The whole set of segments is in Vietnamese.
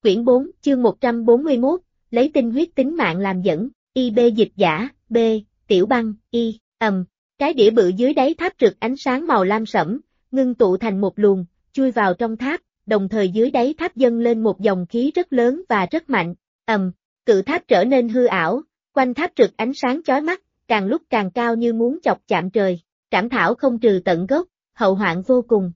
Quyển 4, chương 141, lấy tinh huyết tính mạng làm dẫn, IB dịch giả, B, Tiểu Băng, Y, cái đĩa bự dưới đáy tháp rực ánh sáng màu lam sẫm, ngưng tụ thành một luồng, chui vào trong tháp, đồng thời dưới đáy tháp dâng lên một dòng khí rất lớn và rất mạnh, cự tháp trở nên hư ảo, quanh tháp rực ánh sáng chói mắt, càng lúc càng cao như muốn chọc chạm trời, trảm thảo không trừ tận gốc, hậu hoạn vô cùng.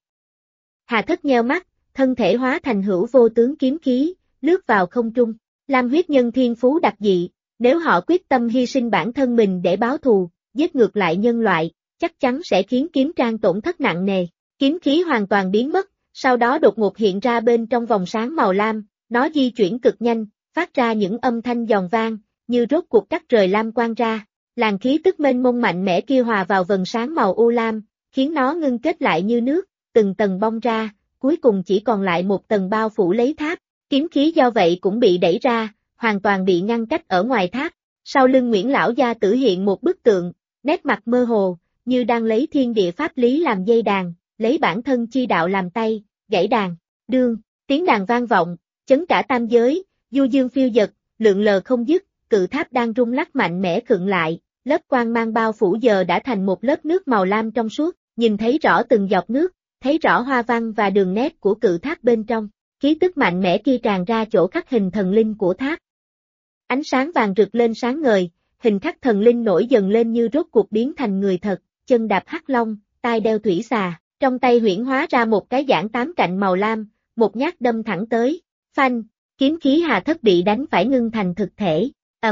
Hà Thất nheo mắt, thân thể hóa thành hữu vô tướng kiếm khí, lướt vào không trung. Lam huyết nhân thiên phú đặc dị, nếu họ quyết tâm hy sinh bản thân mình để báo thù, giết ngược lại nhân loại, chắc chắn sẽ khiến kiếm trang tổn thất nặng nề. Kiếm khí hoàn toàn biến mất, sau đó đột ngột hiện ra bên trong vòng sáng màu lam, nó di chuyển cực nhanh, phát ra những âm thanh giòn vang, như rốt cuộc cắt rời lam quang ra. Làn khí tức mênh mông mạnh mẽ kia hòa vào vầng sáng màu u lam, khiến nó ngưng kết lại như nước, từng tầng bong ra, cuối cùng chỉ còn lại một tầng bao phủ lấy tháp. Kiếm khí do vậy cũng bị đẩy ra, hoàn toàn bị ngăn cách ở ngoài tháp. Sau lưng Nguyễn lão gia tử hiện một bức tượng, nét mặt mơ hồ, như đang lấy thiên địa pháp lý làm dây đàn, lấy bản thân chi đạo làm tay, gãy đàn, đương, tiếng đàn vang vọng, chấn cả tam giới, du dương phiêu dật, lượn lờ không dứt, cự tháp đang rung lắc mạnh mẽ khựng lại, lớp quang mang bao phủ giờ đã thành một lớp nước màu lam trong suốt, nhìn thấy rõ từng giọt nước, thấy rõ hoa văn và đường nét của cự tháp bên trong. Khí tức mạnh mẽ kia tràn ra chỗ khắc hình thần linh của tháp. Ánh sáng vàng rực lên sáng ngời, hình khắc thần linh nổi dần lên như rốt cuộc biến thành người thật, chân đạp hắc long, tai đeo thủy xà, trong tay huyễn hóa ra một cái giản tám cạnh màu lam, một nhát đâm thẳng tới, phanh, kiếm khí Hà Thất bị đánh phải ngưng thành thực thể,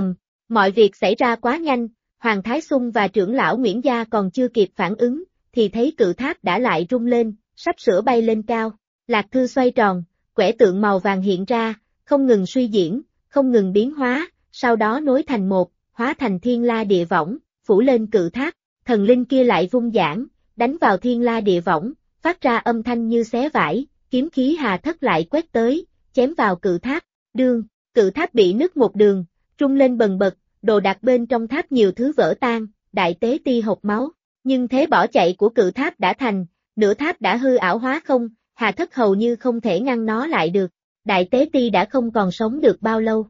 mọi việc xảy ra quá nhanh, Hoàng Thái Xung và trưởng lão Nguyễn Gia còn chưa kịp phản ứng, thì thấy cự tháp đã lại rung lên, sắp sửa bay lên cao, lạc thư xoay tròn. Quẻ tượng màu vàng hiện ra, không ngừng suy diễn, không ngừng biến hóa, sau đó nối thành một, hóa thành thiên la địa võng, phủ lên cự tháp, thần linh kia lại vung giảng, đánh vào thiên la địa võng, phát ra âm thanh như xé vải, kiếm khí Hà Thất lại quét tới, chém vào cự tháp, đương, cự tháp bị nứt một đường, rung lên bần bật, đồ đạc bên trong tháp nhiều thứ vỡ tan, đại tế ti hộc máu, nhưng thế bỏ chạy của cự tháp đã thành, nửa tháp đã hư ảo hóa không. Hà Thất hầu như không thể ngăn nó lại được, Đại Tế Ti đã không còn sống được bao lâu.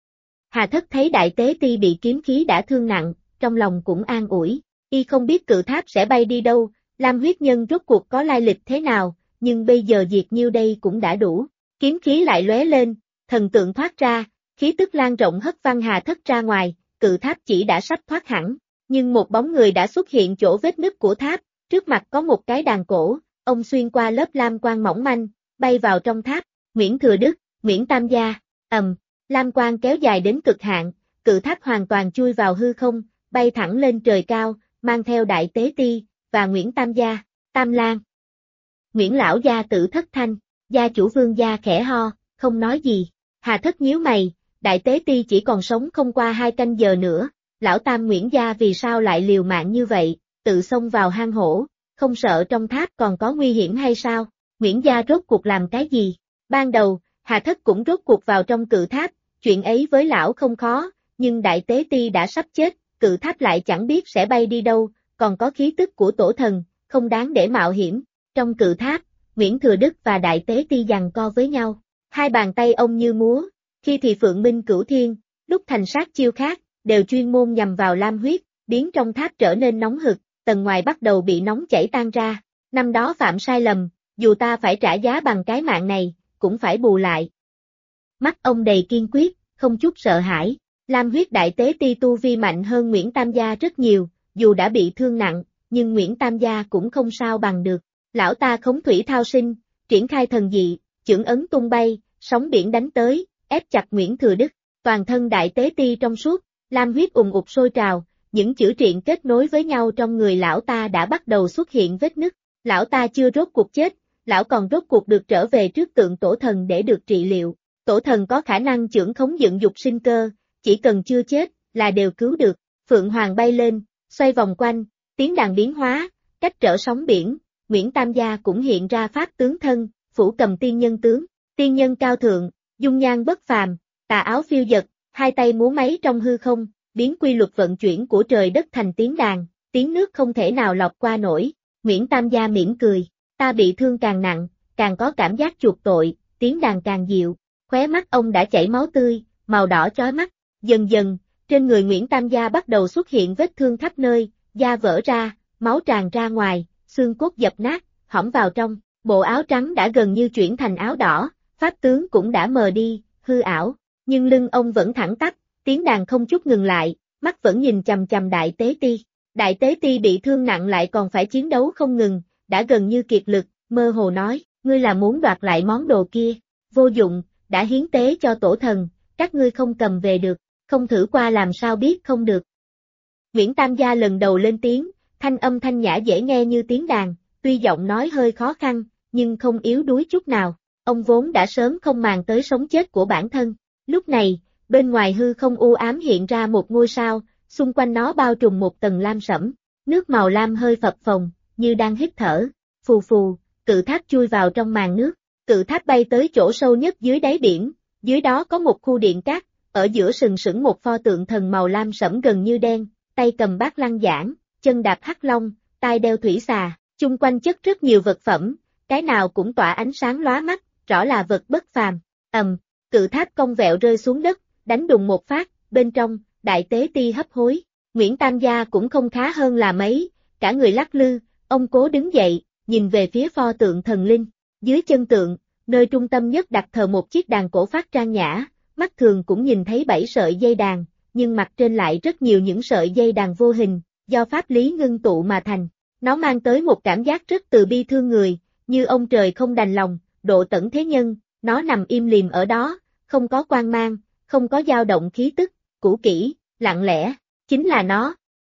Hà Thất thấy Đại Tế Ti bị kiếm khí đã thương nặng, trong lòng cũng an ủi, y không biết cự tháp sẽ bay đi đâu, Lam huyết nhân rốt cuộc có lai lịch thế nào, nhưng bây giờ diệt nhiêu đây cũng đã đủ. Kiếm khí lại lóe lên, thần tượng thoát ra, khí tức lan rộng hất văng Hà Thất ra ngoài, cự tháp chỉ đã sắp thoát hẳn, nhưng một bóng người đã xuất hiện chỗ vết nứt của tháp, trước mặt có một cái đàn cổ. Ông xuyên qua lớp lam quang mỏng manh, bay vào trong tháp, Nguyễn Thừa Đức, Nguyễn Tam Gia, lam quang kéo dài đến cực hạn, cự tháp hoàn toàn chui vào hư không, bay thẳng lên trời cao, mang theo Đại Tế Ti, và Nguyễn Tam Gia, Tam Lang. Nguyễn lão gia tử thất thanh, gia chủ Vương gia khẽ ho, không nói gì, Hà Thất nhíu mày, Đại Tế Ti chỉ còn sống không qua 2 canh giờ nữa, lão Tam Nguyễn gia vì sao lại liều mạng như vậy, tự xông vào hang hổ. Không sợ trong tháp còn có nguy hiểm hay sao? Nguyễn Gia rốt cuộc làm cái gì? Ban đầu, Hà Thất cũng rốt cuộc vào trong cự tháp, chuyện ấy với lão không khó, nhưng Đại Tế Ti đã sắp chết, cự tháp lại chẳng biết sẽ bay đi đâu, còn có khí tức của tổ thần, không đáng để mạo hiểm. Trong cự tháp, Nguyễn Thừa Đức và Đại Tế Ti giằng co với nhau, hai bàn tay ông như múa, khi thì Phượng Minh Cửu Thiên, lúc thành sát chiêu khác, đều chuyên môn nhằm vào lam huyết, biến trong tháp trở nên nóng hực. Tầng ngoài bắt đầu bị nóng chảy tan ra, năm đó phạm sai lầm, dù ta phải trả giá bằng cái mạng này, cũng phải bù lại. Mắt ông đầy kiên quyết, không chút sợ hãi, lam huyết Đại Tế Ti tu vi mạnh hơn Nguyễn Tam Gia rất nhiều, dù đã bị thương nặng, nhưng Nguyễn Tam Gia cũng không sao bằng được, lão ta khống thủy thao sinh, triển khai thần dị, chưởng ấn tung bay, sóng biển đánh tới, ép chặt Nguyễn Thừa Đức, toàn thân Đại Tế Ti trong suốt, lam huyết ùn ụt sôi trào. Những chữ triện kết nối với nhau trong người lão ta đã bắt đầu xuất hiện vết nứt, lão ta chưa rốt cuộc chết, lão còn rốt cuộc được trở về trước tượng tổ thần để được trị liệu, tổ thần có khả năng chưởng khống dựng dục sinh cơ, chỉ cần chưa chết, là đều cứu được, Phượng Hoàng bay lên, xoay vòng quanh, tiếng đàn biến hóa, cách trở sóng biển, Nguyễn Tam Gia cũng hiện ra pháp tướng thân, phủ cầm tiên nhân tướng, tiên nhân cao thượng, dung nhan bất phàm, tà áo phiêu dật, hai tay múa máy trong hư không. Biến quy luật vận chuyển của trời đất thành tiếng đàn, tiếng nước không thể nào lọc qua nổi, Nguyễn Tam Gia mỉm cười, ta bị thương càng nặng, càng có cảm giác chuộc tội, tiếng đàn càng dịu, khóe mắt ông đã chảy máu tươi, màu đỏ chói mắt. Dần dần, trên người Nguyễn Tam Gia bắt đầu xuất hiện vết thương khắp nơi, da vỡ ra, máu tràn ra ngoài, xương cốt dập nát, hõm vào trong, bộ áo trắng đã gần như chuyển thành áo đỏ, pháp tướng cũng đã mờ đi, hư ảo, nhưng lưng ông vẫn thẳng tắp, tiếng đàn không chút ngừng lại, mắt vẫn nhìn chằm chằm Đại Tế Ti. Đại Tế Ti bị thương nặng lại còn phải chiến đấu không ngừng, đã gần như kiệt lực, mơ hồ nói, ngươi là muốn đoạt lại món đồ kia, vô dụng, đã hiến tế cho tổ thần, các ngươi không cầm về được, không thử qua làm sao biết không được. Nguyễn Tam Gia lần đầu lên tiếng, thanh âm thanh nhã dễ nghe như tiếng đàn, tuy giọng nói hơi khó khăn, nhưng không yếu đuối chút nào, ông vốn đã sớm không màng tới sống chết của bản thân. Lúc này, bên ngoài hư không u ám hiện ra một ngôi sao, xung quanh nó bao trùm một tầng lam sẫm, nước màu lam hơi phập phồng, như đang hít thở, phù phù, cự tháp chui vào trong màn nước, cự tháp bay tới chỗ sâu nhất dưới đáy biển, dưới đó có một khu điện cát, ở giữa sừng sững một pho tượng thần màu lam sẫm gần như đen, tay cầm bát lăng giảng, chân đạp hắc long, tai đeo thủy xà, chung quanh chất rất nhiều vật phẩm, cái nào cũng tỏa ánh sáng lóa mắt, rõ là vật bất phàm. Cự tháp cong vẹo rơi xuống đất, đánh đùng một phát, bên trong, Đại Tế Ti hấp hối. Nguyễn Tam Gia cũng không khá hơn là mấy, cả người lắc lư, ông cố đứng dậy, nhìn về phía pho tượng thần linh. Dưới chân tượng, nơi trung tâm nhất đặt thờ một chiếc đàn cổ phát trang nhã, mắt thường cũng nhìn thấy 7 sợi dây đàn, nhưng mặt trên lại rất nhiều những sợi dây đàn vô hình, do pháp lý ngưng tụ mà thành. Nó mang tới một cảm giác rất từ bi thương người, như ông trời không đành lòng, độ tận thế nhân, nó nằm im lìm ở đó, không có quang mang, không có dao động khí tức, cũ kỹ, lặng lẽ, chính là nó.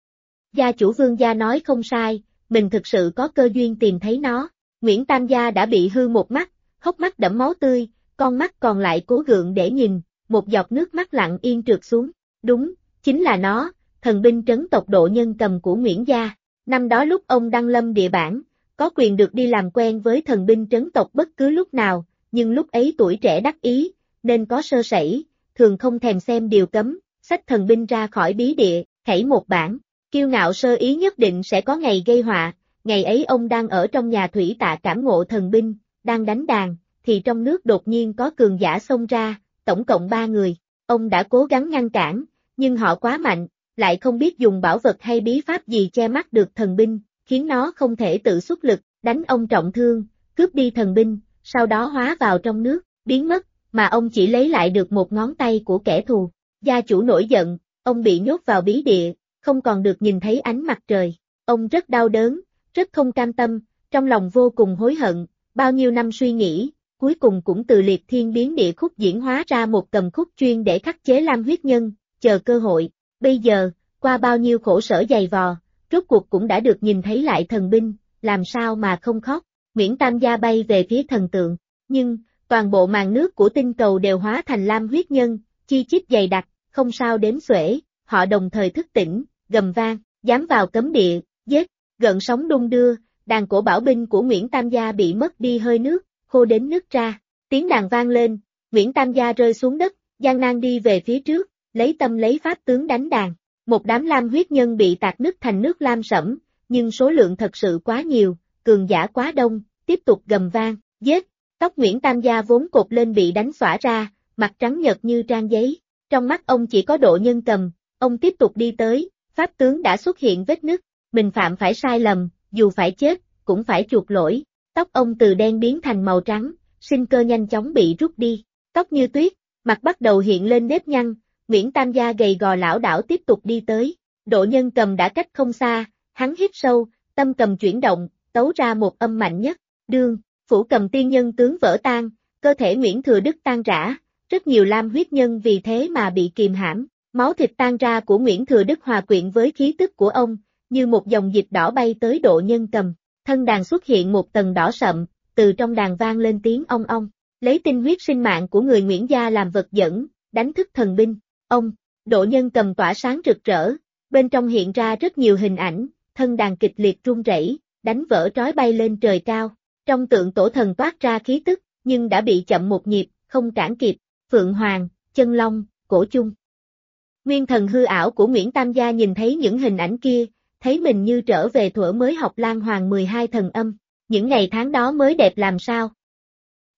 Gia chủ Vương gia nói không sai, mình thực sự có cơ duyên tìm thấy nó. Nguyễn Tam Gia đã bị hư một mắt, hốc mắt đẫm máu tươi, con mắt còn lại cố gượng để nhìn, một giọt nước mắt lặng yên trượt xuống. Đúng, chính là nó, thần binh trấn tộc Độ Nhân Cầm của Nguyễn gia. Năm đó lúc ông đăng lâm địa bản, có quyền được đi làm quen với thần binh trấn tộc bất cứ lúc nào, nhưng lúc ấy tuổi trẻ đắc ý, nên có sơ sẩy, thường không thèm xem điều cấm, xách thần binh ra khỏi bí địa, khẩy một bản, kiêu ngạo sơ ý nhất định sẽ có ngày gây họa. Ngày ấy ông đang ở trong nhà thủy tạ cảm ngộ thần binh, đang đánh đàn, thì trong nước đột nhiên có cường giả xông ra, tổng cộng 3 người, ông đã cố gắng ngăn cản, nhưng họ quá mạnh, lại không biết dùng bảo vật hay bí pháp gì che mắt được thần binh, khiến nó không thể tự xuất lực, đánh ông trọng thương, cướp đi thần binh, sau đó hóa vào trong nước, biến mất, mà ông chỉ lấy lại được một ngón tay của kẻ thù. Gia chủ nổi giận, ông bị nhốt vào bí địa, không còn được nhìn thấy ánh mặt trời. Ông rất đau đớn, rất không cam tâm, trong lòng vô cùng hối hận, bao nhiêu năm suy nghĩ, cuối cùng cũng từ liệt thiên biến địa khúc diễn hóa ra một cầm khúc chuyên để khắc chế lam huyết nhân, chờ cơ hội. Bây giờ, qua bao nhiêu khổ sở dày vò, rốt cuộc cũng đã được nhìn thấy lại thần binh, làm sao mà không khóc. Nguyễn Tam Gia bay về phía thần tượng, nhưng, toàn bộ màn nước của tinh cầu đều hóa thành lam huyết nhân, chi chít dày đặc, không sao đếm xuể, họ đồng thời thức tỉnh, gầm vang, dám vào cấm địa, giết, gợn sóng đung đưa, đàn cổ bảo binh của Nguyễn Tam Gia bị mất đi hơi nước, khô đến nứt ra, tiếng đàn vang lên, Nguyễn Tam Gia rơi xuống đất, gian nan đi về phía trước, lấy tâm lấy pháp tướng đánh đàn, một đám lam huyết nhân bị tạc nứt thành nước lam sẫm, nhưng số lượng thật sự quá nhiều, cường giả quá đông, tiếp tục gầm vang, giết, tóc Nguyễn Tam Gia vốn cột lên bị đánh xõa ra, mặt trắng nhợt như trang giấy, trong mắt ông chỉ có Độ Nhân Cầm, ông tiếp tục đi tới, pháp tướng đã xuất hiện vết nứt, mình phạm phải sai lầm, dù phải chết, cũng phải chuộc lỗi, tóc ông từ đen biến thành màu trắng, sinh cơ nhanh chóng bị rút đi, tóc như tuyết, mặt bắt đầu hiện lên nếp nhăn, Nguyễn Tam Gia gầy gò lảo đảo tiếp tục đi tới, Độ Nhân Cầm đã cách không xa, hắn hít sâu, tâm cầm chuyển động, tấu ra một âm mạnh nhất, đương, phủ cầm tiên nhân tướng vỡ tan, cơ thể Nguyễn Thừa Đức tan rã, rất nhiều lam huyết nhân vì thế mà bị kìm hãm, máu thịt tan ra của Nguyễn Thừa Đức hòa quyện với khí tức của ông, như một dòng dịch đỏ bay tới Độ Nhân Cầm, thân đàn xuất hiện một tầng đỏ sậm, từ trong đàn vang lên tiếng ong ong, lấy tinh huyết sinh mạng của người Nguyễn gia làm vật dẫn, đánh thức thần binh, ông, Độ Nhân Cầm tỏa sáng rực rỡ, bên trong hiện ra rất nhiều hình ảnh, thân đàn kịch liệt rung rẩy, đánh vỡ trói bay lên trời cao, trong tượng tổ thần toát ra khí tức, nhưng đã bị chậm một nhịp, không cản kịp, Phượng Hoàng, Chân Long, Cổ Chung. Nguyên thần hư ảo của Nguyễn Tam Gia nhìn thấy những hình ảnh kia, thấy mình như trở về thuở mới học Lan Hoàng 12 thần âm, những ngày tháng đó mới đẹp làm sao.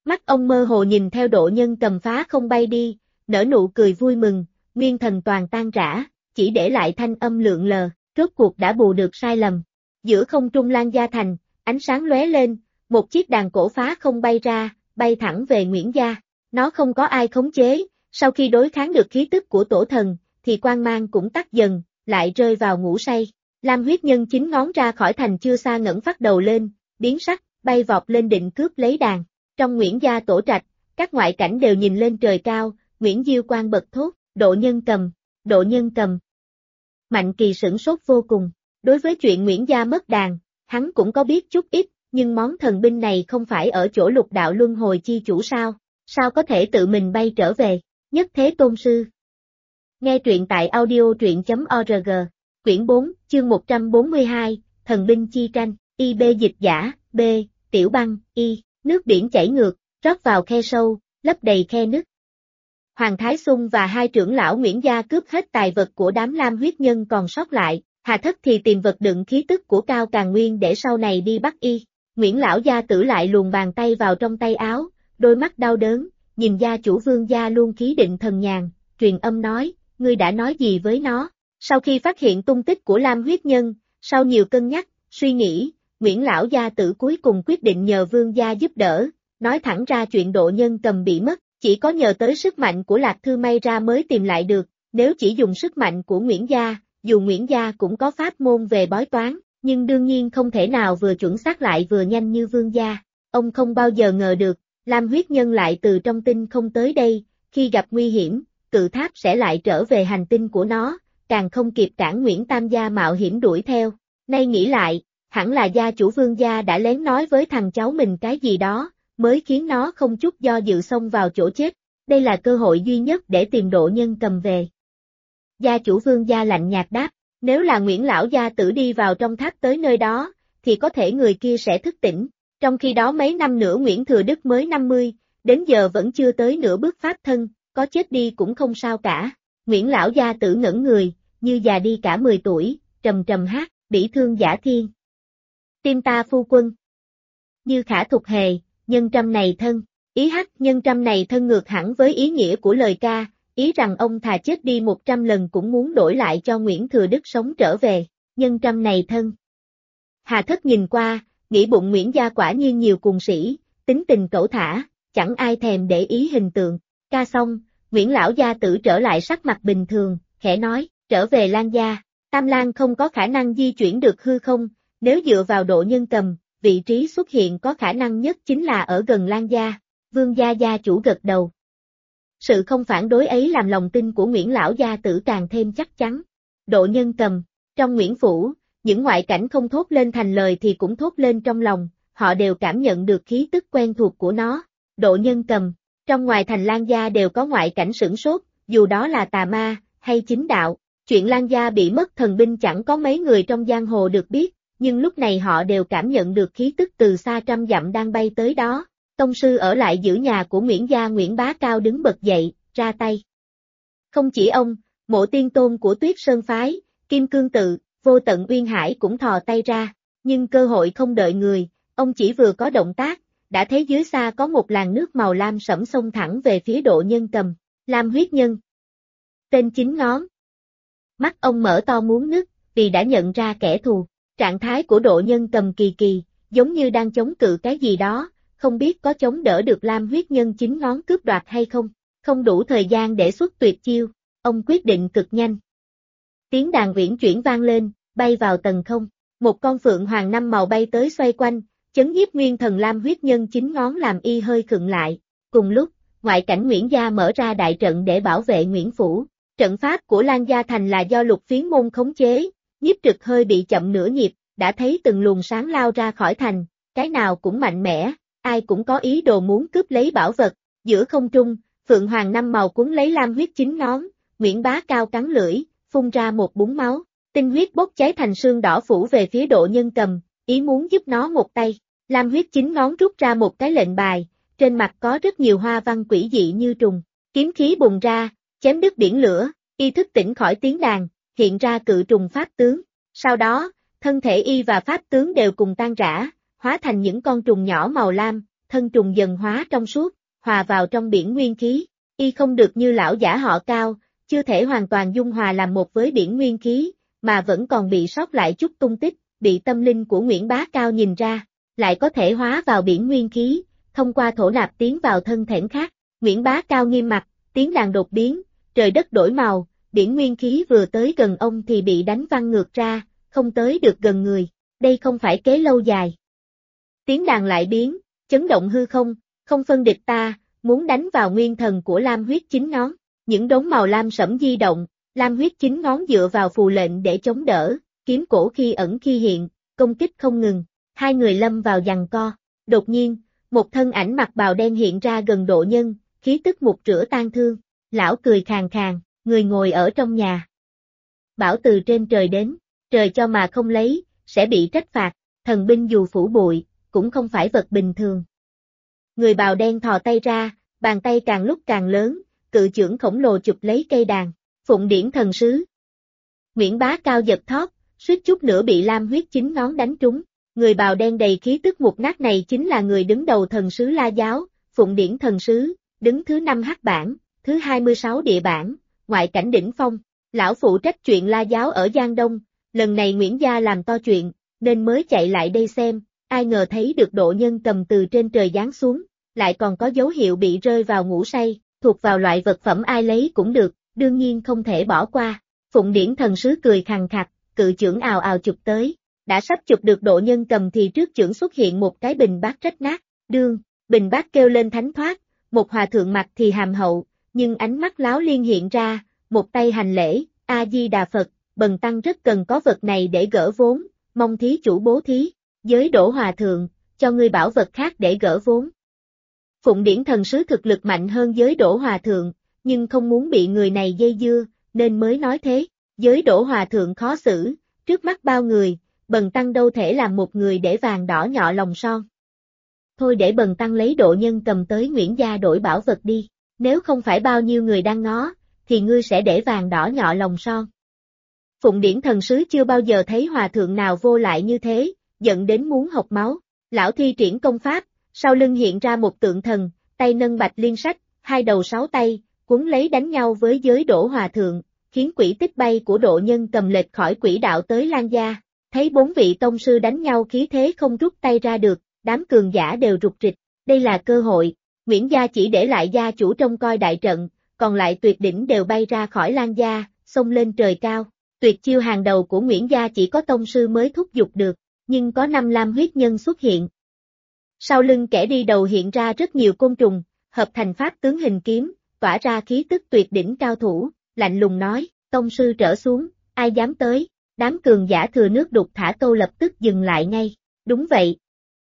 Mắt ông mơ hồ nhìn theo Độ Nhân Cầm phá không bay đi, nở nụ cười vui mừng, nguyên thần toàn tan rã, chỉ để lại thanh âm lượn lờ, rốt cuộc đã bù được sai lầm. Giữa không trung Lan Gia Thành, ánh sáng lóe lên, một chiếc đàn cổ phá không bay ra, bay thẳng về Nguyễn Gia. Nó không có ai khống chế, sau khi đối kháng được khí tức của tổ thần, thì quang mang cũng tắt dần, lại rơi vào ngủ say. Lam huyết nhân 9 ngón ra khỏi thành chưa xa ngẩng phát đầu lên, biến sắc, bay vọt lên định cướp lấy đàn. Trong Nguyễn Gia tổ trạch, các ngoại cảnh đều nhìn lên trời cao, Nguyễn Diêu Quang bật thốt, Độ Nhân Cầm, Độ Nhân Cầm. Mạnh Kỳ sửng sốt vô cùng, đối với chuyện Nguyễn Gia mất đàn, hắn cũng có biết chút ít, nhưng món thần binh này không phải ở chỗ Lục Đạo Luân Hồi chi chủ sao, sao có thể tự mình bay trở về, Nhất Thế Tôn Sư. Nghe truyện tại audio.org, quyển 4, chương 142, Thần binh chi tranh, IB dịch giả, B, Tiểu Băng, Y, nước biển chảy ngược, rót vào khe sâu, lấp đầy khe nứt. Hoàng Thái Xung và hai trưởng lão Nguyễn Gia cướp hết tài vật của đám Lam huyết nhân còn sót lại, Hà Thất thì tìm vật đựng khí tức của Cao Càn Nguyên để sau này đi bắt y. Nguyễn lão gia tử lại luồn bàn tay vào trong tay áo, đôi mắt đau đớn, nhìn gia chủ Vương gia luôn khí định thần nhàn, truyền âm nói, ngươi đã nói gì với nó? Sau khi phát hiện tung tích của Lam huyết nhân, sau nhiều cân nhắc, suy nghĩ, Nguyễn lão gia tử cuối cùng quyết định nhờ Vương gia giúp đỡ, nói thẳng ra chuyện Độ Nhân Cầm bị mất, chỉ có nhờ tới sức mạnh của Lạc Thư may ra mới tìm lại được, nếu chỉ dùng sức mạnh của Nguyễn gia, dù Nguyễn gia cũng có pháp môn về bói toán, nhưng đương nhiên không thể nào vừa chuẩn xác lại vừa nhanh như Vương gia. Ông không bao giờ ngờ được, Lam huyết nhân lại từ trong tinh không tới đây, khi gặp nguy hiểm, cự tháp sẽ lại trở về hành tinh của nó, càng không kịp cản Nguyễn Tam gia mạo hiểm đuổi theo. Nay nghĩ lại, hẳn là gia chủ Vương gia đã lén nói với thằng cháu mình cái gì đó, mới khiến nó không chút do dự xông vào chỗ chết. Đây là cơ hội duy nhất để tìm Độ Nhân Cầm về. Gia chủ Vương gia lạnh nhạt đáp, nếu là Nguyễn lão gia tử đi vào trong tháp tới nơi đó, thì có thể người kia sẽ thức tỉnh. Trong khi đó mấy năm nữa Nguyễn Thừa Đức mới 50, đến giờ vẫn chưa tới nửa bước pháp thân, có chết đi cũng không sao cả. Nguyễn lão gia tử ngẩn người, như già đi cả 10 tuổi, trầm trầm hát, bỉ thương giả thiên. Tim ta phu quân. Như khả thục hề, nhân trăm này thân. Ý hát nhân trăm này thân ngược hẳn với ý nghĩa của lời ca, ý rằng ông thà chết đi 100 lần cũng muốn đổi lại cho Nguyễn Thừa Đức sống trở về, nhân trăm này thân. Hà Thất nhìn qua, nghĩ bụng Nguyễn gia quả nhiên nhiều cuồng sĩ, tính tình cẩu thả, chẳng ai thèm để ý hình tượng. Ca xong, Nguyễn lão gia tử trở lại sắc mặt bình thường, khẽ nói, trở về Lan gia, Tam Lan không có khả năng di chuyển được hư không, nếu dựa vào Độ Nhân Cầm, vị trí xuất hiện có khả năng nhất chính là ở gần Lan gia. Vương gia gia chủ gật đầu. Sự không phản đối ấy làm lòng tin của Nguyễn lão gia tử càng thêm chắc chắn. Độ Nhân Cầm, trong Nguyễn phủ, những ngoại cảnh không thốt lên thành lời thì cũng thốt lên trong lòng, họ đều cảm nhận được khí tức quen thuộc của nó. Độ Nhân Cầm, trong ngoài thành Lan gia đều có ngoại cảnh sửng sốt, dù đó là tà ma, hay chính đạo. Chuyện Lan gia bị mất thần binh chẳng có mấy người trong giang hồ được biết, nhưng lúc này họ đều cảm nhận được khí tức từ xa trăm dặm đang bay tới đó. Tông sư ở lại giữ nhà của Nguyễn gia Nguyễn Bá Cao đứng bật dậy, ra tay. Không chỉ ông, Mộ Tiên Tôn của Tuyết Sơn Phái, Kim Cương Tự, Vô Tận Uyên Hải cũng thò tay ra, nhưng cơ hội không đợi người, ông chỉ vừa có động tác, đã thấy dưới xa có một làn nước màu lam sẫm xông thẳng về phía Độ Nhân Cầm, Lam huyết nhân. Tên 9 ngón. Mắt ông mở to muốn nứt, vì đã nhận ra kẻ thù, trạng thái của Độ Nhân Cầm kỳ kỳ, giống như đang chống cự cái gì đó. Không biết có chống đỡ được Lam huyết nhân 9 ngón cướp đoạt hay không, không đủ thời gian để xuất tuyệt chiêu, ông quyết định cực nhanh. Tiếng đàn uyển chuyển vang lên, bay vào tầng không, một con phượng hoàng 5 màu bay tới xoay quanh, chấn nhiếp nguyên thần Lam huyết nhân 9 ngón làm y hơi khựng lại. Cùng lúc, ngoại cảnh Nguyễn gia mở ra đại trận để bảo vệ Nguyễn phủ. Trận pháp của Lan Gia Thành là do Lục Phiến môn khống chế, Nhiếp Trực hơi bị chậm nửa nhịp, đã thấy từng luồng sáng lao ra khỏi thành, cái nào cũng mạnh mẽ. Ai cũng có ý đồ muốn cướp lấy bảo vật, giữa không trung, Phượng Hoàng 5 màu cuốn lấy Lam huyết 9 ngón, Nguyễn Bá Cao cắn lưỡi, phun ra một búng máu, tinh huyết bốc cháy thành sương đỏ phủ về phía Độ Nhân Cầm, ý muốn giúp nó một tay. Lam huyết 9 ngón rút ra một cái lệnh bài, trên mặt có rất nhiều hoa văn quỷ dị như trùng, kiếm khí bùng ra, chém đứt biển lửa, y thức tỉnh khỏi tiếng đàn, hiện ra cự trùng pháp tướng. Sau đó, thân thể y và pháp tướng đều cùng tan rã, hóa thành những con trùng nhỏ màu lam, thân trùng dần hóa trong suốt, hòa vào trong biển nguyên khí. Y không được như lão giả họ Cao, chưa thể hoàn toàn dung hòa làm một với biển nguyên khí, mà vẫn còn bị sót lại chút tung tích, bị tâm linh của Nguyễn Bá Cao nhìn ra, lại có thể hóa vào biển nguyên khí, thông qua thổ nạp tiến vào thân thể khác. Nguyễn Bá Cao nghiêm mặt, tiếng đàn đột biến, trời đất đổi màu, biển nguyên khí vừa tới gần ông thì bị đánh văng ngược ra, không tới được gần người. Đây không phải kế lâu dài. Tiếng đàn lại biến, chấn động hư không, không phân địch ta, muốn đánh vào nguyên thần của Lam huyết chín ngón. Những đốm màu lam sẫm di động, Lam huyết chín ngón dựa vào phù lệnh để chống đỡ, kiếm cổ khi ẩn khi hiện, công kích không ngừng. Hai người lâm vào giằng co. Đột nhiên, một thân ảnh mặc bào đen hiện ra gần Độ Nhân, khí tức mục rửa tan thương. Lão cười khàn khàn, người ngồi ở trong nhà. Bảo từ trên trời đến, trời cho mà không lấy, sẽ bị trách phạt, thần binh dù phủ bụi, cũng không phải vật bình thường. Người bào đen thò tay ra, bàn tay càng lúc càng lớn, cự chưởng khổng lồ chụp lấy cây đàn, Phụng Điển Thần Sứ. Nguyễn Bá Cao giật thót, suýt chút nữa bị Lam huyết chín ngón đánh trúng. Người bào đen đầy khí tức mục nát này chính là người đứng đầu thần sứ La Giáo, Phụng Điển Thần Sứ, đứng thứ 5 hắc bảng, thứ 26 địa bảng, ngoại cảnh đỉnh phong. Lão phụ trách chuyện La Giáo ở Giang Đông, lần này Nguyễn gia làm to chuyện, nên mới chạy lại đây xem, ai ngờ thấy được Độ Nhân cầm từ trên trời giáng xuống, lại còn có dấu hiệu bị rơi vào ngủ say, thuộc vào loại vật phẩm ai lấy cũng được, đương nhiên không thể bỏ qua. Phụng Điển Thần Sứ cười khằng khặc, cự chưởng ào ào chụp tới, đã sắp chụp được Độ Nhân cầm thì trước chưởng xuất hiện một cái bình bát rách nát, đương, bình bát kêu lên thánh thoát, một hòa thượng mặt thì hàm hậu, nhưng ánh mắt láo liên hiện ra, một tay hành lễ, A-di-đà Phật, bần tăng rất cần có vật này để gỡ vốn, mong thí chủ bố thí, giới Đỗ hòa thượng, cho ngươi bảo vật khác để gỡ vốn. Phụng Điển Thần Sứ thực lực mạnh hơn giới Đỗ hòa thượng, nhưng không muốn bị người này dây dưa, nên mới nói thế, giới Đỗ hòa thượng khó xử, trước mắt bao người, bần tăng đâu thể làm một người để vàng đỏ nhọ lòng son. Thôi để bần tăng lấy Độ Nhân cầm tới Nguyễn gia đổi bảo vật đi, nếu không phải bao nhiêu người đang ngó, thì ngươi sẽ để vàng đỏ nhọ lòng son. Phụng Điển Thần Sứ chưa bao giờ thấy hòa thượng nào vô lại như thế, giận đến muốn hộc máu. Lão thi triển công pháp, sau lưng hiện ra một tượng thần, tay nâng bạch liên sách, hai đầu sáu tay, cuốn lấy đánh nhau với giới Đỗ hòa thượng, khiến quỷ tích bay của Độ Nhân cầm lệch khỏi quỹ đạo tới Lan gia. Thấy 4 vị tông sư đánh nhau khí thế không rút tay ra được, đám cường giả đều rụt rịch. Đây là cơ hội, Nguyễn gia chỉ để lại gia chủ trông coi đại trận, còn lại tuyệt đỉnh đều bay ra khỏi Lan gia, xông lên trời cao. Tuyệt chiêu hàng đầu của Nguyễn gia chỉ có tông sư mới thúc giục được, nhưng có 5 lam huyết nhân xuất hiện. Sau lưng kẻ đi đầu hiện ra rất nhiều côn trùng, hợp thành pháp tướng hình kiếm, tỏa ra khí tức tuyệt đỉnh cao thủ, lạnh lùng nói, tông sư trở xuống, ai dám tới, đám cường giả thừa nước đục thả câu lập tức dừng lại ngay, đúng vậy.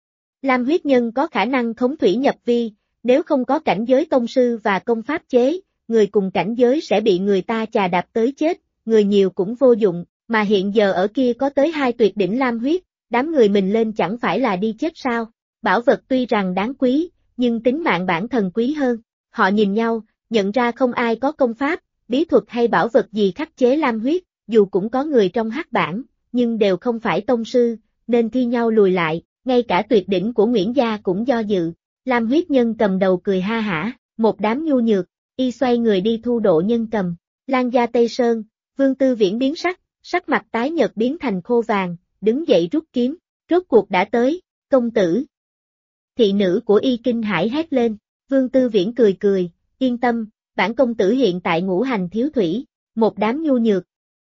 Lam huyết nhân có khả năng khống thủy nhập vi, nếu không có cảnh giới tông sư và công pháp chế, người cùng cảnh giới sẽ bị người ta chà đạp tới chết, người nhiều cũng vô dụng, mà hiện giờ ở kia có tới 2 tuyệt đỉnh lam huyết, đám người mình lên chẳng phải là đi chết sao, bảo vật tuy rằng đáng quý, nhưng tính mạng bản thân quý hơn, họ nhìn nhau, nhận ra không ai có công pháp, bí thuật hay bảo vật gì khắc chế lam huyết, dù cũng có người trong hắc bảng, nhưng đều không phải tông sư, nên thi nhau lùi lại, ngay cả tuyệt đỉnh của Nguyễn gia cũng do dự, lam huyết nhân cầm đầu cười ha hả, một đám nhu nhược, y xoay người đi thu Độ Nhân cầm, Lan gia Tây Sơn, Vương Tư Viễn biến sắc mặt tái nhợt biến thành khô vàng, đứng dậy rút kiếm, rốt cuộc đã tới, công tử. Thị nữ của y kinh hãi hét lên, Vương Tư Viễn cười cười, yên tâm, bản công tử hiện tại ngũ hành thiếu thủy, một đám nhu nhược.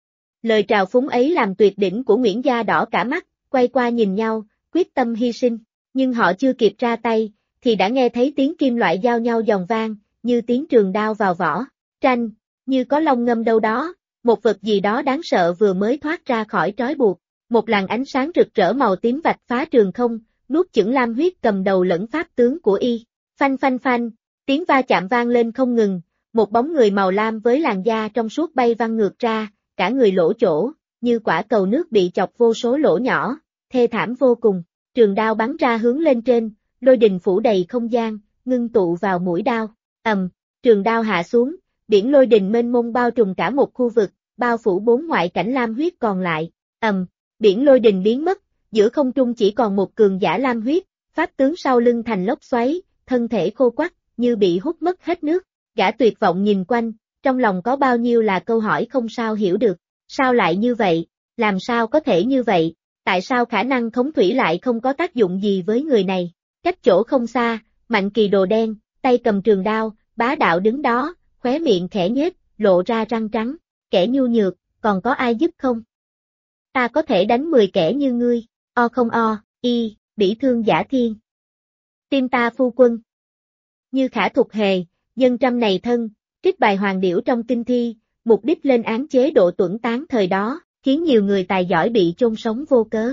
Lời trào phúng ấy làm tuyệt đỉnh của Nguyễn gia đỏ cả mắt, quay qua nhìn nhau, quyết tâm hy sinh, nhưng họ chưa kịp ra tay, thì đã nghe thấy tiếng kim loại giao nhau giòn vang, như tiếng trường đao vào vỏ, tranh, như có long ngâm đâu đó, một vật gì đó đáng sợ vừa mới thoát ra khỏi trói buộc, một làn ánh sáng rực rỡ màu tím vạch phá trường không, nuốt chửng lam huyết cầm đầu lẫn pháp tướng của y, phanh phanh phanh, tiếng va chạm vang lên không ngừng, một bóng người màu lam với làn da trong suốt bay văng ngược ra, cả người lỗ chỗ, như quả cầu nước bị chọc vô số lỗ nhỏ, thê thảm vô cùng, trường đao bắn ra hướng lên trên, lôi đình phủ đầy không gian, ngưng tụ vào mũi đao, trường đao hạ xuống, biển lôi đình mênh mông bao trùm cả một khu vực, bao phủ 4 ngoại cảnh lam huyết còn lại, biển lôi đình biến mất, giữa không trung chỉ còn một cường giả lam huyết, Pháp tướng sau lưng thành lốc xoáy, thân thể khô quắt, như bị hút mất hết nước. Gã tuyệt vọng nhìn quanh, trong lòng có bao nhiêu là câu hỏi không sao hiểu được. Sao lại như vậy? Làm sao có thể như vậy? Tại sao khả năng khống thủy lại không có tác dụng gì với người này? Cách chỗ không xa, Mạnh Kỳ đồ đen, tay cầm trường đao, bá đạo đứng đó, khóe miệng khẽ nhếch, lộ ra răng trắng. Kẻ nhu nhược, còn có ai giúp không? Ta có thể đánh 10 kẻ như ngươi. O không o, bỉ thương giả thiên. Tim ta phu quân. Như Khả Thục Hề, dân trăm này thân, trích bài hoàng điểu trong kinh thi, mục đích lên án chế độ tuẫn tán thời đó, khiến nhiều người tài giỏi bị chôn sống vô cớ.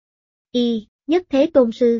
Nhất Thế Tôn Sư.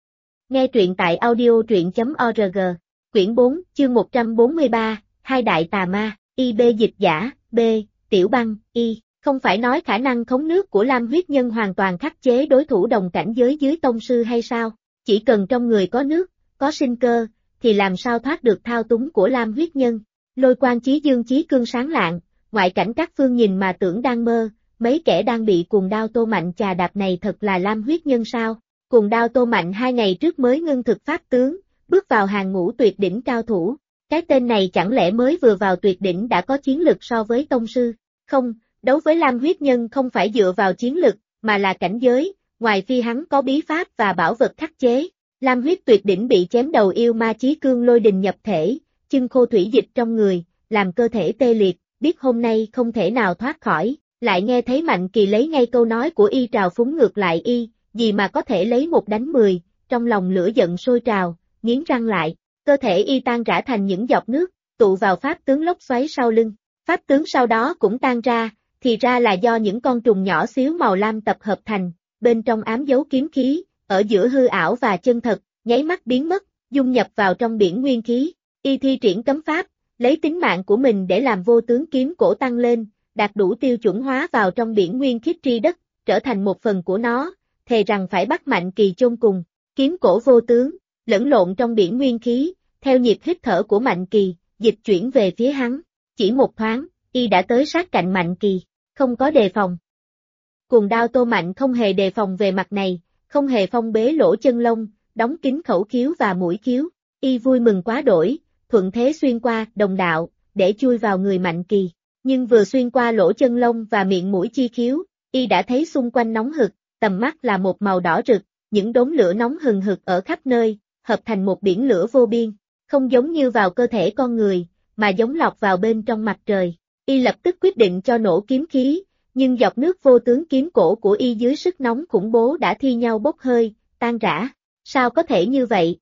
Nghe truyện tại audio.org, quyển 4, chương 143, Hai Đại Tà Ma, B dịch giả, B, Tiểu Băng, không phải nói khả năng khống nước của Lam huyết nhân hoàn toàn khắc chế đối thủ đồng cảnh giới dưới tông sư hay sao? Chỉ cần trong người có nước, có sinh cơ, thì làm sao thoát được thao túng của Lam huyết nhân? Lôi Quang Chí Dương chí cương sáng lạng, ngoại cảnh các phương nhìn mà tưởng đang mơ, mấy kẻ đang bị cuồng đao Tô Mạnh chà đạp này thật là Lam huyết nhân sao? Cuồng đao Tô Mạnh 2 ngày trước mới ngưng thực pháp tướng, bước vào hàng ngũ tuyệt đỉnh cao thủ. Cái tên này chẳng lẽ mới vừa vào tuyệt đỉnh đã có chiến lực so với tông sư? Không, đấu với Lam huyết nhân không phải dựa vào chiến lực, mà là cảnh giới, ngoài phi hắn có bí pháp và bảo vật khắc chế. Lam huyết tuyệt đỉnh bị chém đầu yêu ma chí cương lôi đình nhập thể, chân khô thủy dịch trong người, làm cơ thể tê liệt, biết hôm nay không thể nào thoát khỏi, lại nghe thấy Mạnh Kỳ lấy ngay câu nói của trào phúng ngược lại gì mà có thể lấy 1 đánh 10, trong lòng lửa giận sôi trào, nghiến răng lại, cơ thể tan rã thành những giọt nước, tụ vào pháp tướng lốc xoáy sau lưng, pháp tướng sau đó cũng tan ra, thì ra là do những con trùng nhỏ xíu màu lam tập hợp thành, bên trong ám dấu kiếm khí, ở giữa hư ảo và chân thật, nháy mắt biến mất, dung nhập vào trong biển nguyên khí, thi triển cấm pháp, lấy tính mạng của mình để làm vô tướng kiếm cổ tăng lên, đạt đủ tiêu chuẩn hóa vào trong biển nguyên khí tri đất, trở thành một phần của nó, thề rằng phải bắt Mạnh Kỳ chôn cùng, kiếm cổ vô tướng, lẫn lộn trong biển nguyên khí, theo nhịp hít thở của Mạnh Kỳ, dịch chuyển về phía hắn, chỉ một thoáng, đã tới sát cạnh Mạnh Kỳ, không có đề phòng. Cuồng đao Tô Mạnh không hề đề phòng về mặt này, không hề phong bế lỗ chân lông, đóng kín khẩu khiếu và mũi khiếu, vui mừng quá đổi, thuận thế xuyên qua đồng đạo, để chui vào người Mạnh Kỳ, nhưng vừa xuyên qua lỗ chân lông và miệng mũi chi khiếu, đã thấy xung quanh nóng hực, tầm mắt là một màu đỏ rực, những đốm lửa nóng hừng hực ở khắp nơi, hợp thành một biển lửa vô biên, không giống như vào cơ thể con người, mà giống lọt vào bên trong mặt trời. Lập tức quyết định cho nổ kiếm khí, nhưng giọt nước vô tướng kiếm cổ của dưới sức nóng khủng bố đã thi nhau bốc hơi, tan rã. Sao có thể như vậy?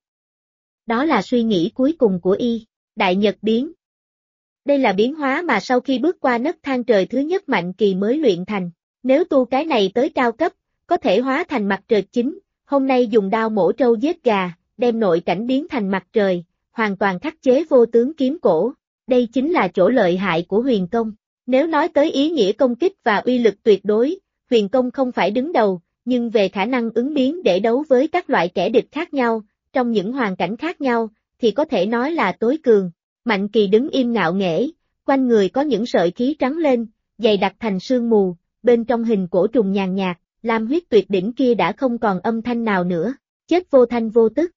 Đó là suy nghĩ cuối cùng của Đại Nhật biến. Đây là biến hóa mà sau khi bước qua nấc thang trời thứ nhất Mạnh Kỳ mới luyện thành. Nếu tu cái này tới cao cấp, có thể hóa thành mặt trời chính, hôm nay dùng đao mổ trâu giết gà, đem nội cảnh biến thành mặt trời, hoàn toàn khắc chế vô tướng kiếm cổ. Đây chính là chỗ lợi hại của huyền công. Nếu nói tới ý nghĩa công kích và uy lực tuyệt đối, huyền công không phải đứng đầu, nhưng về khả năng ứng biến để đấu với các loại kẻ địch khác nhau, trong những hoàn cảnh khác nhau, thì có thể nói là tối cường. Mạnh Kỳ đứng im ngạo nghễ, quanh người có những sợi khí trắng lên, dày đặc thành sương mù, bên trong hình cổ trùng nhàn nhạt, Lam huyết tuyệt đỉnh kia đã không còn âm thanh nào nữa, chết vô thanh vô tức.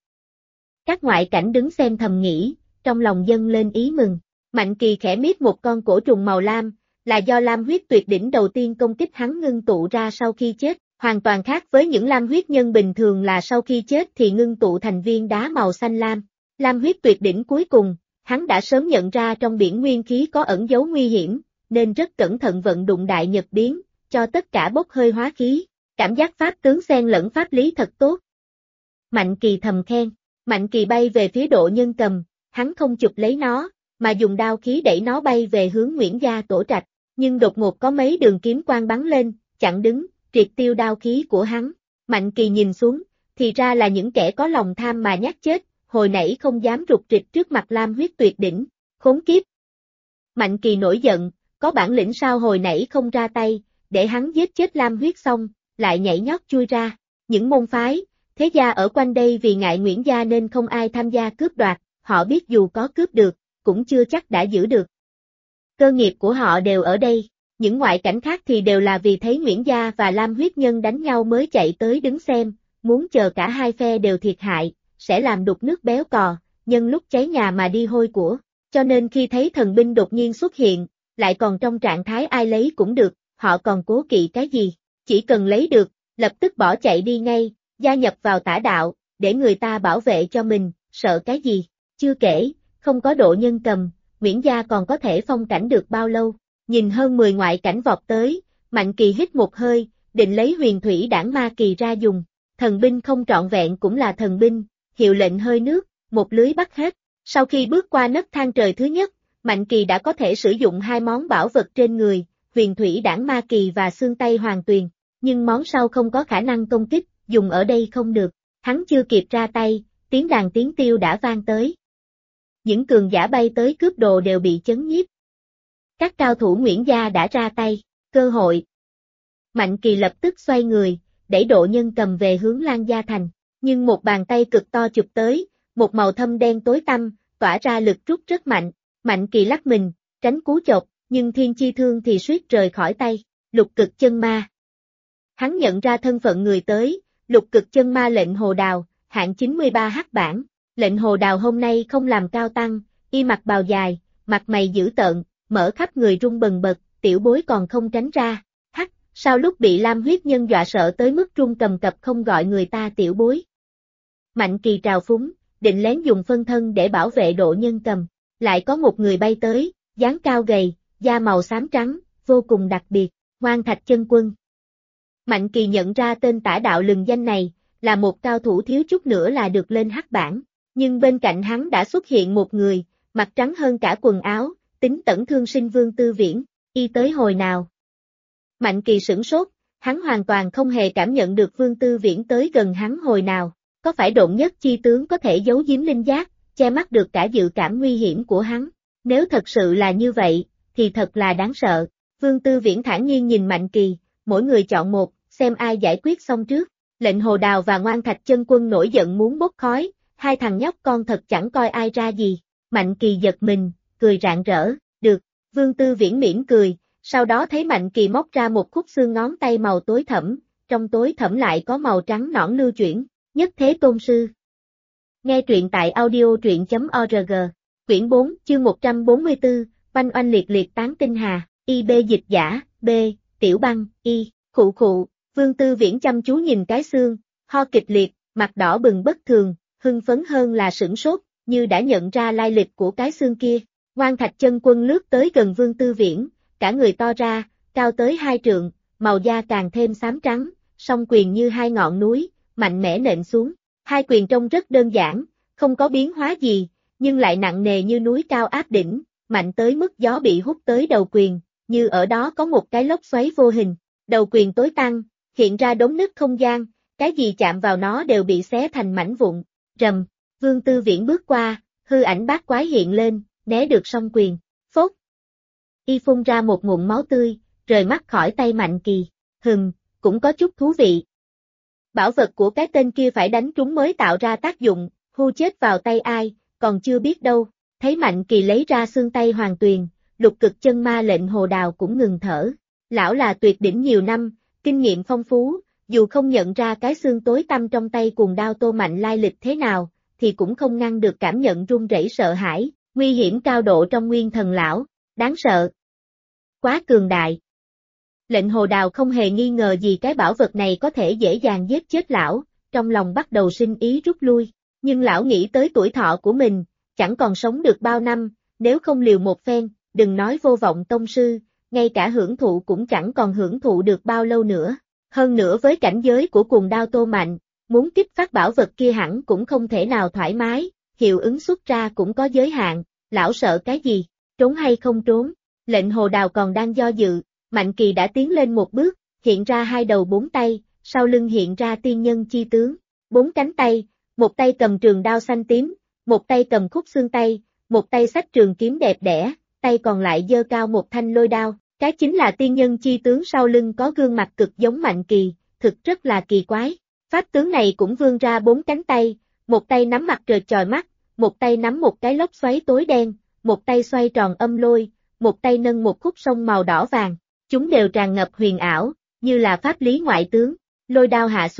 Các ngoại cảnh đứng xem thầm nghĩ, trong lòng dâng lên ý mừng. Mạnh Kỳ khẽ miết một con cổ trùng màu lam, là do Lam huyết tuyệt đỉnh đầu tiên công kích hắn ngưng tụ ra sau khi chết, hoàn toàn khác với những Lam huyết nhân bình thường là sau khi chết thì ngưng tụ thành viên đá màu xanh lam. Lam huyết tuyệt đỉnh cuối cùng, hắn đã sớm nhận ra trong biển nguyên khí có ẩn dấu nguy hiểm, nên rất cẩn thận vận dụng đại nhật biến, cho tất cả bốc hơi hóa khí, cảm giác pháp tướng xen lẫn pháp lý thật tốt. Mạnh Kỳ thầm khen, Mạnh Kỳ bay về phía Độ Nhân Cầm, hắn không chụp lấy nó, mà dùng đao khí đẩy nó bay về hướng Nguyễn Gia Tổ Trạch, nhưng đột ngột có mấy đường kiếm quang bắn lên, chặn đứng, triệt tiêu đao khí của hắn. Mạnh Kỳ nhìn xuống, thì ra là những kẻ có lòng tham mà nhát chết, hồi nãy không dám rụt rịch trước mặt Lam huyết tuyệt đỉnh, khốn kiếp. Mạnh Kỳ nổi giận, có bản lĩnh sao hồi nãy không ra tay, để hắn giết chết Lam huyết xong, lại nhảy nhót chui ra. Những môn phái, thế gia ở quanh đây vì ngại Nguyễn Gia nên không ai tham gia cướp đoạt, họ biết dù có cướp được, cũng chưa chắc đã giữ được. Cơ nghiệp của họ đều ở đây, những ngoại cảnh khác thì đều là vì thấy Nguyễn Gia và Lam huyết nhân đánh nhau mới chạy tới đứng xem, muốn chờ cả hai phe đều thiệt hại, sẽ làm đục nước béo cò, nhân lúc cháy nhà mà đi hôi của. Cho nên khi thấy thần binh đột nhiên xuất hiện, lại còn trong trạng thái ai lấy cũng được, họ còn cố kỵ cái gì, chỉ cần lấy được, lập tức bỏ chạy đi ngay, gia nhập vào tả đạo, để người ta bảo vệ cho mình, sợ cái gì, chưa kể, không có Độ Nhân Cầm, Nguyễn gia còn có thể phong cảnh được bao lâu, nhìn hơn 10 ngoại cảnh vọt tới, Mạnh Kỳ hít một hơi, định lấy huyền thủy đảng ma kỳ ra dùng, thần binh không trọn vẹn cũng là thần binh, hiệu lệnh hơi nước, một lưới bắt hết, sau khi bước qua nấc thang trời thứ nhất, Mạnh Kỳ đã có thể sử dụng hai món bảo vật trên người, huyền thủy đảng ma kỳ và xương tay hoàng tuyền, nhưng món sau không có khả năng công kích, dùng ở đây không được, hắn chưa kịp ra tay, tiếng đàn tiếng tiêu đã vang tới. Những cường giả bay tới cướp đồ đều bị chấn nhiếp. Các cao thủ Nguyễn gia đã ra tay, cơ hội. Mạnh Kỳ lập tức xoay người, đẩy Độ Nhân Cầm về hướng Lan Gia Thành, nhưng một bàn tay cực to chụp tới, một màu thâm đen tối tăm, tỏa ra lực trút rất mạnh, Mạnh Kỳ lắc mình, tránh cú chộp, nhưng thiên chi thương thì suýt rời khỏi tay, Lục Cực Chân Ma. Hắn nhận ra thân phận người tới, Lục Cực Chân Ma lệnh Hồ Đào, hạng 93 hắc bản, lệnh Hồ Đào hôm nay không làm cao tăng, y mặc bào dài, mặt mày dữ tợn, mở khắp người rung bần bật, tiểu bối còn không tránh ra, hắc, sao lúc bị Lam huyết nhân dọa sợ tới mức run cầm cập không gọi người ta tiểu bối. Mạnh Kỳ trào phúng, định lén dùng phân thân để bảo vệ Độ Nhân Cầm, lại có một người bay tới, dáng cao gầy, da màu xám trắng, vô cùng đặc biệt, Ngoan Thạch Chân Quân. Mạnh Kỳ nhận ra tên tả đạo lừng danh này, là một cao thủ thiếu chút nữa là được lên hắc bảng, nhưng bên cạnh hắn đã xuất hiện một người, mặt trắng hơn cả quần áo, tính tẩn thương sinh Vương Tư Viễn, y tới hồi nào. Mạnh Kỳ sửng sốt, hắn hoàn toàn không hề cảm nhận được Vương Tư Viễn tới gần hắn hồi nào, có phải Độn Nhất chi tướng có thể giấu giếm linh giác, che mắt được cả dự cảm nguy hiểm của hắn, nếu thật sự là như vậy, thì thật là đáng sợ. Vương Tư Viễn thản nhiên nhìn Mạnh Kỳ, mỗi người chọn một, xem ai giải quyết xong trước. Lệnh Hồ Đào và Ngoan Thạch Chân Quân nổi giận muốn bốc khói, hai thằng nhóc con thật chẳng coi ai ra gì. Mạnh Kỳ giật mình, cười rạng rỡ, được, Vương Tư Viễn mỉm cười, sau đó thấy Mạnh Kỳ móc ra một khúc xương ngón tay màu tối thẫm, trong tối thẫm lại có màu trắng nõn lưu chuyển, Nhất Thế Tôn Sư. Nghe truyện tại audio.truyện.org, quyển 4, chương 144, oanh oanh liệt liệt tán tinh hà, IB dịch giả, B, Tiểu Băng, Y, khụ khụ, Vương Tư Viễn chăm chú nhìn cái xương, ho kịch liệt, mặt đỏ bừng bất thường, hưng phấn hơn là sửng sốt, như đã nhận ra lai lịch của cái xương kia. Ngoan Thạch Chân Quân lướt tới gần Vương Tư Viễn, cả người to ra, cao tới 2 trượng, màu da càng thêm xám trắng, song quyền như hai ngọn núi, mạnh mẽ nện xuống. Hai quyền trông rất đơn giản, không có biến hóa gì, nhưng lại nặng nề như núi cao áp đỉnh, mạnh tới mức gió bị hút tới đầu quyền, như ở đó có một cái lốc xoáy vô hình. Đầu quyền tối tăng, hiện ra đống nứt không gian, cái gì chạm vào nó đều bị xé thành mảnh vụn. Rầm, Vương Tư Viễn bước qua, hư ảnh bát quái hiện lên, né được song quyền. Phốt. Y phun ra một ngụm máu tươi, rời mắt khỏi tay Mạnh Kỳ. Cũng có chút thú vị. Bảo vật của cái tên kia phải đánh trúng mới tạo ra tác dụng, hu chết vào tay ai, còn chưa biết đâu. Thấy Mạnh Kỳ lấy ra xương tay Hoàng Tuyền, Lục Cực Chân Ma lệnh Hồ Đào cũng ngừng thở. Lão là tuyệt đỉnh nhiều năm, kinh nghiệm phong phú, dù không nhận ra cái xương tối tăm trong tay cuồng đao Tô Mạnh lai lịch thế nào, thì cũng không ngăn được cảm nhận run rẩy sợ hãi, nguy hiểm cao độ trong Nguyên Thần lão, đáng sợ. Quá cường đại. Lệnh Hồ Đào không hề nghi ngờ gì cái bảo vật này có thể dễ dàng giết chết lão, trong lòng bắt đầu sinh ý rút lui, nhưng lão nghĩ tới tuổi thọ của mình, chẳng còn sống được bao năm, nếu không liều một phen, đừng nói vô vọng tông sư, ngay cả hưởng thụ cũng chẳng còn hưởng thụ được bao lâu nữa. Hơn nữa với cảnh giới của cuồng đao Tô Mạnh, muốn kích phát bảo vật kia hẳn cũng không thể nào thoải mái, hiệu ứng xuất ra cũng có giới hạn, lão sợ cái gì, trốn hay không trốn. Lệnh Hồ Đào còn đang do dự, Mạnh Kỳ đã tiến lên một bước, hiện ra hai đầu bốn tay, sau lưng hiện ra tiên nhân chi tướng, bốn cánh tay, một tay cầm trường đao xanh tím, một tay cầm khúc xương tay, một tay xách trường kiếm đẹp đẽ, tay còn lại giơ cao một thanh lôi đao, cái chính là tiên nhân chi tướng sau lưng có gương mặt cực giống Mạnh Kỳ, thực rất là kỳ quái. Pháp tướng này cũng vươn ra bốn cánh tay, một tay nắm mặt trời chòi mắt, một tay nắm một cái lốc xoáy tối đen, một tay xoay tròn âm lôi, một tay nâng một khúc sông màu đỏ vàng, chúng đều tràn ngập huyền ảo, như là pháp lý ngoại tướng. Lôi đao hạ xuống,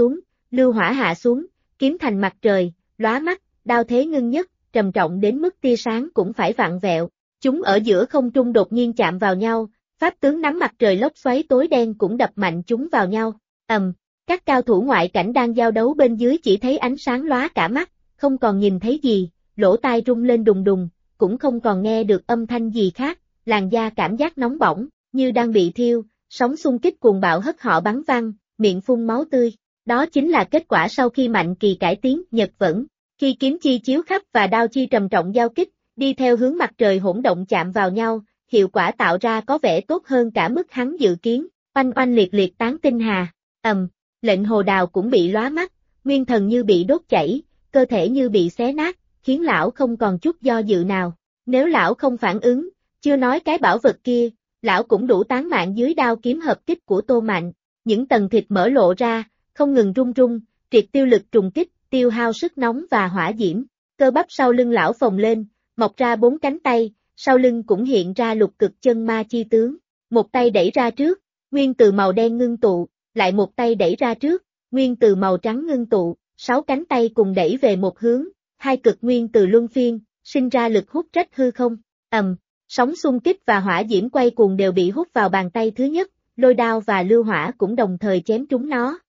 lưu hỏa hạ xuống, kiếm thành mặt trời, lóa mắt, đao thế ngưng nhất, trầm trọng đến mức tia sáng cũng phải vặn vẹo. Chúng ở giữa không trung đột nhiên chạm vào nhau, pháp tướng nắm mặt trời lốc xoáy tối đen cũng đập mạnh chúng vào nhau. Các cao thủ ngoại cảnh đang giao đấu bên dưới chỉ thấy ánh sáng lóa cả mắt, không còn nhìn thấy gì, lỗ tai rung lên đùng đùng, cũng không còn nghe được âm thanh gì khác, làn da cảm giác nóng bỏng, như đang bị thiêu, sóng xung kích cuồng bạo hất họ bắn văng, miệng phun máu tươi. Đó chính là kết quả sau khi Mạnh Kỳ cải tiến Nhật Vẫn. Khi kiếm chi chiếu khắp và đao chi trầm trọng giao kích, đi theo hướng mặt trời hỗn động chạm vào nhau, hiệu quả tạo ra có vẻ tốt hơn cả mức hắn dự kiến, oanh oanh liệt liệt tán tinh hà. Lệnh Hồ Đào cũng bị lóa mắt, nguyên thần như bị đốt chảy, cơ thể như bị xé nát, khiến lão không còn chút do dự nào. Nếu lão không phản ứng, chưa nói cái bảo vật kia, lão cũng đủ tán mạng dưới đao kiếm hợp kích của Tô Mạnh. Những tầng thịt mở lộ ra, không ngừng rung rung, triệt tiêu lực trùng kích, tiêu hao sức nóng và hỏa diễm. Cơ bắp sau lưng lão phồng lên, mọc ra 4 cánh tay, sau lưng cũng hiện ra lục cực chân ma chi tướng. Một tay đẩy ra trước, nguyên từ màu đen ngưng tụ, lại một tay đẩy ra trước, nguyên từ màu trắng ngưng tụ, 6 cánh tay cùng đẩy về một hướng, hai cực nguyên từ luân phiên, sinh ra lực hút rách hư không. Sóng xung kích và hỏa diễm quay cuồng đều bị hút vào bàn tay thứ nhất, lôi đao và lưu hỏa cũng đồng thời chém trúng nó.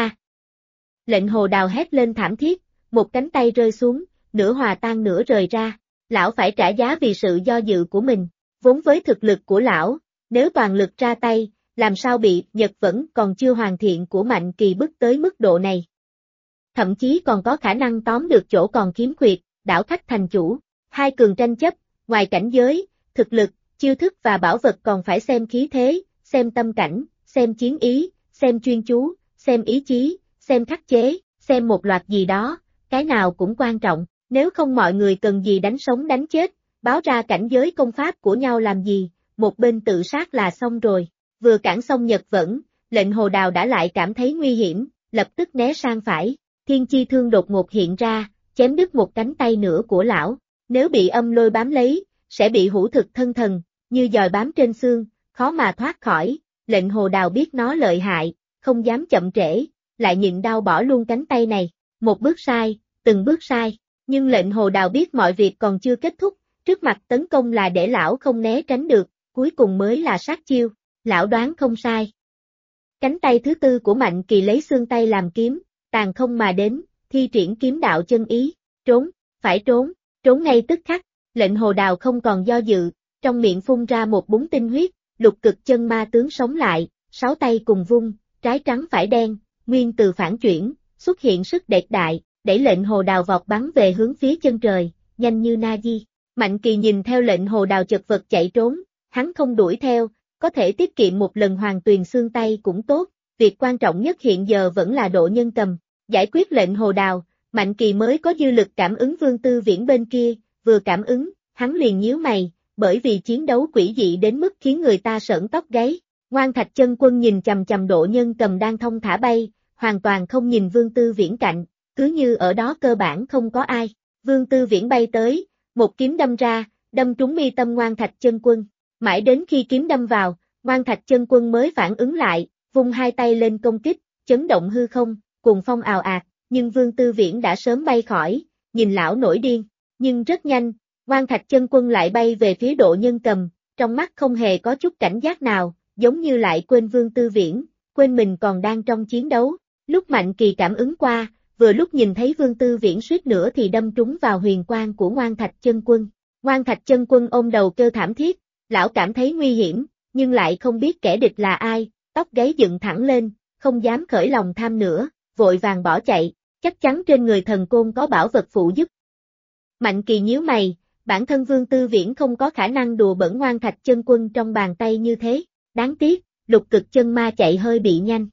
Lệnh Hồ Đào hét lên thảm thiết, một cánh tay rơi xuống, nửa hòa tan nửa rời ra. Lão phải trả giá vì sự do dự của mình. Vốn với thực lực của lão, nếu toàn lực ra tay, làm sao bị Nhật Vẫn còn chưa hoàn thiện của Mạnh Kỳ bức tới mức độ này. Thậm chí còn có khả năng tóm được chỗ còn khiếm khuyết, đảo khách thành chủ. Hai cường tranh chấp, ngoài cảnh giới, thực lực, chiêu thức và bảo vật còn phải xem khí thế, xem tâm cảnh, xem chiến ý, xem chuyên chú, xem ý chí, xem khắc chế, xem một loạt gì đó, cái nào cũng quan trọng. Nếu không mọi người cần gì đánh sống đánh chết, báo ra cảnh giới công pháp của nhau làm gì, một bên tự sát là xong rồi. Vừa cản xong Nhật Vẫn, lệnh Hồ Đào đã lại cảm thấy nguy hiểm, lập tức né sang phải. Thiên chi thương đột ngột hiện ra, chém đứt một cánh tay nữa của lão. Nếu bị âm lôi bám lấy, sẽ bị hữu thực thân thần, như giòi bám trên xương, khó mà thoát khỏi. Lệnh Hồ Đào biết nó lợi hại, không dám chậm trễ, lại nhịn đau bỏ luôn cánh tay này. Một bước sai, từng bước sai. Nhưng lệnh Hồ Đào biết mọi việc còn chưa kết thúc, trước mặt tấn công là để lão không né tránh được, cuối cùng mới là sát chiêu. Lão đoán không sai. Cánh tay thứ tư của Mạnh Kỳ lấy xương tay làm kiếm, tàn không mà đến, thi triển kiếm đạo chân ý, trốn, phải trốn, trốn ngay tức khắc. Lệnh Hồ Đào không còn do dự, trong miệng phun ra một búng tinh huyết, lục cực chân ma tướng sống lại, 6 tay cùng vung, trái trắng phải đen, nguyên từ phản chuyển, xuất hiện sức đệt đại, đẩy lệnh Hồ Đào vọt bắn về hướng phía chân trời, nhanh như na di. Mạnh Kỳ nhìn theo lệnh Hồ Đào chật vật chạy trốn, hắn không đuổi theo, có thể tiết kiệm một lần Hoàng Tuyền xương tay cũng tốt, việc quan trọng nhất hiện giờ vẫn là độ nhân cầm. Giải quyết lệnh Hồ Đào, Mạnh Kỳ mới có dư lực cảm ứng Vương Tư Viễn bên kia, vừa cảm ứng, hắn liền nhíu mày, bởi vì chiến đấu quỷ dị đến mức khiến người ta sởn tóc gáy. Ngoan Thạch Chân Quân nhìn chằm chằm độ nhân cầm đang thong thả bay, hoàn toàn không nhìn Vương Tư Viễn cạnh, cứ như ở đó cơ bản không có ai. Vương Tư Viễn bay tới, một kiếm đâm ra, đâm trúng mi tâm Ngoan Thạch Chân Quân. Mãi đến khi kiếm đâm vào, Ngoan Thạch Chân Quân mới phản ứng lại, vung hai tay lên công kích, chấn động hư không, cuồng phong ào ạt, nhưng Vương Tư Viễn đã sớm bay khỏi, nhìn lão nổi điên. Nhưng rất nhanh, Ngoan Thạch Chân Quân lại bay về phía độ nhân cầm, trong mắt không hề có chút cảnh giác nào, giống như lại quên Vương Tư Viễn, quên mình còn đang trong chiến đấu. Lúc Mạnh Kỳ cảm ứng qua, vừa lúc nhìn thấy Vương Tư Viễn suýt nữa thì đâm trúng vào huyền quang của Ngoan Thạch Chân Quân. Ngoan Thạch Chân Quân ôm đầu kêu thảm thiết, lão cảm thấy nguy hiểm, nhưng lại không biết kẻ địch là ai, tóc gáy dựng thẳng lên, không dám khởi lòng tham nữa, vội vàng bỏ chạy, chắc chắn trên người thần côn có bảo vật phụ giúp. Mạnh Kỳ nhíu mày, bản thân Vương Tư Viễn không có khả năng đùa bỡn Ngoan Thạch Chân Quân trong bàn tay như thế, đáng tiếc, lục cực chân ma chạy hơi bị nhanh.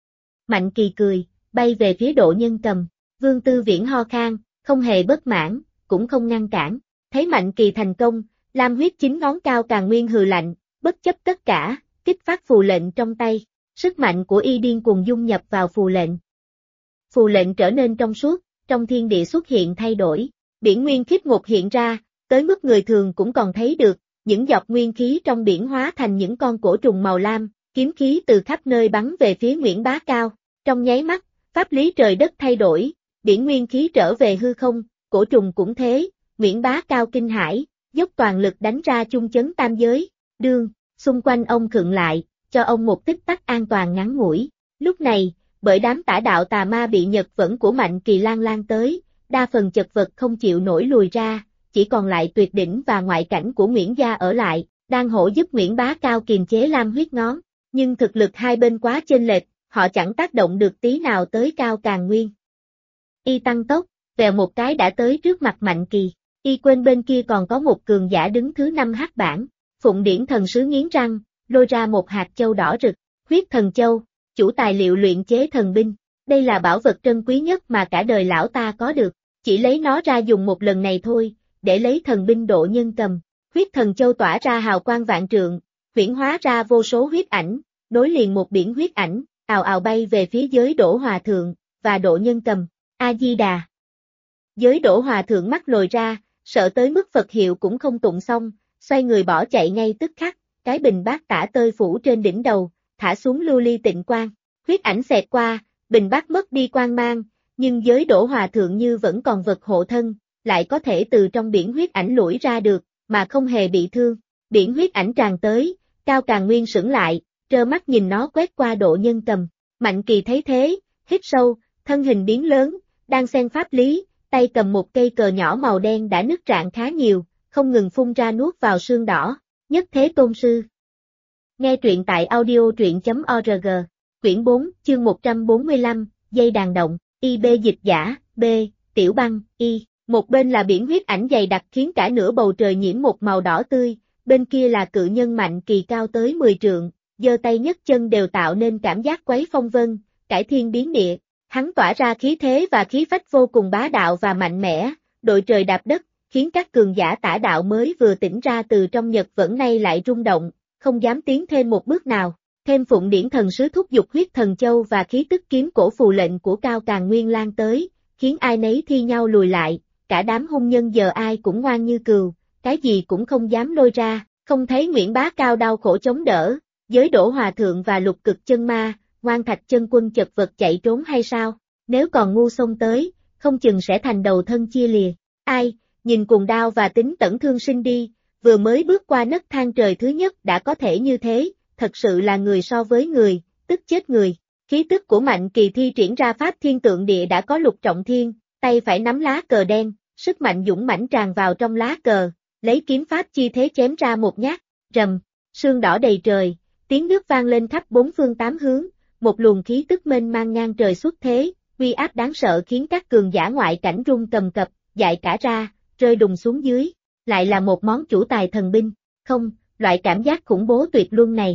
Mạnh Kỳ cười, bay về phía độ nhân cầm, Vương Tư Viễn ho khan, không hề bất mãn, cũng không ngăn cản, thấy Mạnh Kỳ thành công, Lam Huyết Chính ngón cao càng nguyên hừ lạnh, bất chấp tất cả, kích phát phù lệnh trong tay, sức mạnh của y điên cuồng dung nhập vào phù lệnh. Phù lệnh trở nên trong suốt, trong thiên địa xuất hiện thay đổi, biển nguyên khiếp ngột hiện ra, tới mức người thường cũng còn thấy được, những giọt nguyên khí trong biển hóa thành những con cổ trùng màu lam, kiếm khí từ khắp nơi bắn về phía Nguyễn Bá Cao. Trong nháy mắt, pháp lý trời đất thay đổi, biển nguyên khí trở về hư không, cổ trùng cũng thế, Nguyễn Bá Cao kinh hãi, dốc toàn lực đánh ra chung chấn tam giới, đương, xung quanh ông khựng lại, cho ông một tích tắc an toàn ngắn ngủi. Lúc này, bởi đám tả đạo tà ma bị Nhật vẫn của Mạnh Kỳ lan tới, đa phần chật vật không chịu nổi lùi ra, chỉ còn lại Tuyệt Đỉnh và ngoại cảnh của Nguyễn gia ở lại, đang hỗ giúp Nguyễn Bá Cao kiềm chế Lam Huyết Ngón, nhưng thực lực hai bên quá chênh lệch, họ chẳng tác động được tí nào tới Cao Càn Nguyên. Y tăng tốc, vèo một cái đã tới trước mặt Mạnh Kỳ, y quên bên kia còn có một cường giả đứng thứ 5 hắc bảng, Phụng Điển Thần Sứ nghiến răng, lôi ra một hạt châu đỏ rực, huyết thần châu, chủ tài liệu luyện chế thần binh, đây là bảo vật trân quý nhất mà cả đời lão ta có được, chỉ lấy nó ra dùng một lần này thôi, để lấy thần binh độ nhân cầm, huyết thần châu tỏa ra hào quang vạn trượng, huyễn hóa ra vô số huyết ảnh, nối liền một biển huyết ảnh, ào ào bay về phía giới Đỗ Hòa Thượng, và độ nhân cầm, A-di-đà. Giới Đỗ Hòa Thượng mắt lồi ra, sợ tới mức Phật hiệu cũng không tụng xong, xoay người bỏ chạy ngay tức khắc, cái bình bát tả tơi phủ trên đỉnh đầu, thả xuống lưu ly tịnh quang, huyết ảnh xẹt qua, bình bát mất đi quang mang, nhưng giới Đỗ Hòa Thượng như vẫn còn vật hộ thân, lại có thể từ trong biển huyết ảnh lủi ra được, mà không hề bị thương, biển huyết ảnh tràn tới, Cao Càn Nguyên sững lại, trơ mắt nhìn nó quét qua độ nhân cầm, Mạnh Kỳ thấy thế, hít sâu, thân hình biến lớn, đang xen pháp lý, tay cầm một cây cờ nhỏ màu đen đã nứt rạn khá nhiều, không ngừng phun ra nuốt vào sương đỏ, Nhất Thế Tôn Sư. Nghe truyện tại audio truyện.org, quyển 4, chương 145, dây đàn động, IB dịch giả, B, Tiểu Băng, Y, một bên là biển huyết ảnh dày đặc khiến cả nửa bầu trời nhiễm một màu đỏ tươi, bên kia là cự nhân Mạnh Kỳ cao tới 10 trượng, giơ tay nhấc chân đều tạo nên cảm giác quấy phong vân, cải thiên biến địa, hắn tỏa ra khí thế và khí phách vô cùng bá đạo và mạnh mẽ, đội trời đạp đất, khiến các cường giả tả đạo mới vừa tỉnh ra từ trong Nhật vẫn nay lại rung động, không dám tiến thêm một bước nào. Thêm Phụng Điển Thần Sứ thúc giục huyết thần châu và khí tức kiếm cổ phù lệnh của Cao Càn Nguyên lan tới, khiến ai nấy thi nhau lùi lại, cả đám hung nhân giờ ai cũng ngoan như cừu, cái gì cũng không dám lôi ra, không thấy Nguyễn Bá Cao đau khổ chống đỡ, giới Đỗ Hòa Thượng và Lục Cực Chân Ma, Ngoan Thạch Chân Quân chật vật chạy trốn hay sao, nếu còn ngu xông tới, không chừng sẽ thành đầu thân chia lìa, ai, nhìn Cuồng Đao và Tính Tẩn thương sinh đi, vừa mới bước qua nấc thang trời thứ nhất đã có thể như thế, thật sự là người so với người, tức chết người. Khí tức của Mạnh Kỳ thi triển ra pháp thiên tượng địa đã có lục trọng thiên, tay phải nắm lá cờ đen, sức mạnh dũng mãnh tràn vào trong lá cờ, lấy kiếm pháp chi thế chém ra một nhát, rầm, sương đỏ đầy trời, tiếng nước vang lên khắp bốn phương tám hướng, một luồng khí tức mênh mang ngang trời xuất thế, uy áp đáng sợ khiến các cường giả ngoại cảnh run cầm cập, dại cả ra, rơi đùng xuống dưới, lại là một món chủ tài thần binh, không, loại cảm giác khủng bố tuyệt luân này.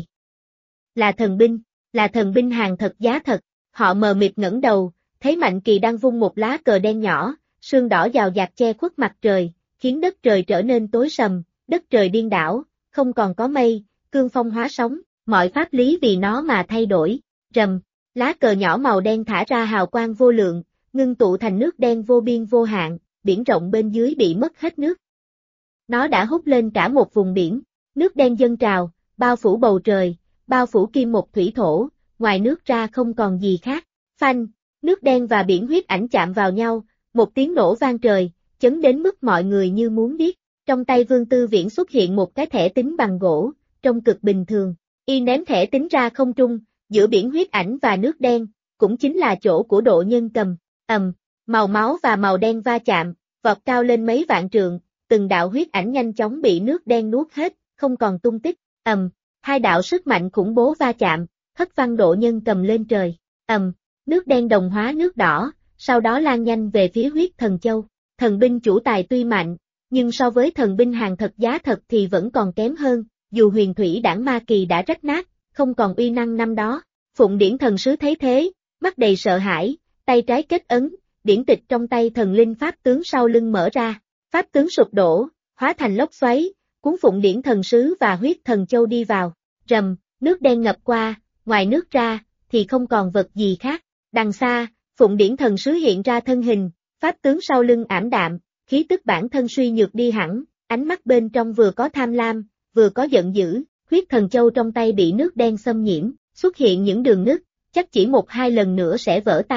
Là thần binh hàng thật giá thật, họ mờ mịt ngẩng đầu, thấy Mạnh Kỳ đang vung một lá cờ đen nhỏ, sương đỏ dào dạt che khuất mặt trời, khiến đất trời trở nên tối sầm, đất trời điên đảo, không còn có mây, cương phong hóa sóng, mọi pháp lý vì nó mà thay đổi, rầm, lá cờ nhỏ màu đen thả ra hào quang vô lượng, ngưng tụ thành nước đen vô biên vô hạn, biển rộng bên dưới bị mất hết nước. Nó đã hút lên cả một vùng biển, nước đen dâng trào, bao phủ bầu trời, bao phủ kim một thủy thổ, ngoài nước ra không còn gì khác. Phanh, nước đen và biển huyết ảnh chạm vào nhau, một tiếng nổ vang trời, chấn đến mức mọi người như muốn điếc. Trong tay Vương Tư Viễn xuất hiện một cái thẻ tính bằng gỗ, trông cực bình thường. Y ném thẻ tính ra không trung, giữa biển huyết ảnh và nước đen, cũng chính là chỗ của độ nhân cầm. Màu máu và màu đen va chạm, vọt cao lên mấy vạn trượng, từng đạo huyết ảnh nhanh chóng bị nước đen nuốt hết, không còn tung tích. Hai đạo sức mạnh khủng bố va chạm, hất văng độ nhân cầm lên trời. Nước đen đồng hóa nước đỏ, sau đó lan nhanh về phía huyết thần châu. Thần binh chủ tài tuy mạnh, nhưng so với thần binh hàng thật giá thật thì vẫn còn kém hơn, dù huyền thủy đảng ma kỳ đã rách nát, không còn uy năng năm đó. Phụng Điển Thần Sứ thấy thế, mắt đầy sợ hãi, tay trái kết ấn, điển tịch trong tay thần linh pháp tướng sau lưng mở ra, pháp tướng sụp đổ, hóa thành lốc xoáy, cuốn Phụng Điển Thần Sứ và huyết thần châu đi vào, rầm, nước đen ngập qua, ngoài nước ra, thì không còn vật gì khác. Đằng xa, Phụng Điển Thần Sứ hiện ra thân hình, pháp tướng sau lưng ảm đạm, khí tức bản thân suy nhược đi hẳn, ánh mắt bên trong vừa có tham lam, vừa có giận dữ, huyết thần châu trong tay bị nước đen xâm nhiễm, xuất hiện những đường nứt, chắc chỉ một hai lần nữa sẽ vỡ tan.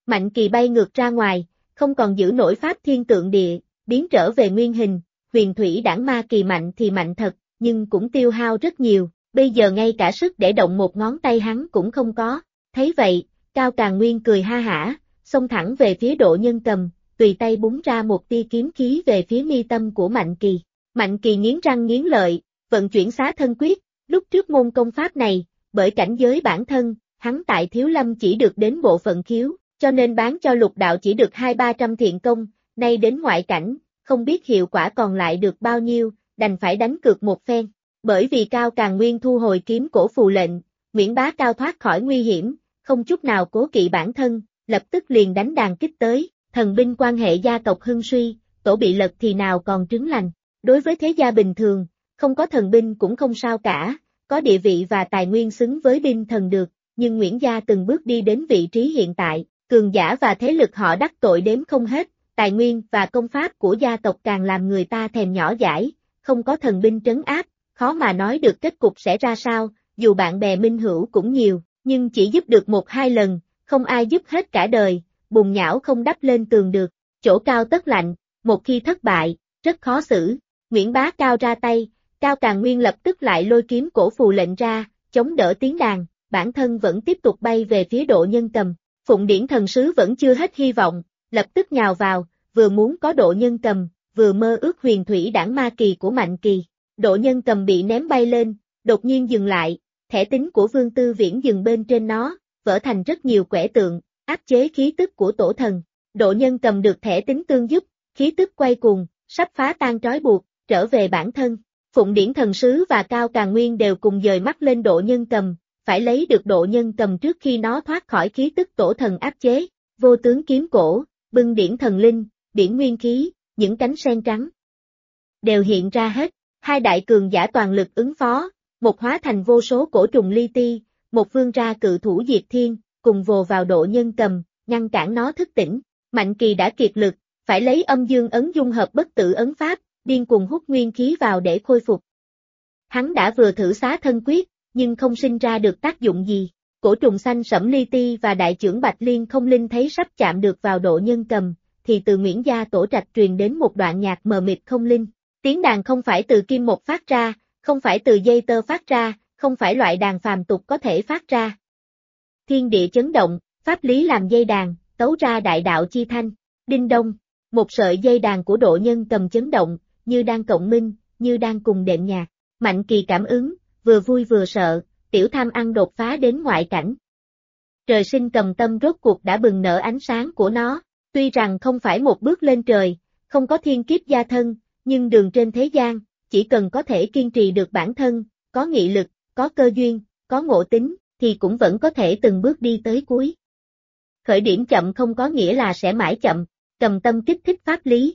Mạnh Kỳ bay ngược ra ngoài, không còn giữ nổi pháp thiên tượng địa, biến trở về nguyên hình, huyền thủy đảng ma kỳ mạnh thì mạnh thật, nhưng cũng tiêu hao rất nhiều, bây giờ ngay cả sức để động một ngón tay hắn cũng không có. Thấy vậy, Cao Càng Nguyên cười ha hả, xông thẳng về phía Độ Nhân Cầm, tùy tay búng ra một tia kiếm khí về phía mi tâm của Mạnh Kỳ. Mạnh Kỳ nghiến răng nghiến lợi, vận chuyển xá thân quyết, lúc trước môn công pháp này, bởi cảnh giới bản thân, hắn tại Thiếu Lâm chỉ được đến bộ phận khiếu, cho nên bán cho Lục đạo chỉ được 200-300 thiện công, nay đến ngoại cảnh, không biết hiệu quả còn lại được bao nhiêu, đành phải đánh cược một phen. Bởi vì Cao Càng Nguyên thu hồi kiếm cổ phù lệnh, Nguyễn Bá Cao thoát khỏi nguy hiểm, không chút nào cố kỵ bản thân, lập tức liền đánh đàn kích tới, thần binh quan hệ gia tộc hưng suy, tổ bị lật thì nào còn trứng lành. Đối với thế gia bình thường, không có thần binh cũng không sao cả, có địa vị và tài nguyên xứng với binh thần được, nhưng Nguyễn gia từng bước đi đến vị trí hiện tại, cường giả và thế lực họ đắc tội đếm không hết, tài nguyên và công pháp của gia tộc càng làm người ta thèm nhỏ dãi, không có thần binh trấn áp, khó mà nói được kết cục sẽ ra sao, dù bạn bè minh hữu cũng nhiều, nhưng chỉ giúp được 1-2 lần, không ai giúp hết cả đời, bùn nhão không đắp lên tường được, chỗ cao tất lạnh, một khi thất bại, rất khó xử. Nguyễn Bá Cao ra tay, Cao Càng Nguyên lập tức lại lôi kiếm cổ phù lệnh ra, chống đỡ tiếng đàn, bản thân vẫn tiếp tục bay về phía Độ Nhân Cầm. Phụng Điển Thần Sứ vẫn chưa hết hy vọng, lập tức nhào vào, vừa muốn có Độ Nhân Cầm, vừa mơ ước huyền thủy đảng ma kỳ của Mạnh Kỳ. Độ Nhân Cầm bị ném bay lên, đột nhiên dừng lại, thẻ tính của Vương Tư Viễn dừng bên trên nó, vỡ thành rất nhiều quẻ tượng, áp chế khí tức của tổ thần. Độ Nhân Cầm được thẻ tính tương giúp, khí tức quay cuồng, sắp phá tan trói buộc, trở về bản thân. Phụng Điển Thần Sứ và Cao Càng Nguyên đều cùng dời mắt lên Độ Nhân Cầm, phải lấy được Độ Nhân Cầm trước khi nó thoát khỏi khí tức tổ thần áp chế. Vô tướng kiếm cổ, bưng điển thần linh, điển nguyên khí, những cánh sen trắng đều hiện ra hết. Hai đại cường giả toàn lực ứng phó, một hóa thành vô số cổ trùng li ti, một vươn ra cự thủ diệt thiên, cùng vồ vào Độ Nhân Cầm, ngăn cản nó thức tỉnh. Mạnh Kỳ đã kiệt lực, phải lấy âm dương ấn dung hợp bất tử ấn pháp, điên cuồng hút nguyên khí vào để khôi phục. Hắn đã vừa thử xá thân quyết, nhưng không sinh ra được tác dụng gì. Cổ trùng xanh sẫm li ti và đại chưởng Bạch Liên không linh thấy sắp chạm được vào Độ Nhân Cầm, thì từ Nguyễn gia tổ trạch truyền đến một đoạn nhạc mờ mịt không linh. Tiếng đàn không phải từ kim một phát ra, không phải từ dây tơ phát ra, không phải loại đàn phàm tục có thể phát ra. Thiên địa chấn động, pháp lý làm dây đàn, tấu ra đại đạo chi thanh. Đinh đông, một sợi dây đàn của Độ Nhân Cầm chấn động, như đang cộng minh, như đang cùng đệm nhạc. Mạnh Kỳ cảm ứng, vừa vui vừa sợ, tiểu tham ăn đột phá đến ngoại cảnh. Trời sinh cầm tâm rốt cuộc đã bừng nở ánh sáng của nó, tuy rằng không phải một bước lên trời, không có thiên kiếp gia thân, nhưng đường trên thế gian, chỉ cần có thể kiên trì được bản thân, có nghị lực, có cơ duyên, có ngộ tính, thì cũng vẫn có thể từng bước đi tới cuối. Khởi điểm chậm không có nghĩa là sẽ mãi chậm, cầm tâm kích thích pháp lý.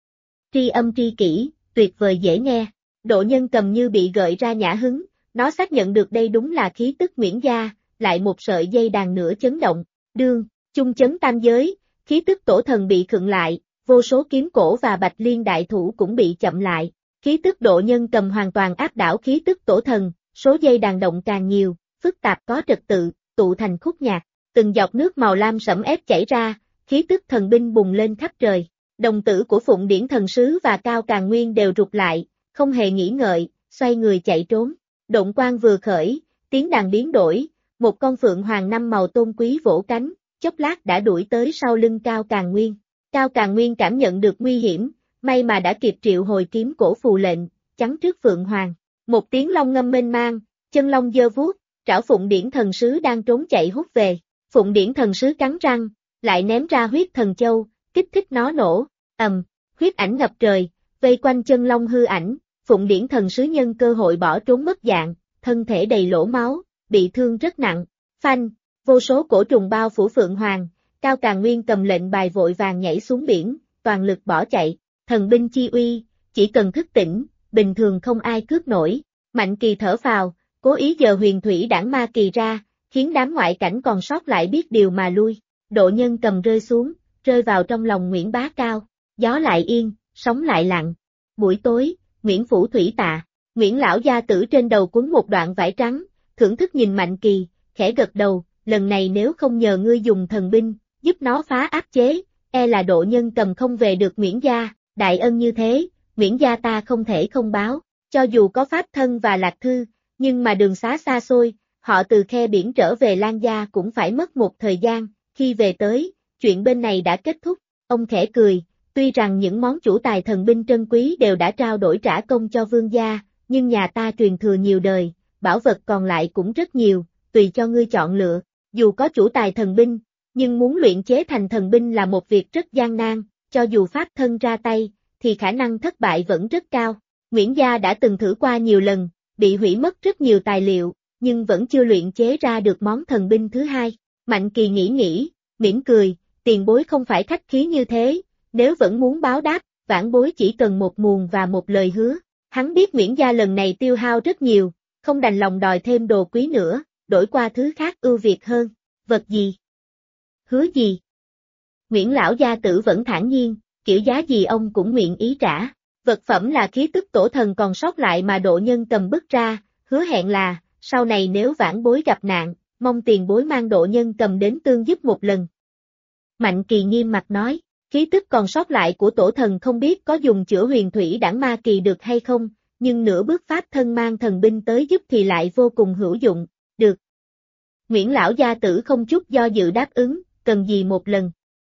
Tri âm tri kỷ, tuyệt vời dễ nghe, Độ Nhân Cầm như bị gợi ra nhã hứng, nó xác nhận được đây đúng là khí tức Nguyễn gia, lại một sợi dây đàn nữa chấn động, đương, chung chấn tam giới, khí tức tổ thần bị khựng lại, vô số kiếm cổ và Bạch Liên đại thủ cũng bị chậm lại, khí tức Độ Nhân Cầm hoàn toàn áp đảo khí tức tổ thần, số dây đàn động càng nhiều, phức tạp có trật tự, tụ thành khúc nhạc, từng giọt nước màu lam sẫm ép chảy ra, khí tức thần binh bùng lên khắp trời. Đồng tử của Phụng Điển Thần Sứ và Cao Càng Nguyên đều rụt lại, không hề nghĩ ngợi, xoay người chạy trốn. Động quang vừa khởi, tiếng đàn biến đổi, một con phượng hoàng 5 màu tôn quý vỗ cánh, chốc lát đã đuổi tới sau lưng Cao Càng Nguyên. Cao Càng Nguyên cảm nhận được nguy hiểm, may mà đã kịp triệu hồi kiếm cổ phù lệnh, chắn trước phượng hoàng. Một tiếng long ngâm mênh mang, chân long giơ vuốt, trảo Phụng Điển Thần Sứ đang trốn chạy hút về. Phụng Điển Thần Sứ cắn răng, lại ném ra huyết thần châu, kích thích nó nổ, huyết ảnh ngập trời, vây quanh chân long hư ảnh, Phụng Điển Thần Sứ nhân cơ hội bỏ trốn mất dạng, thân thể đầy lỗ máu, bị thương rất nặng, phanh, vô số cổ trùng bao phủ Phượng Hoàng, Cao Càng Nguyên cầm lệnh bài vội vàng nhảy xuống biển, toàn lực bỏ chạy, thần binh chi uy, chỉ cần thức tỉnh, bình thường không ai cướp nổi. Mạnh Kỳ thở phào, cố ý giờ huyền thủy đảng ma kỳ ra, khiến đám ngoại cảnh còn sót lại biết điều mà lui. Độ Nhân Cầm rơi xuống, rơi vào trong lòng Nguyễn Bá Cao, gió lại yên, sóng lại lặng. Buổi tối, Nguyễn Phủ Thủy Tạ, Nguyễn lão gia tử trên đầu quấn một đoạn vải trắng, thưởng thức nhìn Mạnh Kỳ, khẽ gật đầu, lần này nếu không nhờ ngươi dùng thần binh, giúp nó phá áp chế, e là Độ Nhân Cầm không về được Nguyễn gia, đại ân như thế, Nguyễn gia ta không thể không báo, cho dù có pháp thân và lạc thư, nhưng mà đường xá xa xôi, họ từ khe biển trở về Lan gia cũng phải mất một thời gian, khi về tới, chuyện bên này đã kết thúc, ông khẽ cười, tuy rằng những món chủ tài thần binh trân quý đều đã trao đổi trả công cho vương gia, nhưng nhà ta truyền thừa nhiều đời, bảo vật còn lại cũng rất nhiều, tùy cho ngươi chọn lựa, dù có chủ tài thần binh, nhưng muốn luyện chế thành thần binh là một việc rất gian nan, cho dù pháp thân ra tay, thì khả năng thất bại vẫn rất cao. Nguyễn gia đã từng thử qua nhiều lần, bị hủy mất rất nhiều tài liệu, nhưng vẫn chưa luyện chế ra được món thần binh thứ hai. Mạnh Kỳ nghĩ, mỉm cười, tiền bối không phải khách khí như thế, nếu vẫn muốn báo đáp, vãn bối chỉ cần một muồn và một lời hứa. Hắn biết Nguyễn gia lần này tiêu hao rất nhiều, không đành lòng đòi thêm đồ quý nữa, đổi qua thứ khác ưu việt hơn. Vật gì? Hứa gì? Nguyễn lão gia tử vẫn thản nhiên, kiểu giá gì ông cũng nguyện ý trả. Vật phẩm là khí tức tổ thần còn sót lại mà Độ Nhân Cầm bứt ra, hứa hẹn là, sau này nếu vãn bối gặp nạn, mong tiền bối mang Độ Nhân Cầm đến tương giúp một lần. Mạnh Kỳ nghiêm mặt nói, khí tức còn sót lại của tổ thần không biết có dùng chữa huyền thủy đẳng ma kỳ được hay không, nhưng nửa bước pháp thân mang thần binh tới giúp thì lại vô cùng hữu dụng, được. Nguyễn lão gia tử không chút do dự đáp ứng, cần gì một lần.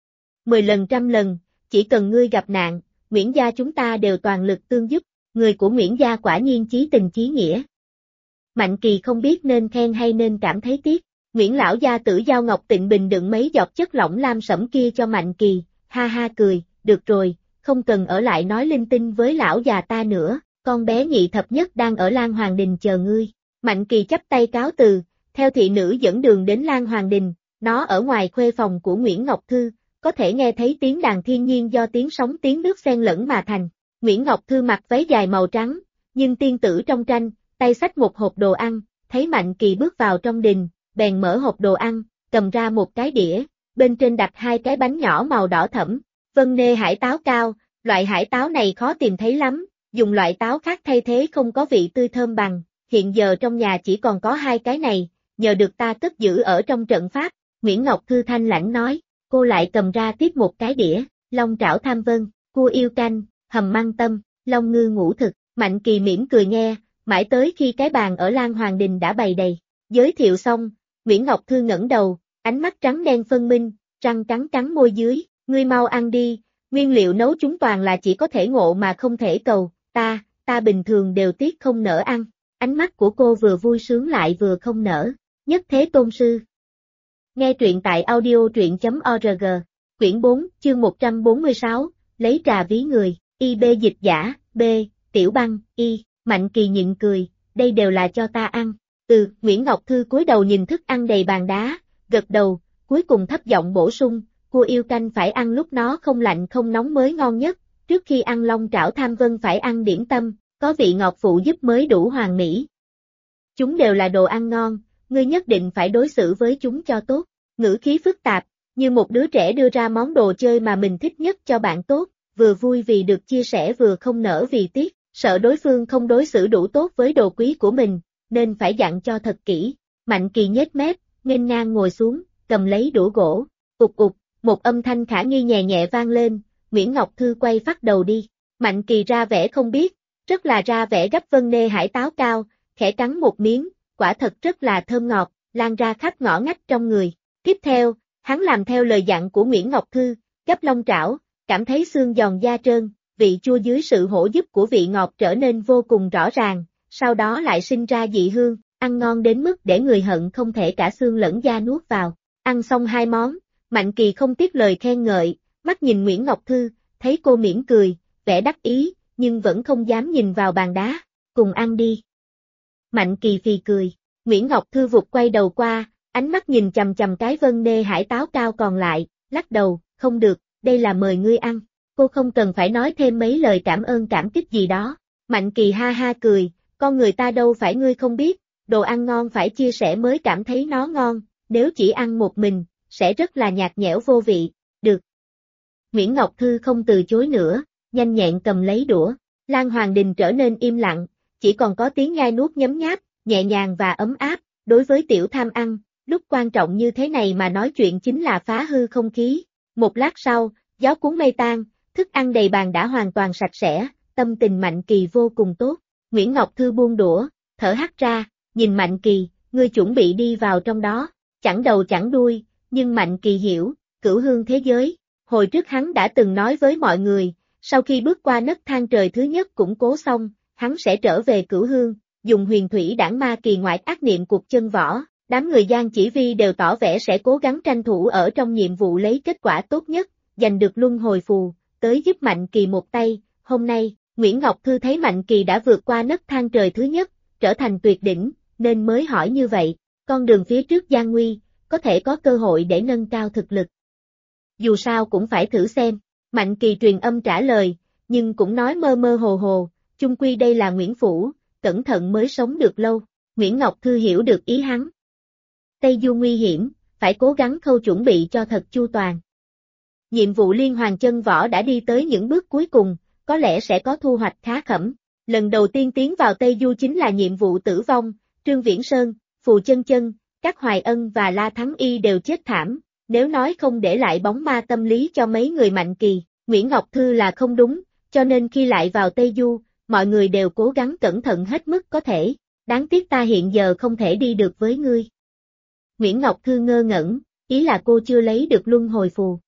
10 lần 100 lần, chỉ cần ngươi gặp nạn, Nguyễn gia chúng ta đều toàn lực tương giúp, người của Nguyễn gia quả nhiên chí tình chí nghĩa. Mạnh Kỳ không biết nên khen hay nên cảm thấy tiếc, Nguyễn lão gia tử giao ngọc tịnh bình đựng mấy giọt chất lỏng lam sẫm kia cho Mạnh Kỳ, ha ha cười, được rồi, không cần ở lại nói linh tinh với lão già ta nữa, con bé nhị thập nhất đang ở Lan Hoàng Đình chờ ngươi. Mạnh Kỳ chắp tay cáo từ, theo thị nữ dẫn đường đến Lan Hoàng Đình, nó ở ngoài khuê phòng của Nguyễn Ngọc Thư, có thể nghe thấy tiếng đàn thiên nhiên do tiếng sóng tiếng nước xen lẫn mà thành. Nguyễn Ngọc Thư mặc váy dài màu trắng, nhưng tiên tử trong tranh, tay xách một hộp đồ ăn, thấy Mạnh Kỳ bước vào trong đình, bèn mở hộp đồ ăn, cầm ra một cái đĩa, bên trên đặt 2 cái bánh nhỏ màu đỏ thẫm, vân nê hải táo cao, loại hải táo này khó tìm thấy lắm, dùng loại táo khác thay thế không có vị tươi thơm bằng, hiện giờ trong nhà chỉ còn có 2 cái này, nhờ được ta cất giữ ở trong trận pháp, Nguyễn Ngọc Thư thanh lãnh nói, cô lại cầm ra tiếp một cái đĩa, long trảo tham vân, cua yêu canh, hầm măng tâm, long ngư ngũ thực, Mạnh Kỳ mỉm cười nghe, mãi tới khi cái bàn ở Lan Hoàng Đình đã bày đầy, giới thiệu xong, Nguyễn Ngọc Thư ngẩng đầu, ánh mắt trắng đen phân minh, răng cắn cắn môi dưới, ngươi mau ăn đi, nguyên liệu nấu chúng toàn là chỉ có thể ngộ mà không thể cầu, ta bình thường đều tiếc không nỡ ăn, ánh mắt của cô vừa vui sướng lại vừa không nỡ, nhất thế tôn sư. Nghe truyện tại audio truyện.org, quyển 4, chương 146, lấy trà ví người, IB dịch giả, B, Tiểu Băng, Y, Mạnh Kỳ nhịn cười, đây đều là cho ta ăn, Nguyễn Ngọc Thư cúi đầu nhìn thức ăn đầy bàn đá, gật đầu, cuối cùng thấp giọng bổ sung, cua yêu canh phải ăn lúc nó không lạnh không nóng mới ngon nhất, trước khi ăn long trảo tham vân phải ăn điểm tâm, có vị ngọt phụ giúp mới đủ hoàn mỹ. Chúng đều là đồ ăn ngon, ngươi nhất định phải đối xử với chúng cho tốt, ngữ khí phức tạp, như một đứa trẻ đưa ra món đồ chơi mà mình thích nhất cho bạn tốt, vừa vui vì được chia sẻ vừa không nỡ vì tiếc, sợ đối phương không đối xử đủ tốt với đồ quý của mình, nên phải dặn cho thật kỹ. Mạnh Kỳ nhếch mép, nghênh ngang ngồi xuống, cầm lấy đũa gỗ, ục ục, một âm thanh khả nghi nhẹ nhẹ vang lên, Nguyễn Ngọc Thư quay phát đầu đi. Mạnh Kỳ ra vẻ không biết, rất là ra vẻ gấp vân nê hải táo cao, khẽ cắn một miếng, quả thật rất là thơm ngọt, lan ra khắp ngõ ngách trong người. Tiếp theo, hắn làm theo lời dặn của Nguyễn Ngọc Thư, gấp long trảo, cảm thấy xương giòn da trơn, vị chua dưới sự hỗ giúp của vị ngọt trở nên vô cùng rõ ràng, sau đó lại sinh ra dị hương, ăn ngon đến mức để người hận không thể cả xương lẫn da nuốt vào. Ăn xong 2 món, Mạnh Kỳ không tiếc lời khen ngợi, mắt nhìn Nguyễn Ngọc Thư, thấy cô mỉm cười, vẻ đắc ý, nhưng vẫn không dám nhìn vào bàn đá, cùng ăn đi. Mạnh Kỳ phì cười, Nguyễn Ngọc Thư vụt quay đầu qua, ánh mắt nhìn chằm chằm cái vân nê hải táo cao còn lại, lắc đầu, không được, đây là mời ngươi ăn, cô không cần phải nói thêm mấy lời cảm ơn cảm kích gì đó. Mạnh Kỳ ha ha cười, con người ta đâu phải ngươi không biết, đồ ăn ngon phải chia sẻ mới cảm thấy nó ngon, nếu chỉ ăn một mình, sẽ rất là nhạt nhẽo vô vị, được. Nguyễn Ngọc Thư không từ chối nữa, nhanh nhẹn cầm lấy đũa, Lan Hoàng Đình trở nên im lặng, chỉ còn có tiếng nhai nuốt nhấm nháp, nhẹ nhàng và ấm áp, đối với tiểu tham ăn, lúc quan trọng như thế này mà nói chuyện chính là phá hư không khí. Một lát sau, gió cuốn mây tan, thức ăn đầy bàn đã hoàn toàn sạch sẽ, tâm tình Mạnh Kỳ vô cùng tốt. Nguyễn Ngọc Thư buông đũa, thở hắt ra, nhìn Mạnh Kỳ, ngươi chuẩn bị đi vào trong đó, chẳng đầu chẳng đuôi, nhưng Mạnh Kỳ hiểu, cửu hương thế giới. Hồi trước hắn đã từng nói với mọi người, sau khi bước qua nấc thang trời thứ nhất củng cố xong, hắn sẽ trở về cửu hương, dùng huyền thủy đảng ma kỳ ngoại ác niệm cuộc chân võ. Đám người Giang Chỉ Vi đều tỏ vẻ sẽ cố gắng tranh thủ ở trong nhiệm vụ lấy kết quả tốt nhất, giành được luân hồi phù, tới giúp Mạnh Kỳ một tay. Hôm nay, Nguyễn Ngọc Thư thấy Mạnh Kỳ đã vượt qua nấc thang trời thứ nhất, trở thành tuyệt đỉnh, nên mới hỏi như vậy. Con đường phía trước gian nguy, có thể có cơ hội để nâng cao thực lực. Dù sao cũng phải thử xem. Mạnh Kỳ truyền âm trả lời, nhưng cũng nói mơ mơ hồ hồ, chung quy đây là Nguyễn Phủ, cẩn thận mới sống được lâu. Nguyễn Ngọc Thư hiểu được ý hắn. Tây Du nguy hiểm, phải cố gắng khâu chuẩn bị cho thật chu toàn. Nhiệm vụ liên hoàn chân võ đã đi tới những bước cuối cùng, có lẽ sẽ có thu hoạch khá khẩm. Lần đầu tiên tiến vào Tây Du chính là nhiệm vụ tử vong, Trương Viễn Sơn, Phù Chân Chân, các Hoài Ân và La Thắng Y đều chết thảm, nếu nói không để lại bóng ma tâm lý cho mấy người Mạnh Kỳ, Nguyễn Ngọc Thư là không đúng, cho nên khi lại vào Tây Du, mọi người đều cố gắng cẩn thận hết mức có thể, đáng tiếc ta hiện giờ không thể đi được với ngươi. Nguyễn Ngọc Thư ngơ ngẩn, ý là cô chưa lấy được luân hồi phù.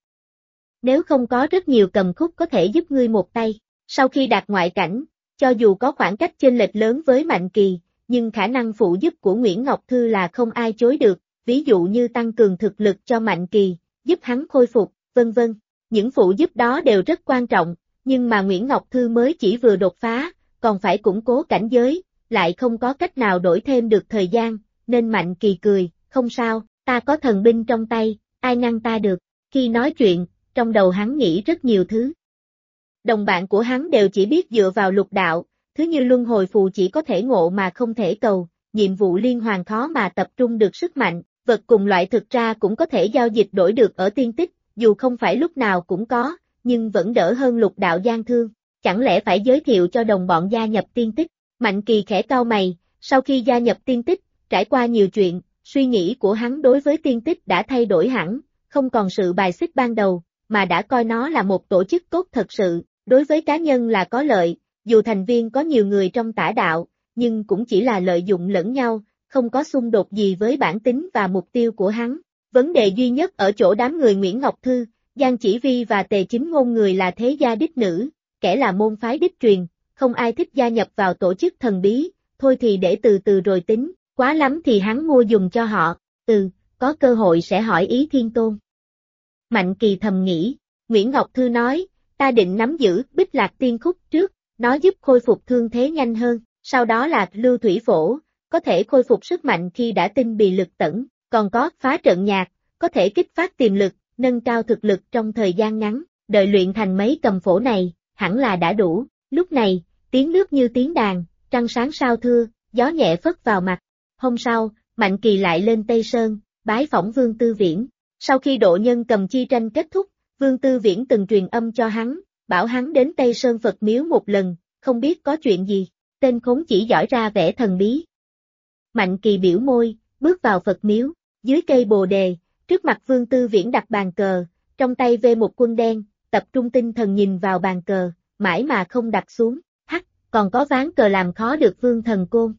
Nếu không có rất nhiều cầm khúc có thể giúp ngươi một tay, sau khi đạt ngoại cảnh, cho dù có khoảng cách chênh lệch lớn với Mạnh Kỳ, nhưng khả năng phụ giúp của Nguyễn Ngọc Thư là không ai chối được, ví dụ như tăng cường thực lực cho Mạnh Kỳ, giúp hắn khôi phục, vân vân. Những phụ giúp đó đều rất quan trọng, nhưng mà Nguyễn Ngọc Thư mới chỉ vừa đột phá, còn phải củng cố cảnh giới, lại không có cách nào đổi thêm được thời gian, nên Mạnh Kỳ cười, không sao, ta có thần binh trong tay, ai ngăn ta được. Khi nói chuyện, trong đầu hắn nghĩ rất nhiều thứ. Đồng bạn của hắn đều chỉ biết dựa vào lục đạo, thứ như luân hồi phù chỉ có thể ngộ mà không thể cầu, nhiệm vụ liên hoàn khó mà tập trung được sức mạnh, vật cùng loại thực ra cũng có thể giao dịch đổi được ở tiên tích, dù không phải lúc nào cũng có, nhưng vẫn đỡ hơn lục đạo gian thương, chẳng lẽ phải giới thiệu cho đồng bọn gia nhập tiên tích. Mạnh Kỳ khẽ cau mày, sau khi gia nhập tiên tích, trải qua nhiều chuyện, suy nghĩ của hắn đối với tiên tích đã thay đổi hẳn, không còn sự bài xích ban đầu, mà đã coi nó là một tổ chức tốt thật sự, đối với cá nhân là có lợi, dù thành viên có nhiều người trong tả đạo, nhưng cũng chỉ là lợi dụng lẫn nhau, không có xung đột gì với bản tính và mục tiêu của hắn. Vấn đề duy nhất ở chỗ đám người Nguyễn Ngọc Thư, Giang Chỉ Vi và Tề Chính Ngôn người là thế gia đích nữ, kẻ là môn phái đích truyền, không ai thích gia nhập vào tổ chức thần bí, thôi thì để từ từ rồi tính, quá lắm thì hắn mua dùng cho họ, có cơ hội sẽ hỏi ý Thiên Tôn. Mạnh Kỳ thầm nghĩ, Nguyễn Ngọc Thư nói, ta định nắm giữ Bích Lạc Tiên Khúc trước, nó giúp khôi phục thương thế nhanh hơn, sau đó là Lưu Thủy Phổ, có thể khôi phục sức mạnh khi đã tinh bì lực tẩn, còn có Phá Trận Nhạc, có thể kích phát tiềm lực, nâng cao thực lực trong thời gian ngắn, đợi luyện thành mấy cầm phổ này, hẳn là đã đủ. Lúc này, tiếng nước như tiếng đàn, trăng sáng sao thưa, gió nhẹ phất vào mặt. Hôm sau, Mạnh Kỳ lại lên Tây Sơn, bái phỏng Vương Tư Viễn. Sau khi độ nhân cầm chi tranh kết thúc, Vương Tư Viễn từng truyền âm cho hắn, bảo hắn đến Tây Sơn Phật miếu một lần, không biết có chuyện gì. Tên khốn chỉ giỏi ra vẻ thần bí. Mạnh Kỳ biểu môi, bước vào Phật miếu, dưới cây bồ đề, trước mặt Vương Tư Viễn đặt bàn cờ, trong tay vê một quân đen, tập trung tinh thần nhìn vào bàn cờ, mãi mà không đặt xuống, còn có ván cờ làm khó được Vương Thần Côn.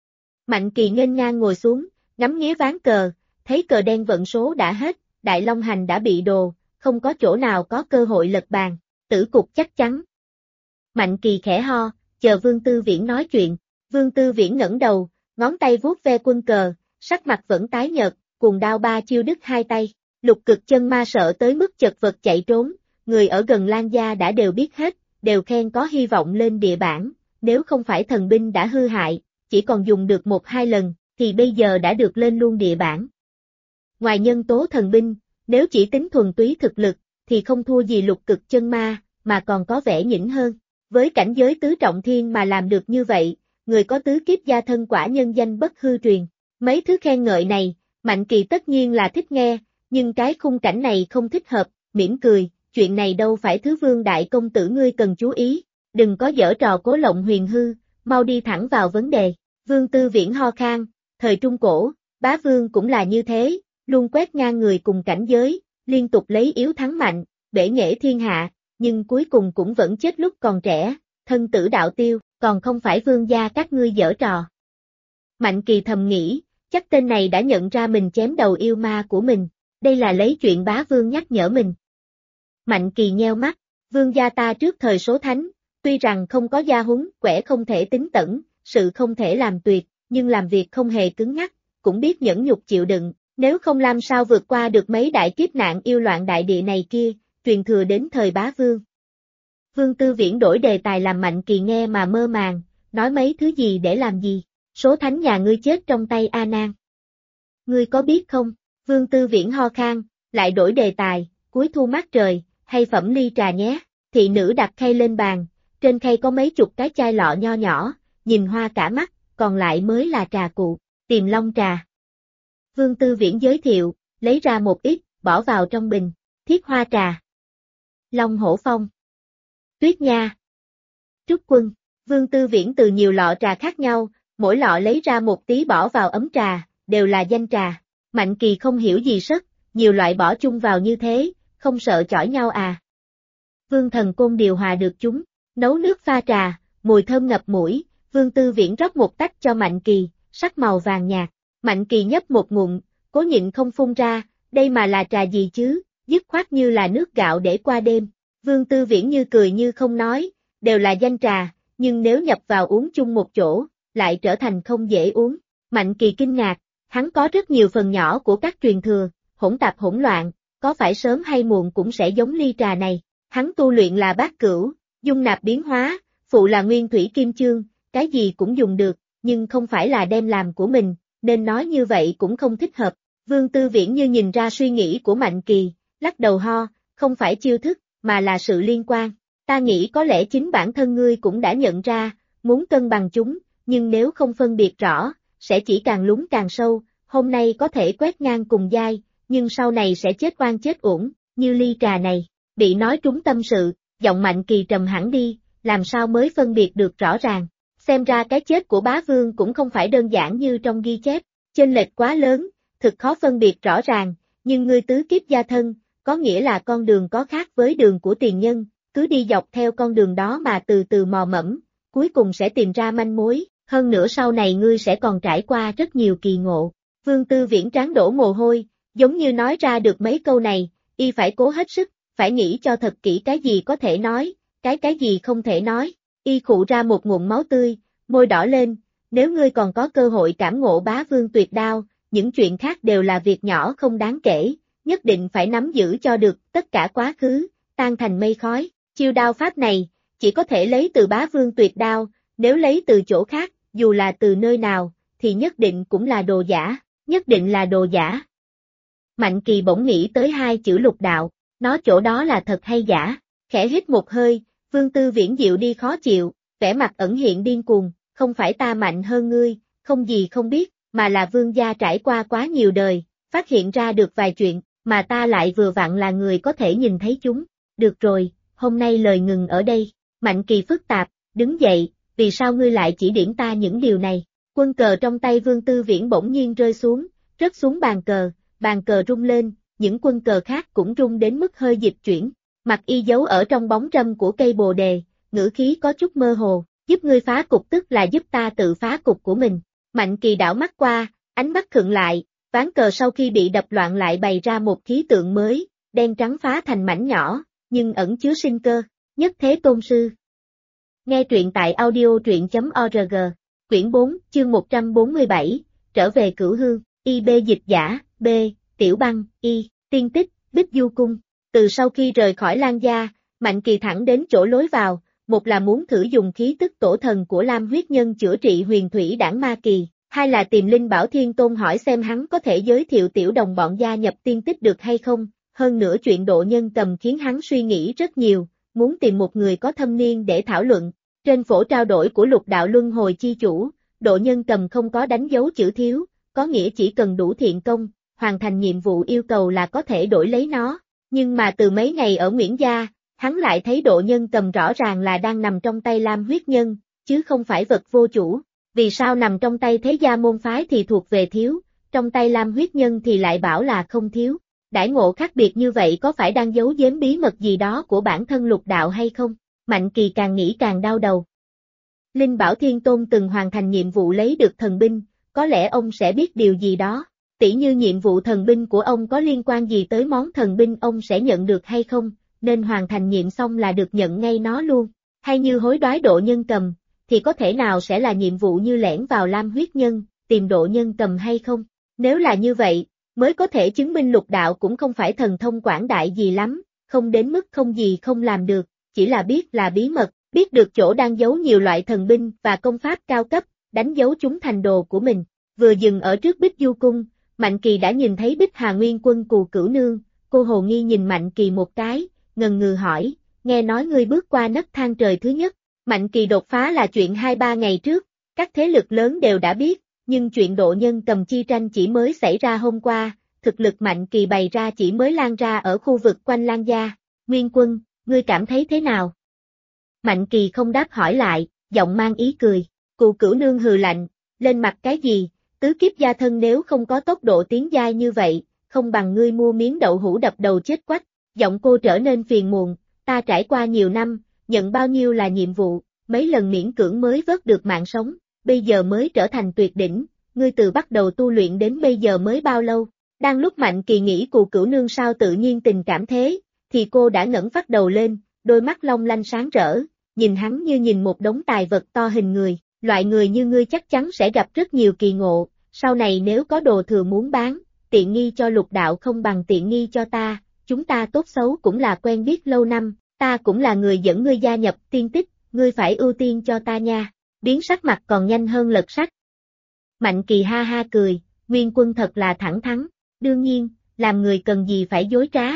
Mạnh Kỳ nghênh ngang ngồi xuống, ngắm nghía ván cờ, thấy cờ đen vận số đã hết, Đại Long Hành đã bị đồ, không có chỗ nào có cơ hội lật bàn, tử cục chắc chắn. Mạnh Kỳ khẽ ho, chờ Vương Tư Viễn nói chuyện, Vương Tư Viễn ngẩng đầu, ngón tay vuốt ve quân cờ, sắc mặt vẫn tái nhợt, cuồng đao ba chiêu đứt hai tay, Lục Cực Chân Ma sợ tới mức chật vật chạy trốn, người ở gần Lan Gia đã đều biết hết, đều khen có hy vọng lên địa bảng, nếu không phải thần binh đã hư hại, chỉ còn dùng được 1-2 lần, thì bây giờ đã được lên luôn địa bảng. Ngoài nhân tố thần binh, nếu chỉ tính thuần túy thực lực, thì không thua gì Lục Cực Chân Ma, mà còn có vẻ nhỉnh hơn. Với cảnh giới tứ trọng thiên mà làm được như vậy, người có tứ kiếp gia thân quả nhân danh bất hư truyền. Mấy thứ khen ngợi này, Mạnh Kỳ tất nhiên là thích nghe, nhưng cái khung cảnh này không thích hợp, mỉm cười, chuyện này đâu phải thứ Vương đại công tử ngươi cần chú ý, đừng có giở trò cố lộng huyền hư, mau đi thẳng vào vấn đề. Vương Tư Viễn ho khan, thời Trung Cổ, Bá Vương cũng là như thế, luôn quét ngang người cùng cảnh giới, liên tục lấy yếu thắng mạnh, bể nghệ thiên hạ, nhưng cuối cùng cũng vẫn chết lúc còn trẻ, thân tử đạo tiêu, còn không phải vương gia các ngươi giở trò. Mạnh Kỳ thầm nghĩ, chắc tên này đã nhận ra mình chém đầu yêu ma của mình, đây là lấy chuyện Bá Vương nhắc nhở mình. Mạnh Kỳ nheo mắt, vương gia ta trước thời số thánh, tuy rằng không có gia huấn, quẻ không thể tính tẩn, sự không thể làm tuyệt, nhưng làm việc không hề cứng nhắc, cũng biết nhẫn nhục chịu đựng, nếu không làm sao vượt qua được mấy đại kiếp nạn yêu loạn đại địa này kia, truyền thừa đến thời Bá Vương. Vương Tư Viễn đổi đề tài làm Mạnh Kỳ nghe mà mơ màng, nói mấy thứ gì để làm gì, số thánh nhà ngươi chết trong tay A Nan. Ngươi có biết không? Vương Tư Viễn ho khan, lại đổi đề tài, cuối thu mát trời, hay phẩm ly trà nhé, thị nữ đặt khay lên bàn, trên khay có mấy chục cái chai lọ nho nhỏ, nhìn hoa cả mắt, còn lại mới là trà cụ, Tiềm Long trà. Vương Tư Viễn giới thiệu, lấy ra một ít, bỏ vào trong bình, Thiết Hoa trà, Long Hổ Phong, Tuyết Nha, Trúc Quân. Vương Tư Viễn từ nhiều lọ trà khác nhau, mỗi lọ lấy ra một tí bỏ vào ấm trà, đều là danh trà. Mạnh Kỳ không hiểu gì sất, nhiều loại bỏ chung vào như thế, không sợ chỏi nhau à. Vương Thần Côn điều hòa được chúng, nấu nước pha trà, mùi thơm ngập mũi, Vương Tư Viễn rót một tách cho Mạnh Kỳ, sắc màu vàng nhạt. Mạnh Kỳ nhấp một ngụm, cố nhịn không phun ra, đây mà là trà gì chứ, dứt khoát như là nước gạo để qua đêm. Vương Tư Viễn như cười như không nói, đều là danh trà, nhưng nếu nhập vào uống chung một chỗ, lại trở thành không dễ uống. Mạnh Kỳ kinh ngạc, hắn có rất nhiều phần nhỏ của các truyền thừa, hỗn tạp hỗn loạn, có phải sớm hay muộn cũng sẽ giống ly trà này. Hắn tu luyện là bát cửu, dung nạp biến hóa, phụ là nguyên thủy kim chương, cái gì cũng dùng được, nhưng không phải là đem làm của mình, nên nói như vậy cũng không thích hợp. Vương Tư Viễn như nhìn ra suy nghĩ của Mạnh Kỳ, lắc đầu ho, không phải chiêu thức, mà là sự liên quan. Ta nghĩ có lẽ chính bản thân ngươi cũng đã nhận ra, muốn cân bằng chúng, nhưng nếu không phân biệt rõ, sẽ chỉ càng lún càng sâu, hôm nay có thể quét ngang cùng giai, nhưng sau này sẽ chết oan chết uổng, như ly trà này. Bị nói trúng tâm sự, giọng Mạnh Kỳ trầm hẳn đi, làm sao mới phân biệt được rõ ràng. Xem ra cái chết của Bá Vương cũng không phải đơn giản như trong ghi chép, chênh lệch quá lớn, thực khó phân biệt rõ ràng, nhưng ngươi tứ kiếp gia thân, có nghĩa là con đường có khác với đường của tiền nhân, cứ đi dọc theo con đường đó mà từ từ mò mẫm, cuối cùng sẽ tìm ra manh mối, hơn nữa sau này ngươi sẽ còn trải qua rất nhiều kỳ ngộ. Vương Tư Viễn trán đổ mồ hôi, giống như nói ra được mấy câu này, y phải cố hết sức, phải nghĩ cho thật kỹ cái gì có thể nói, cái gì không thể nói. Y khụ ra một ngụm máu tươi, môi đỏ lên, nếu ngươi còn có cơ hội cảm ngộ Bá Vương tuyệt đao, những chuyện khác đều là việc nhỏ không đáng kể, nhất định phải nắm giữ cho được tất cả quá khứ, tan thành mây khói. Chiêu đao pháp này, chỉ có thể lấy từ Bá Vương tuyệt đao, nếu lấy từ chỗ khác, dù là từ nơi nào, thì nhất định cũng là đồ giả, nhất định là đồ giả. Mạnh Kỳ bỗng nghĩ tới hai chữ lục đạo, nó chỗ đó là thật hay giả, khẽ hít một hơi, Vương Tư Viễn dịu đi khó chịu, vẻ mặt ẩn hiện điên cuồng, không phải ta mạnh hơn ngươi, không gì không biết, mà là vương gia trải qua quá nhiều đời, phát hiện ra được vài chuyện, mà ta lại vừa vặn là người có thể nhìn thấy chúng. Được rồi, hôm nay lời ngừng ở đây. Mạnh Kỳ phức tạp, đứng dậy, vì sao ngươi lại chỉ điểm ta những điều này? Quân cờ trong tay Vương Tư Viễn bỗng nhiên rơi xuống, rớt xuống bàn cờ rung lên, những quân cờ khác cũng rung đến mức hơi dịch chuyển. Mặt y giấu ở trong bóng râm của cây bồ đề, ngữ khí có chút mơ hồ, giúp ngươi phá cục tức là giúp ta tự phá cục của mình. Mạnh Kỳ đảo mắt qua, ánh mắt khựng lại, ván cờ sau khi bị đập loạn lại bày ra một khí tượng mới, đen trắng phá thành mảnh nhỏ, nhưng ẩn chứa sinh cơ, nhất thế tôn sư. Nghe truyện tại audio.org, quyển 4, chương 147, trở về Cửu Hương, IB dịch giả, B, Tiểu Băng, Y, tiên tích, Bích Du Cung. Từ sau khi rời khỏi Lan Gia, Mạnh Kỳ thẳng đến chỗ lối vào, một là muốn thử dùng khí tức tổ thần của Lam huyết nhân chữa trị huyền thủy đảng ma kỳ, hai là tìm Linh Bảo Thiên Tôn hỏi xem hắn có thể giới thiệu tiểu đồng bọn gia nhập tiên tích được hay không, hơn nữa chuyện Độ Nhân Cầm khiến hắn suy nghĩ rất nhiều, muốn tìm một người có thâm niên để thảo luận. Trên phổ trao đổi của Lục Đạo Luân Hồi chi chủ, Độ Nhân Cầm không có đánh dấu chữ thiếu, có nghĩa chỉ cần đủ thiện công, hoàn thành nhiệm vụ yêu cầu là có thể đổi lấy nó. Nhưng mà từ mấy ngày ở Nguyễn Gia, hắn lại thấy Độ Nhân Cầm rõ ràng là đang nằm trong tay Lam huyết nhân, chứ không phải vật vô chủ. Vì sao nằm trong tay thế gia môn phái thì thuộc về thiếu, trong tay Lam huyết nhân thì lại bảo là không thiếu. Đãi ngộ khác biệt như vậy có phải đang giấu giếm bí mật gì đó của bản thân Lục Đạo hay không? Mạnh Kỳ càng nghĩ càng đau đầu. Linh Bảo Thiên Tôn từng hoàn thành nhiệm vụ lấy được thần binh, có lẽ ông sẽ biết điều gì đó. Tỉ như nhiệm vụ thần binh của ông có liên quan gì tới món thần binh ông sẽ nhận được hay không, nên hoàn thành nhiệm xong là được nhận ngay nó luôn. Hay như hối đoái độ nhân cầm, thì có thể nào sẽ là nhiệm vụ như lẻn vào Lam huyết nhân, tìm độ nhân cầm hay không? Nếu là như vậy, mới có thể chứng minh Lục Đạo cũng không phải thần thông quảng đại gì lắm, không đến mức không gì không làm được, chỉ là biết là bí mật, biết được chỗ đang giấu nhiều loại thần binh và công pháp cao cấp, đánh dấu chúng thành đồ của mình. Vừa dừng ở trước Bích Du Cung, Mạnh Kỳ đã nhìn thấy Bích Hà Nguyên Quân Cù Cửu Nương, cô hồ nghi nhìn Mạnh Kỳ một cái, ngần ngừ hỏi, nghe nói ngươi bước qua nấc thang trời thứ nhất. Mạnh Kỳ đột phá là chuyện 2-3 ngày trước, các thế lực lớn đều đã biết, nhưng chuyện độ nhân cầm chi tranh chỉ mới xảy ra hôm qua, thực lực Mạnh Kỳ bày ra chỉ mới lan ra ở khu vực quanh Lan Gia. Nguyên Quân, ngươi cảm thấy thế nào? Mạnh Kỳ không đáp hỏi lại, giọng mang ý cười. Cù Cửu Nương hừ lạnh, lên mặt cái gì, tứ kiếp gia thân nếu không có tốc độ tiến giai như vậy, không bằng ngươi mua miếng đậu hũ đập đầu chết quách. Giọng cô trở nên phiền muộn, ta trải qua nhiều năm, nhận bao nhiêu là nhiệm vụ, mấy lần miễn cưỡng mới vớt được mạng sống, bây giờ mới trở thành tuyệt đỉnh, ngươi từ bắt đầu tu luyện đến bây giờ mới bao lâu? Đang lúc Mạnh Kỳ nghĩ Cù Cửu Nương sao tự nhiên tình cảm thế, thì cô đã ngẩng phát đầu lên, đôi mắt long lanh sáng rỡ, nhìn hắn như nhìn một đống tài vật to hình người, loại người như ngươi chắc chắn sẽ gặp rất nhiều kỳ ngộ, sau này nếu có đồ thừa muốn bán, tiện nghi cho Lục Đạo không bằng tiện nghi cho ta, chúng ta tốt xấu cũng là quen biết lâu năm, ta cũng là người dẫn ngươi gia nhập tiên tích, ngươi phải ưu tiên cho ta nha. Biến sắc mặt còn nhanh hơn lật sách. Mạnh Kỳ ha ha cười, Nguyên Quân thật là thẳng thắn, đương nhiên, làm người cần gì phải dối trá.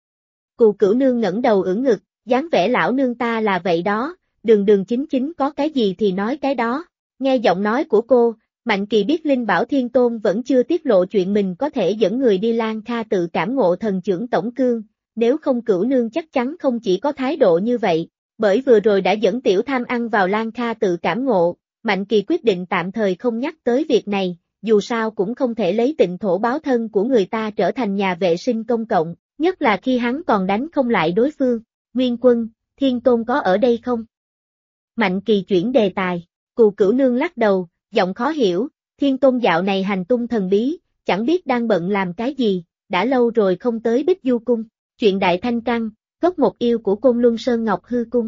Cù Cửu Nương ngẩng đầu ưỡn ngực, dáng vẻ lão nương ta là vậy đó, đường đường chính chính có cái gì thì nói cái đó. Nghe giọng nói của cô, Mạnh Kỳ biết Linh Bảo Thiên Tôn vẫn chưa tiết lộ chuyện mình có thể dẫn người đi Lan Kha tự cảm ngộ thần trưởng tổng cương, nếu không Cửu Nương chắc chắn không chỉ có thái độ như vậy. Bởi vừa rồi đã dẫn Tiểu Tham ăn vào Lan Kha tự cảm ngộ, Mạnh Kỳ quyết định tạm thời không nhắc tới việc này, dù sao cũng không thể lấy tịnh thổ báo thân của người ta trở thành nhà vệ sinh công cộng, nhất là khi hắn còn đánh không lại đối phương. Nguyên Quân, Thiên Tôn có ở đây không? Mạnh Kỳ chuyển đề tài, Cù Cửu Nương lắc đầu, giọng khó hiểu, Thiên Tôn dạo này hành tung thần bí, chẳng biết đang bận làm cái gì, đã lâu rồi không tới Bích Du Cung, chuyện Đại Thanh Căng, gốc một yêu của Côn Luân Sơn Ngọc Hư Cung.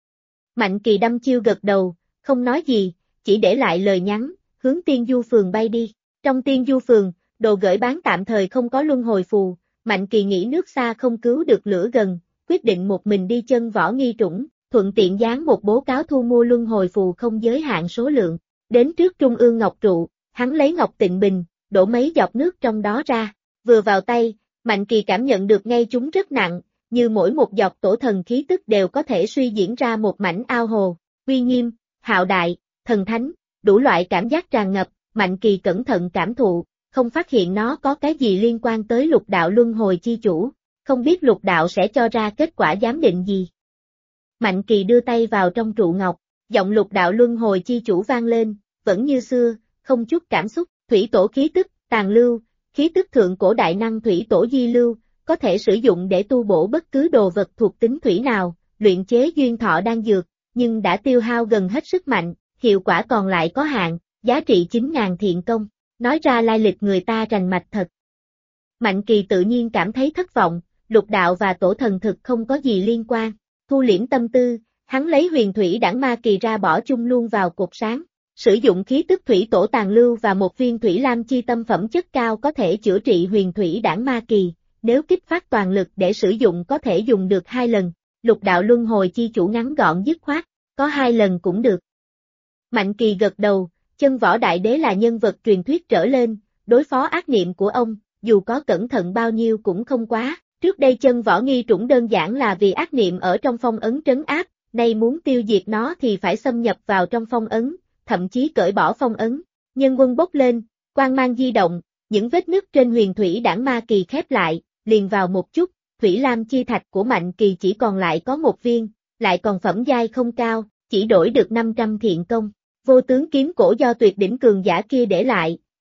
Mạnh Kỳ đăm chiêu gật đầu, không nói gì, chỉ để lại lời nhắn, hướng Tiên Du Phường bay đi. Trong Tiên Du Phường, đồ gửi bán tạm thời không có luân hồi phù, Mạnh Kỳ nghĩ nước xa không cứu được lửa gần, quyết định một mình đi chân Võ Nghi Trũng, thuận tiện dán một bố cáo thu mua luân hồi phù không giới hạn số lượng. Đến trước Trung ương Ngọc Trụ, hắn lấy Ngọc Tịnh Bình, đổ mấy giọt nước trong đó ra, vừa vào tay, Mạnh Kỳ cảm nhận được ngay chúng rất nặng, như mỗi một giọt tổ thần khí tức đều có thể suy diễn ra một mảnh ao hồ, uy nghiêm, hạo đại, thần thánh, đủ loại cảm giác tràn ngập, Mạnh Kỳ cẩn thận cảm thụ, không phát hiện nó có cái gì liên quan tới Lục Đạo luân hồi chi chủ, không biết Lục Đạo sẽ cho ra kết quả giám định gì. Mạnh Kỳ đưa tay vào trong trụ ngọc, giọng Lục Đạo luân hồi chi chủ vang lên, vẫn như xưa, không chút cảm xúc, thủy tổ khí tức, tàn lưu, khí tức thượng cổ đại năng thủy tổ di lưu, có thể sử dụng để tu bổ bất cứ đồ vật thuộc tính thủy nào, luyện chế duyên thọ đan dược, nhưng đã tiêu hao gần hết sức mạnh, hiệu quả còn lại có hạn, giá trị 9.000 thiện công, nói ra lai lịch người ta rành mạch thật. Mạnh Kỳ tự nhiên cảm thấy thất vọng, Lục Đạo và tổ thần thực không có gì liên quan, thu liễm tâm tư, hắn lấy huyền thủy đảng ma kỳ ra bỏ chung luôn vào cột sáng. Sử dụng khí tức thủy tổ tàn lưu và một viên thủy lam chi tâm phẩm chất cao có thể chữa trị huyền thủy đảng ma kỳ, nếu kích phát toàn lực để sử dụng có thể dùng được 2 lần, Lục Đạo luân hồi chi chủ ngắn gọn dứt khoát, có 2 lần cũng được. Mạnh Kỳ gật đầu, chân võ đại đế là nhân vật truyền thuyết trở lên, đối phó ác niệm của ông, dù có cẩn thận bao nhiêu cũng không quá, trước đây chân võ nghi trũng đơn giản là vì ác niệm ở trong phong ấn trấn áp, nay muốn tiêu diệt nó thì phải xâm nhập vào trong phong ấn, thậm chí cởi bỏ phong ấn, nhân quân bốc lên, quang mang di động, những vết nứt trên huyền thủy đảng ma kỳ khép lại, liền vào một chút, thủy lam chi thạch của Mạnh Kỳ chỉ còn lại có 1 viên, lại còn phẩm giai không cao, chỉ đổi được 500 thiện công, vô tướng kiếm cổ do tuyệt đỉnh cường giả kia để lại,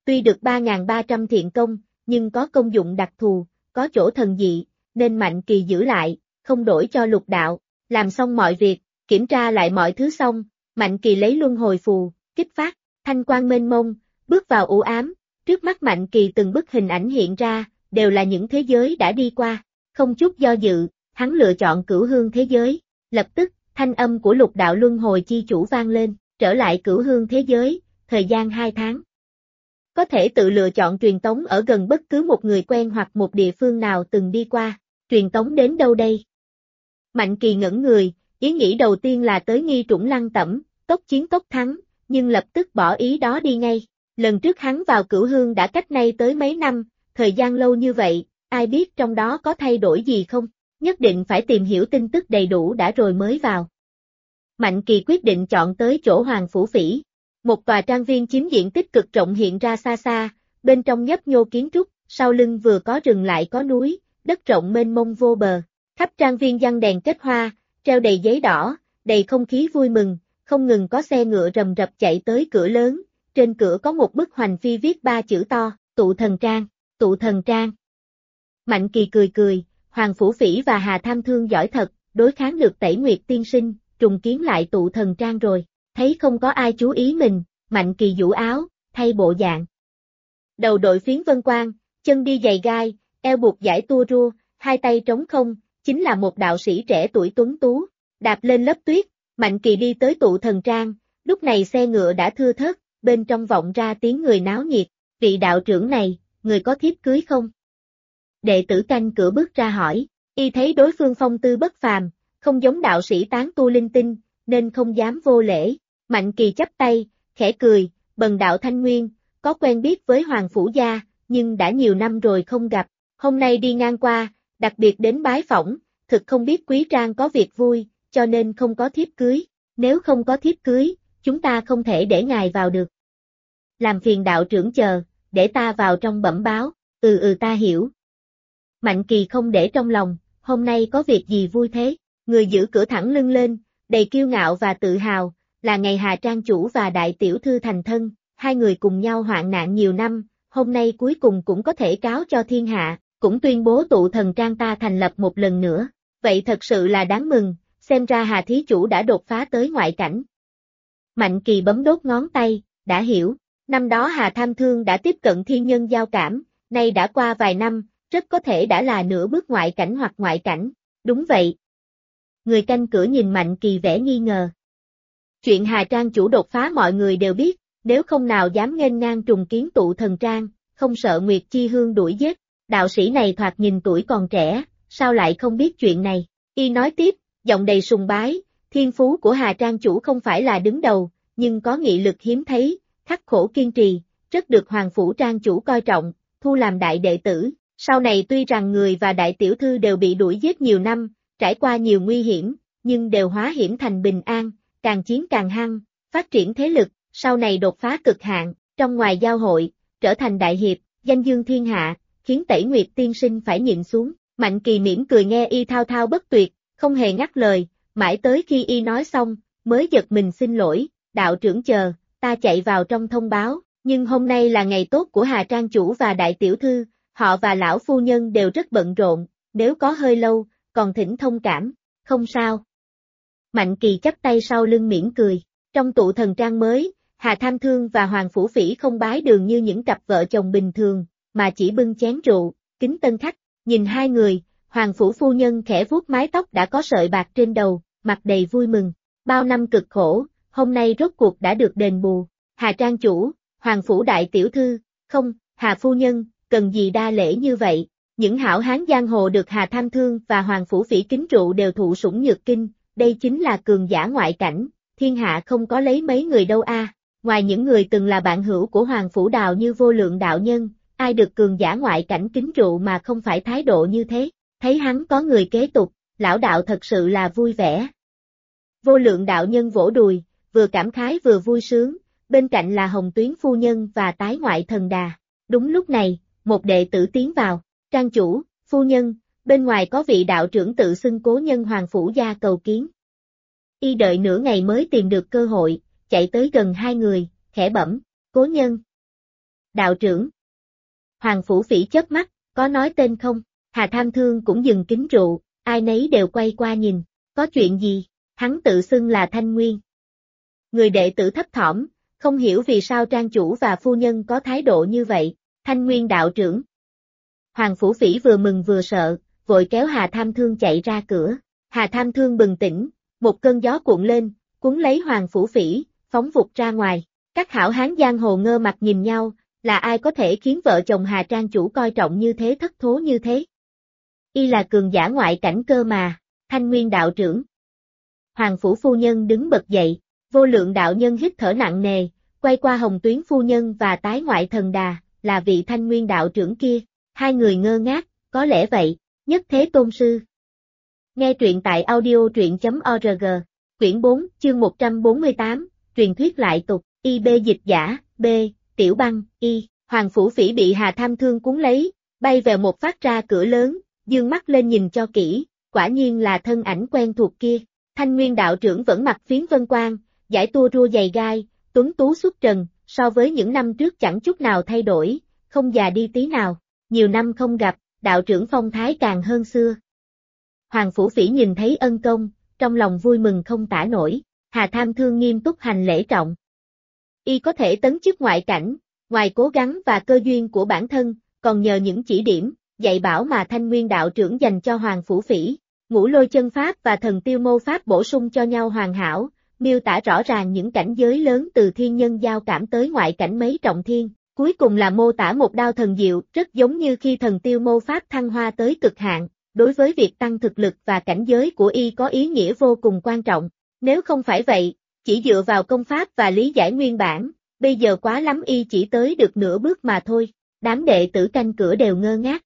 tuy được 3.300 thiện công, nhưng có công dụng đặc thù, có chỗ thần dị, nên Mạnh Kỳ giữ lại, không đổi cho Lục Đạo. Làm xong mọi việc, kiểm tra lại mọi thứ xong, Mạnh Kỳ lấy luân hồi phù, kích phát, thanh quang mênh mông, bước vào u ám, trước mắt Mạnh Kỳ từng bức hình ảnh hiện ra, đều là những thế giới đã đi qua, không chút do dự, hắn lựa chọn Cửu Hương thế giới, lập tức, thanh âm của Lục Đạo luân hồi chi chủ vang lên, trở lại Cửu Hương thế giới, thời gian 2 tháng. Có thể tự lựa chọn truyền tống ở gần bất cứ một người quen hoặc một địa phương nào từng đi qua, truyền tống đến đâu đây? Mạnh Kỳ ngẩn người, ý nghĩ đầu tiên là tới Nghi Trũng Lăng Tẩm, tốc chiến tốc thắng, nhưng lập tức bỏ ý đó đi ngay. Lần trước hắn vào Cửu Hương đã cách nay tới mấy năm, thời gian lâu như vậy, ai biết trong đó có thay đổi gì không? Nhất định phải tìm hiểu tin tức đầy đủ đã rồi mới vào. Mạnh Kỳ quyết định chọn tới chỗ Hoàng Phủ Phỉ. Một tòa trang viên chiếm diện tích cực rộng hiện ra xa xa, bên trong nhấp nhô kiến trúc, sau lưng vừa có rừng lại có núi, đất rộng mênh mông vô bờ. Khắp trang viên giăng đèn kết hoa, treo đầy giấy đỏ, đầy không khí vui mừng, không ngừng có xe ngựa rầm rập chạy tới cửa lớn, trên cửa có một bức hoành phi viết 3 chữ to, Tụ Thần Trang, Tụ Thần Trang. Mạnh Kỳ cười cười, Hoàng Phủ Phỉ và Hà Tham Thương giỏi thật, đối kháng được Tẩy Nguyệt tiên sinh, trùng kiến lại Tụ Thần Trang rồi. Thấy không có ai chú ý mình, Mạnh Kỳ vũ áo, thay bộ dạng. Đầu đội phiến vân quang, chân đi giày gai, eo buộc dải tua rua, hai tay trống không, chính là một đạo sĩ trẻ tuổi tuấn tú. Đạp lên lớp tuyết, Mạnh Kỳ đi tới Tụ Thần Trang, lúc này xe ngựa đã thưa thớt, bên trong vọng ra tiếng người náo nhiệt. Vị đạo trưởng này, người có thiếp cưới không? Đệ tử canh cửa bước ra hỏi, y thấy đối phương phong tư bất phàm, không giống đạo sĩ tán tu linh tinh, nên không dám vô lễ. Mạnh Kỳ chắp tay, khẽ cười, bần đạo Thanh Nguyên, có quen biết với Hoàng Phủ Gia, nhưng đã nhiều năm rồi không gặp, hôm nay đi ngang qua, đặc biệt đến bái phỏng, thực không biết quý trang có việc vui, cho nên không có thiếp cưới, nếu không có thiếp cưới, chúng ta không thể để ngài vào được. Làm phiền đạo trưởng chờ, để ta vào trong bẩm báo, ta hiểu. Mạnh Kỳ không để trong lòng, hôm nay có việc gì vui thế, người giữ cửa thẳng lưng lên, đầy kiêu ngạo và tự hào, là ngày Hà Trang chủ và đại tiểu thư thành thân, hai người cùng nhau hoạn nạn nhiều năm, hôm nay cuối cùng cũng có thể cáo cho thiên hạ, cũng tuyên bố Tụ Thần Trang ta thành lập một lần nữa, vậy thật sự là đáng mừng, xem ra Hà thí chủ đã đột phá tới ngoại cảnh. Mạnh Kỳ bấm đốt ngón tay, đã hiểu, năm đó Hà Tham Thương đã tiếp cận thiên nhân giao cảm, nay đã qua vài năm, rất có thể đã là nửa bước ngoại cảnh hoặc ngoại cảnh, đúng vậy. Người canh cửa nhìn Mạnh Kỳ vẻ nghi ngờ. Chuyện Hà Trang chủ đột phá mọi người đều biết, nếu không nào dám nghênh ngang trùng kiến Tụ Thần Trang, không sợ Nguyệt Chi Hương đuổi giết. Đạo sĩ này thoạt nhìn tuổi còn trẻ, sao lại không biết chuyện này? Y nói tiếp, giọng đầy sùng bái, thiên phú của Hà Trang chủ không phải là đứng đầu, nhưng có nghị lực hiếm thấy, khắc khổ kiên trì, rất được Hoàng Phủ Trang chủ coi trọng, thu làm đại đệ tử. Sau này tuy rằng người và đại tiểu thư đều bị đuổi giết nhiều năm, trải qua nhiều nguy hiểm, nhưng đều hóa hiểm thành bình an, càng chiến càng hăng, phát triển thế lực, sau này đột phá cực hạn, trong ngoài giao hội, trở thành đại hiệp, danh dương thiên hạ, khiến Tẩy Nguyệt tiên sinh phải nhịn xuống. Mạnh Kỳ mỉm cười nghe y thao thao bất tuyệt, không hề ngắt lời, mãi tới khi y nói xong, mới giật mình xin lỗi, đạo trưởng chờ, ta chạy vào trong thông báo, nhưng hôm nay là ngày tốt của Hà Trang chủ và đại tiểu thư, họ và lão phu nhân đều rất bận rộn, nếu có hơi lâu, còn thỉnh thông cảm, không sao. Mạnh Kỳ chắp tay sau lưng mỉm cười, trong Tụ Thần Trang mới, Hà Tham Thương và Hoàng Phủ Phỉ không bái đường như những cặp vợ chồng bình thường, mà chỉ bưng chén rượu, kính tân khách, nhìn hai người, Hoàng Phủ phu nhân khẽ vuốt mái tóc đã có sợi bạc trên đầu, mặt đầy vui mừng, bao năm cực khổ, hôm nay rốt cuộc đã được đền bù. Hà Trang chủ, Hoàng Phủ đại tiểu thư, không, Hà phu nhân, cần gì đa lễ như vậy, những hảo hán giang hồ được Hà Tham Thương và Hoàng Phủ Phỉ kính rượu đều thụ sủng nhược kinh, đây chính là cường giả ngoại cảnh, thiên hạ không có lấy mấy người đâu a. Ngoài những người từng là bạn hữu của Hoàng Phủ Đào như Vô Lượng đạo nhân, ai được cường giả ngoại cảnh kính rượu mà không phải thái độ như thế, thấy hắn có người kế tục, lão đạo thật sự là vui vẻ. Vô Lượng đạo nhân vỗ đùi, vừa cảm khái vừa vui sướng, bên cạnh là Hồng Tuyến phu nhân và Tái Ngoại Thần Đà. Đúng lúc này, một đệ tử tiến vào, Trang chủ, phu nhân, bên ngoài có vị đạo trưởng tự xưng cố nhân Hoàng Phủ gia cầu kiến. Y đợi nửa ngày mới tìm được cơ hội, chạy tới gần hai người, khẽ bẩm, cố nhân. đạo trưởng. Hoàng Phủ Phỉ chớp mắt, có nói tên không? Hà Tham Thương cũng dừng kính rượu, ai nấy đều quay qua nhìn, có chuyện gì? Hắn tự xưng là Thanh Nguyên. Người đệ tử thấp thỏm, không hiểu vì sao trang chủ và phu nhân có thái độ như vậy. Thanh Nguyên đạo trưởng. Hoàng Phủ Phỉ vừa mừng vừa sợ, vội kéo Hà Tham Thương chạy ra cửa. Hà Tham Thương bừng tỉnh, một cơn gió cuộn lên, cuốn lấy Hoàng Phủ Phỉ, phóng vụt ra ngoài. Các hảo hán giang hồ ngơ mặt nhìn nhau, là ai có thể khiến vợ chồng Hà trang chủ coi trọng như thế, thất thố như thế? Y là cường giả ngoại cảnh cơ mà. Thanh Nguyên đạo trưởng. Hoàng Phủ phu nhân đứng bật dậy, Vô Lượng đạo nhân hít thở nặng nề, quay qua Hồng Tuyến phu nhân và Tái Ngoại Thần Đà, là vị Thanh Nguyên đạo trưởng kia. Hai người ngơ ngác, có lẽ vậy. Nhất Thế Tôn sư. Nghe truyện tại audio truyện.org. Quyển 4, chương 148, truyền thuyết lại tục, IB dịch giả, B, Tiểu Băng, Y. Hoàng Phủ Phỉ bị Hà Tham Thương cuốn lấy, bay về một phát ra cửa lớn, dương mắt lên nhìn cho kỹ, quả nhiên là thân ảnh quen thuộc kia. Thanh Nguyên đạo trưởng vẫn mặc phiến vân quang, dải tua rua dày gai, tuấn tú xuất trần, so với những năm trước chẳng chút nào thay đổi, không già đi tí nào. Nhiều năm không gặp, đạo trưởng phong thái càng hơn xưa. Hoàng Phủ Phỉ nhìn thấy ân công, trong lòng vui mừng không tả nổi. Hà Tham Thương nghiêm túc hành lễ trọng. Y có thể tấn chức ngoại cảnh, ngoài cố gắng và cơ duyên của bản thân, còn nhờ những chỉ điểm, dạy bảo mà Thanh Nguyên đạo trưởng dành cho Hoàng Phủ Phỉ. Ngũ Lôi chân pháp và Thần Tiêu mâu pháp bổ sung cho nhau hoàn hảo, miêu tả rõ ràng những cảnh giới lớn từ thiên nhân giao cảm tới ngoại cảnh mấy trọng thiên. Cuối cùng là mô tả một đao thần diệu, rất giống như khi Thần Tiêu mâu pháp thăng hoa tới cực hạn, đối với việc tăng thực lực và cảnh giới của Y có ý nghĩa vô cùng quan trọng. Nếu không phải vậy, chỉ dựa vào công pháp và lý giải nguyên bản, bây giờ quá lắm Y chỉ tới được nửa bước mà thôi. Đám đệ tử canh cửa đều ngơ ngác.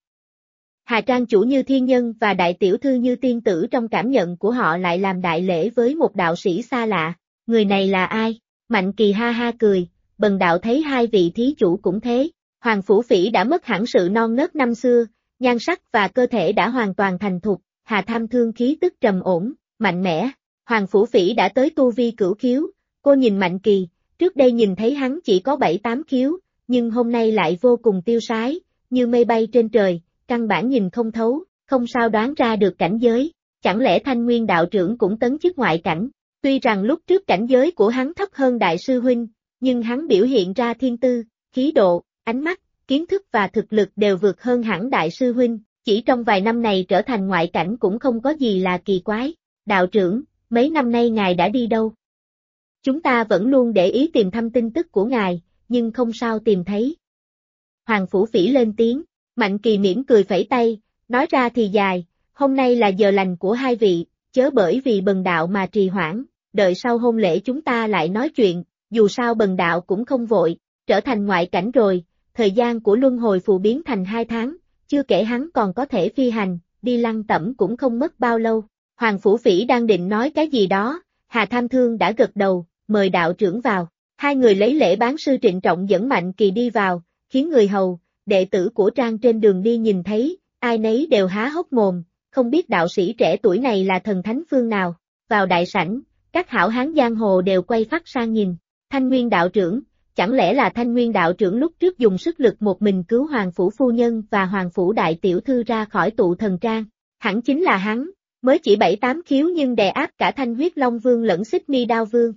Hà trang chủ như thiên nhân và đại tiểu thư như tiên tử trong cảm nhận của họ lại làm đại lễ với một đạo sĩ xa lạ. Người này là ai? Mạnh Kỳ ha ha cười. Bần đạo thấy hai vị thí chủ cũng thế. Hoàng Phủ Phỉ đã mất hẳn sự non nớt năm xưa, nhan sắc và cơ thể đã hoàn toàn thành thục. Hà Tham Thương khí tức trầm ổn, mạnh mẽ. Hoàng Phủ Phỉ đã tới tu vi cửu khiếu. Cô nhìn Mạnh Kỳ, trước đây nhìn thấy hắn chỉ có 7-8 khiếu, nhưng hôm nay lại vô cùng tiêu sái, như mây bay trên trời, căn bản nhìn không thấu, không sao đoán ra được cảnh giới. Chẳng lẽ Thanh Nguyên đạo trưởng cũng tấn chức ngoại cảnh? Tuy rằng lúc trước cảnh giới của hắn thấp hơn đại sư huynh, nhưng hắn biểu hiện ra thiên tư, khí độ, ánh mắt, kiến thức và thực lực đều vượt hơn hẳn đại sư huynh, chỉ trong vài năm này trở thành ngoại cảnh cũng không có gì là kỳ quái. Đạo trưởng, mấy năm nay ngài đã đi đâu? Chúng ta vẫn luôn để ý tìm thăm tin tức của ngài, nhưng không sao tìm thấy. Hoàng Phủ Phỉ lên tiếng, Mạnh Kỳ mỉm cười phẩy tay, nói ra thì dài, hôm nay là giờ lành của hai vị, chớ bởi vì bần đạo mà trì hoãn, đợi sau hôn lễ chúng ta lại nói chuyện. Dù sao bần đạo cũng không vội, trở thành ngoại cảnh rồi, thời gian của luân hồi phù biến thành 2 tháng, chưa kể hắn còn có thể phi hành, đi lăng tẩm cũng không mất bao lâu. Hoàng Phủ Phỉ đang định nói cái gì đó, Hà Tham Thương đã gật đầu, mời đạo trưởng vào. Hai người lấy lễ bán sư trịnh trọng dẫn Mạnh Kỳ đi vào, khiến người hầu, đệ tử của Trang trên đường đi nhìn thấy, ai nấy đều há hốc mồm, không biết đạo sĩ trẻ tuổi này là thần thánh phương nào. Vào đại sảnh, các hảo hán giang hồ đều quay phát sang nhìn. Thanh Nguyên đạo trưởng, chẳng lẽ là Thanh Nguyên đạo trưởng lúc trước dùng sức lực một mình cứu Hoàng Phủ phu nhân và Hoàng Phủ đại tiểu thư ra khỏi tụ thần trang? Hẳn chính là hắn, mới chỉ 7-8 khiếu nhưng đè áp cả Thanh Huyết Long Vương lẫn Xích Mi Đao Vương.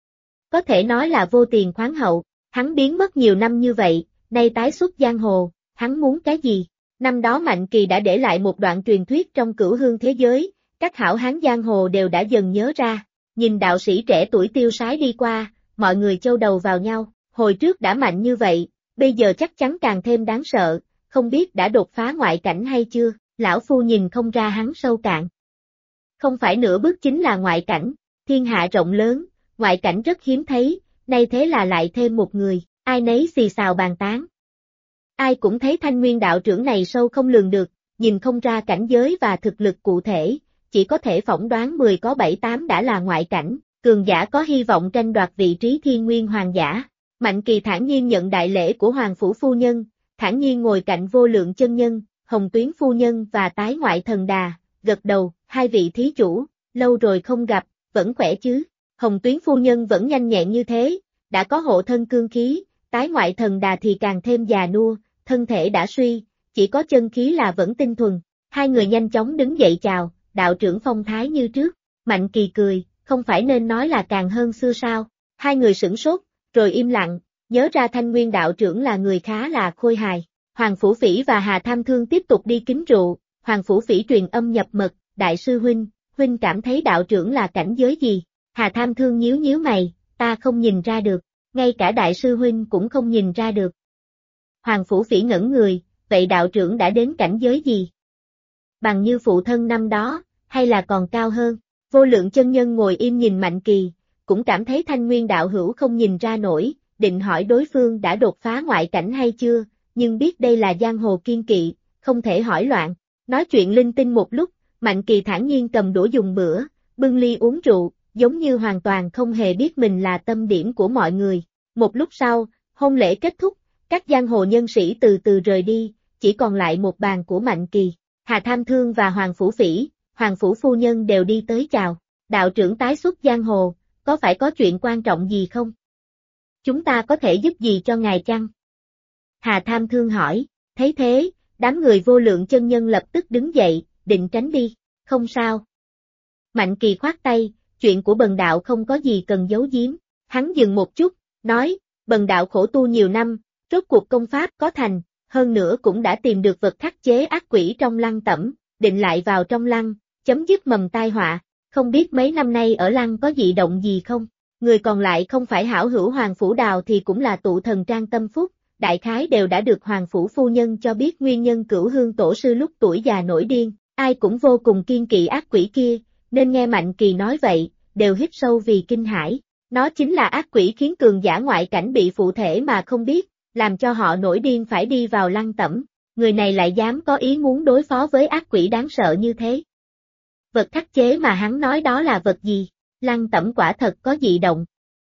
Có thể nói là vô tiền khoáng hậu, hắn biến mất nhiều năm như vậy, nay tái xuất giang hồ, hắn muốn cái gì? Năm đó Mạnh Kỳ đã để lại một đoạn truyền thuyết trong Cửu Hương thế giới, các hảo hán giang hồ đều đã dần nhớ ra, nhìn đạo sĩ trẻ tuổi tiêu sái đi qua, mọi người châu đầu vào nhau, hồi trước đã mạnh như vậy, bây giờ chắc chắn càng thêm đáng sợ, không biết đã đột phá ngoại cảnh hay chưa, lão phu nhìn không ra hắn sâu cạn. Không phải nửa bước chính là ngoại cảnh, thiên hạ rộng lớn, ngoại cảnh rất hiếm thấy, nay thế là lại thêm một người, ai nấy xì xào bàn tán. Ai cũng thấy Thanh Nguyên đạo trưởng này sâu không lường được, nhìn không ra cảnh giới và thực lực cụ thể, chỉ có thể phỏng đoán 10 có 7-8 đã là ngoại cảnh. Cường giả có hy vọng tranh đoạt vị trí thiên nguyên hoàng giả. Mạnh Kỳ thản nhiên nhận đại lễ của Hoàng Phủ phu nhân, thản nhiên ngồi cạnh Vô Lượng chân nhân, Hồng Tuyến phu nhân và Tái Ngoại Thần Đà, gật đầu, hai vị thí chủ, lâu rồi không gặp, vẫn khỏe chứ? Hồng Tuyến phu nhân vẫn nhanh nhẹn như thế, đã có hộ thân cương khí, tái ngoại thần đà thì càng thêm già nua, thân thể đã suy, chỉ có chân khí là vẫn tinh thuần. Hai người nhanh chóng đứng dậy chào, đạo trưởng phong thái như trước. Mạnh Kỳ cười, không phải nên nói là càng hơn xưa sao? Hai người sửng sốt, rồi im lặng, nhớ ra Thanh Nguyên đạo trưởng là người khá là khôi hài. Hoàng Phủ Phỉ và Hà Tham Thương tiếp tục đi kính rượu, Hoàng Phủ Phỉ truyền âm nhập mật, đại sư huynh cảm thấy đạo trưởng là cảnh giới gì? Hà Tham Thương nhíu nhíu mày, ta không nhìn ra được, ngay cả đại sư huynh cũng không nhìn ra được. Hoàng Phủ Phỉ ngẩn người, vậy đạo trưởng đã đến cảnh giới gì? Bằng như phụ thân năm đó, hay là còn cao hơn? Vô Lượng chân nhân ngồi im nhìn Mạnh Kỳ, cũng cảm thấy Thanh Nguyên đạo hữu không nhìn ra nổi, định hỏi đối phương đã đột phá ngoại cảnh hay chưa, nhưng biết đây là giang hồ kiên kỵ, không thể hỏi loạn. Nói chuyện linh tinh một lúc, Mạnh Kỳ thản nhiên cầm đũa dùng bữa, bưng ly uống rượu, giống như hoàn toàn không hề biết mình là tâm điểm của mọi người. Một lúc sau, hôn lễ kết thúc, các giang hồ nhân sĩ từ từ rời đi, chỉ còn lại một bàn của Mạnh Kỳ. Hà Tham Thương và Hoàng Phủ Phỉ, Hoàng Phủ phu nhân đều đi tới chào. Đạo trưởng tái xuất giang hồ, có phải có chuyện quan trọng gì không? Chúng ta có thể giúp gì cho ngài chăng? Hà Tham Thương hỏi, thấy thế, đám người Vô Lượng chân nhân lập tức đứng dậy, định tránh đi, không sao. Mạnh Kỳ khoát tay, chuyện của Bần đạo không có gì cần giấu giếm. Hắn dừng một chút, nói, Bần đạo khổ tu nhiều năm, rốt cuộc công pháp có thành, hơn nữa cũng đã tìm được vật khắc chế ác quỷ trong lăng tẩm, định lại vào trong lăng, chấm dứt mầm tai họa, không biết mấy năm nay ở lăng có dị động gì không? Người còn lại không phải hảo hữu Hoàng Phủ Đào thì cũng là tụ thần Trang Tâm Phúc, đại khái đều đã được Hoàng Phủ phu nhân cho biết nguyên nhân Cửu Hương tổ sư lúc tuổi già nổi điên, ai cũng vô cùng kiên kỵ ác quỷ kia, nên nghe Mạnh Kỳ nói vậy, đều hít sâu vì kinh hãi. Nó chính là ác quỷ khiến cường giả ngoại cảnh bị phụ thể mà không biết, làm cho họ nổi điên phải đi vào lăng tẩm. Người này lại dám có ý muốn đối phó với ác quỷ đáng sợ như thế. Vật khắc chế mà hắn nói đó là vật gì? Lăng tẩm quả thật có dị động.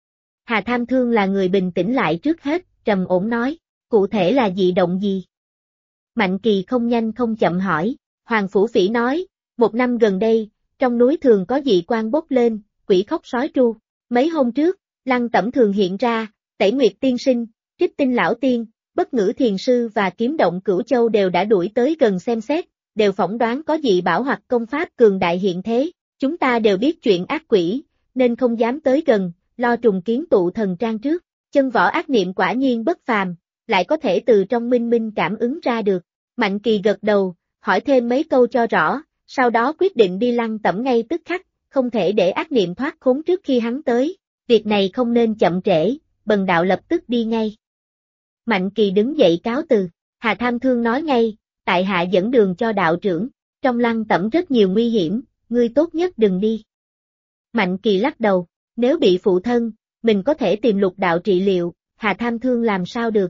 Hà Tham Thương là người bình tĩnh lại trước hết, trầm ổn nói, cụ thể là dị động gì? Mạnh Kỳ không nhanh không chậm hỏi, Hoàng Phủ Phỉ nói, một năm gần đây, trong núi thường có dị quang bốc lên, quỷ khóc sói tru. Mấy hôm trước, lăng tẩm thường hiện ra, Tẩy Nguyệt tiên sinh, Trích Tinh lão tiên, Bất Ngữ thiền sư và Kiếm động Cửu Châu đều đã đuổi tới gần xem xét, đều phỏng đoán có dị bảo hoặc công pháp cường đại hiện thế. Chúng ta đều biết chuyện ác quỷ, nên không dám tới gần, lo trùng kiến tụ thần trang trước. Chân võ ác niệm quả nhiên bất phàm, lại có thể từ trong minh minh cảm ứng ra được. Mạnh Kỳ gật đầu, hỏi thêm mấy câu cho rõ, sau đó quyết định đi lăng tẩm ngay tức khắc, không thể để ác niệm thoát khốn trước khi hắn tới. Việc này không nên chậm trễ, Bần đạo lập tức đi ngay. Mạnh Kỳ đứng dậy cáo từ, Hà Tham Thương nói ngay, tại hạ dẫn đường cho đạo trưởng, trong lăng tẩm rất nhiều nguy hiểm, ngươi tốt nhất đừng đi. Mạnh Kỳ lắc đầu, nếu bị phụ thân, mình có thể tìm Lục đạo trị liệu, Hà Tham Thương làm sao được.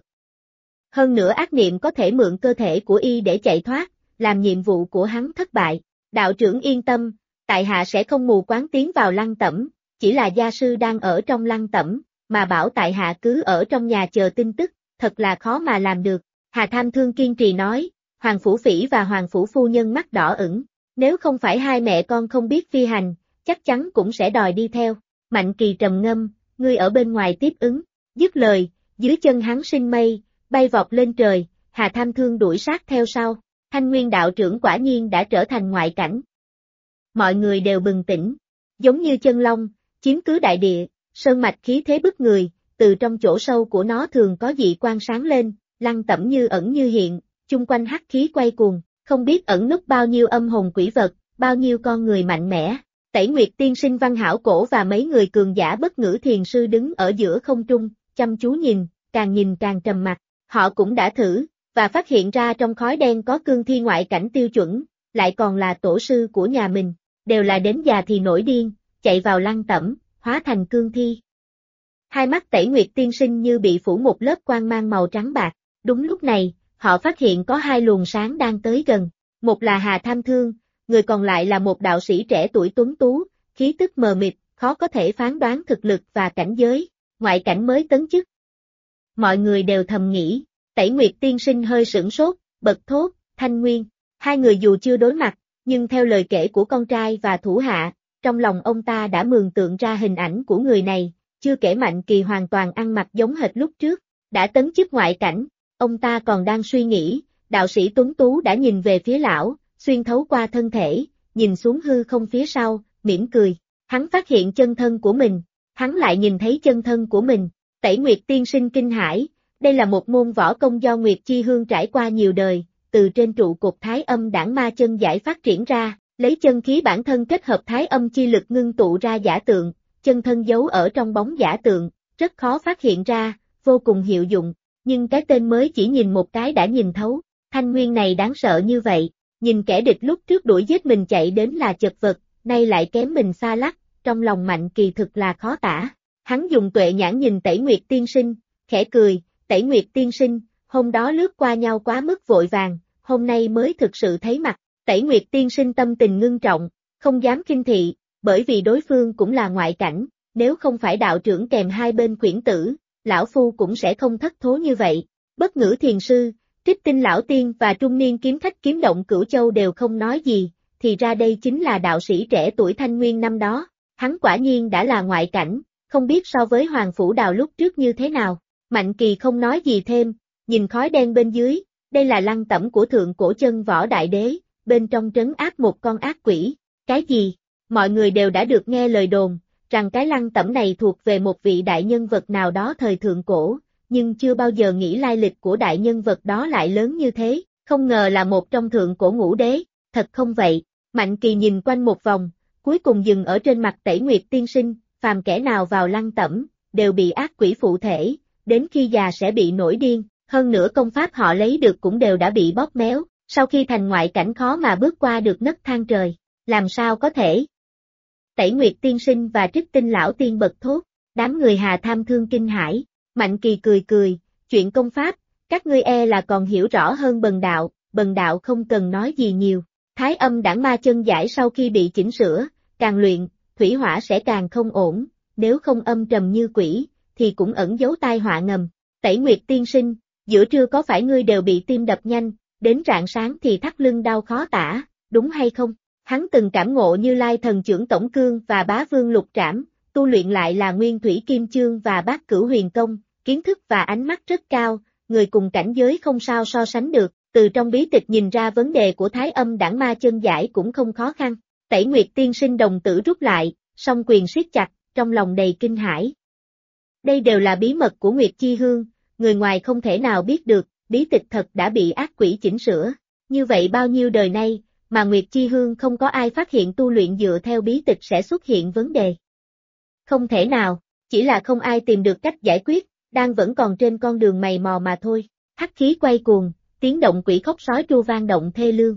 Hơn nữa ác niệm có thể mượn cơ thể của y để chạy thoát, làm nhiệm vụ của hắn thất bại. Đạo trưởng yên tâm, tại hạ sẽ không mù quáng tiến vào lăng tẩm, chỉ là gia sư đang ở trong lăng tẩm, mà bảo tại hạ cứ ở trong nhà chờ tin tức, thật là khó mà làm được. Hà Tham Thương kiên trì nói, Hoàng Phủ Phỉ và Hoàng Phủ phu nhân mắt đỏ ửng, nếu không phải hai mẹ con không biết phi hành, chắc chắn cũng sẽ đòi đi theo. Mạnh Kỳ trầm ngâm, ngươi ở bên ngoài tiếp ứng, dứt lời, dưới chân hắn sinh mây, bay vọt lên trời, Hà Tham Thương đuổi sát theo sau. Thanh Nguyên đạo trưởng quả nhiên đã trở thành ngoại cảnh. Mọi người đều bừng tỉnh, giống như chân long, chiếm cứ đại địa, sơn mạch khí thế bức người, từ trong chỗ sâu của nó thường có dị quang sáng lên, lăng tẩm như ẩn như hiện, chung quanh hắc khí quay cuồng, không biết ẩn núp bao nhiêu âm hồn quỷ vật, bao nhiêu con người mạnh mẽ. Tẩy Nguyệt tiên sinh Văn Hảo Cổ và mấy người cường giả Bất Ngữ thiền sư đứng ở giữa không trung, chăm chú nhìn càng trầm mặc. Họ cũng đã thử, và phát hiện ra trong khói đen có cương thi ngoại cảnh tiêu chuẩn, lại còn là tổ sư của nhà mình, đều là đến già thì nổi điên, chạy vào lăng tẩm, hóa thành cương thi. Hai mắt Tẩy Nguyệt tiên sinh như bị phủ một lớp quang mang màu trắng bạc. Đúng lúc này, họ phát hiện có hai luồng sáng đang tới gần, một là Hà Tham Thương, người còn lại là một đạo sĩ trẻ tuổi tuấn tú, khí tức mờ mịt, khó có thể phán đoán thực lực và cảnh giới, ngoại cảnh mới tấn chức. Mọi người đều thầm nghĩ, Tẩy Nguyệt tiên sinh hơi sửng sốt, bật thốt, Thanh Nguyên. Hai người dù chưa đối mặt, nhưng theo lời kể của con trai và thủ hạ, trong lòng ông ta đã mường tượng ra hình ảnh của người này, chưa kể Mạnh Kỳ hoàn toàn ăn mặc giống hệt lúc trước. đã tấn chức ngoại cảnh, ông ta còn đang suy nghĩ, đạo sĩ tuấn tú đã nhìn về phía lão, xuyên thấu qua thân thể, nhìn xuống hư không phía sau, mỉm cười. Hắn phát hiện chân thân của mình, hắn lại nhìn thấy chân thân của mình. Tẩy Nguyệt tiên sinh kinh hãi, đây là một môn võ công do Nguyệt Chi Hương trải qua nhiều đời, từ trên trụ cột Thái Âm Đản Ma chân giải phát triển ra, lấy chân khí bản thân kết hợp Thái Âm chi lực ngưng tụ ra giả tượng, chân thân giấu ở trong bóng giả tượng, rất khó phát hiện ra, vô cùng hiệu dụng, nhưng cái tên mới chỉ nhìn một cái đã nhìn thấu, thanh nguyên này đáng sợ như vậy, nhìn kẻ địch lúc trước đuổi giết mình chạy đến là chật vật, nay lại kém mình xa lắc, trong lòng Mạnh Kỳ thực là khó tả. Hắn dùng tuệ nhãn nhìn Tẩy Nguyệt tiên sinh, khẽ cười, Tẩy Nguyệt tiên sinh, hôm đó lướt qua nhau quá mức vội vàng, hôm nay mới thực sự thấy mặt. Tẩy Nguyệt tiên sinh tâm tình ngưng trọng, không dám khinh thị, bởi vì đối phương cũng là ngoại cảnh, nếu không phải đạo trưởng kèm hai bên quyển tử, lão phu cũng sẽ không thất thố như vậy. Bất Ngữ thiền sư, Trích Tinh lão tiên và trung niên kiếm khách kiếm động Cửu Châu đều không nói gì, thì ra đây chính là đạo sĩ trẻ tuổi thanh nguyên năm đó, hắn quả nhiên đã là ngoại cảnh, không biết so với Hoàng Phủ Đào lúc trước như thế nào. Mạnh Kỳ không nói gì thêm, nhìn khói đen bên dưới, đây là lăng tẩm của thượng cổ chân võ đại đế, bên trong trấn áp một con ác quỷ. Cái gì? Mọi người đều đã được nghe lời đồn, rằng cái lăng tẩm này thuộc về một vị đại nhân vật nào đó thời thượng cổ, nhưng chưa bao giờ nghĩ lai lịch của đại nhân vật đó lại lớn như thế, không ngờ là một trong thượng cổ ngũ đế, thật không vậy? Mạnh Kỳ nhìn quanh một vòng, cuối cùng dừng ở trên mặt Tẩy Nguyệt tiên sinh, phàm kẻ nào vào lăng tẩm, đều bị ác quỷ phụ thể, đến khi già sẽ bị nổi điên, hơn nữa công pháp họ lấy được cũng đều đã bị bóp méo, sau khi thành ngoại cảnh khó mà bước qua được nấc thang trời, làm sao có thể? Tẩy Nguyệt tiên sinh và Trích Tinh lão tiên bật thốt, đám người Hà Tham Thương kinh hãi. Mạnh Kỳ cười cười, chuyện công pháp, các ngươi e là còn hiểu rõ hơn bần đạo không cần nói gì nhiều. Thái Âm Đản Ma chân giải sau khi bị chỉnh sửa, càng luyện, thủy hỏa sẽ càng không ổn, nếu không âm trầm như quỷ, thì cũng ẩn giấu tai họa ngầm. Tẩy Nguyệt tiên sinh, giữa trưa có phải ngươi đều bị tim đập nhanh, đến rạng sáng thì thắt lưng đau khó tả, đúng hay không? Hắn từng cảm ngộ Như Lai thần trưởng tổng cương và bá vương lục trảm, tu luyện lại là nguyên thủy kim chương và bát cửu huyền công, kiến thức và ánh mắt rất cao, người cùng cảnh giới không sao so sánh được, từ trong bí tịch nhìn ra vấn đề của Thái Âm Đản Ma chân giải cũng không khó khăn. Tẩy Nguyệt tiên sinh đồng tử rút lại, song quyền siết chặt, trong lòng đầy kinh hãi. Đây đều là bí mật của Nguyệt Chi Hương, người ngoài không thể nào biết được, bí tịch thật đã bị ác quỷ chỉnh sửa, như vậy bao nhiêu đời nay, mà Nguyệt Chi Hương không có ai phát hiện tu luyện dựa theo bí tịch sẽ xuất hiện vấn đề. Không thể nào, chỉ là không ai tìm được cách giải quyết, đang vẫn còn trên con đường mày mò mà thôi. Hắc khí quay cuồng, tiếng động quỷ khóc sói tru vang động thê lương.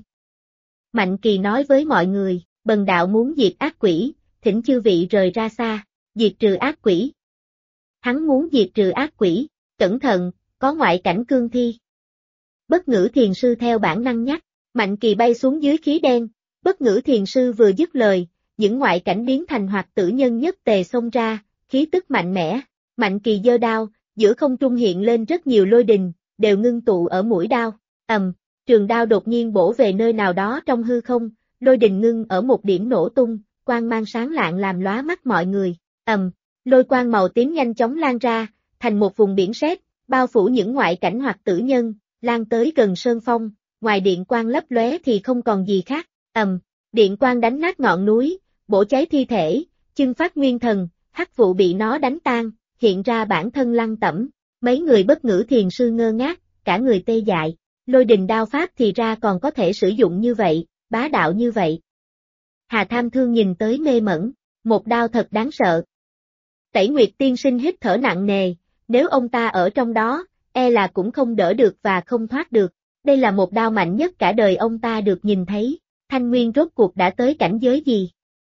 Mạnh Kỳ nói với mọi người, bần đạo muốn diệt ác quỷ, thỉnh chư vị rời ra xa, diệt trừ ác quỷ. Hắn muốn diệt trừ ác quỷ, cẩn thận, có ngoại cảnh cương thi. Bất Ngữ thiền sư theo bản năng nhắc, Mạnh Kỳ bay xuống dưới khí đen, Bất Ngữ thiền sư vừa dứt lời, những ngoại cảnh biến thành hoạt tử nhân nhất tề xông ra, khí tức mạnh mẽ. Mạnh Kỳ giơ đao, giữa không trung hiện lên rất nhiều lôi đình, đều ngưng tụ ở mũi đao. Trường đao đột nhiên bổ về nơi nào đó trong hư không, lôi đình ngưng ở một điểm nổ tung, quang mang sáng lạng làm lóa mắt mọi người. Lôi quang màu tím nhanh chóng lan ra, thành một vùng biển sét, bao phủ những ngoại cảnh hoặc tử nhân, lan tới gần sơn phong, ngoài điện quang lấp lóe thì không còn gì khác. Điện quang đánh nát ngọn núi, bổ cháy thi thể, chưng phát nguyên thần, hắc vụ bị nó đánh tan, hiện ra bản thân lăng tẩm. Mấy người Bất Ngữ thiền sư ngơ ngác, cả người tê dại, lôi đình đao pháp thì ra còn có thể sử dụng như vậy, bá đạo như vậy. Hà Tham Thương nhìn tới mê mẩn, một đao thật đáng sợ. Tẩy Nguyệt tiên sinh hít thở nặng nề, nếu ông ta ở trong đó, e là cũng không đỡ được và không thoát được. Đây là một đao mạnh nhất cả đời ông ta được nhìn thấy, Thanh Nguyên rốt cuộc đã tới cảnh giới gì?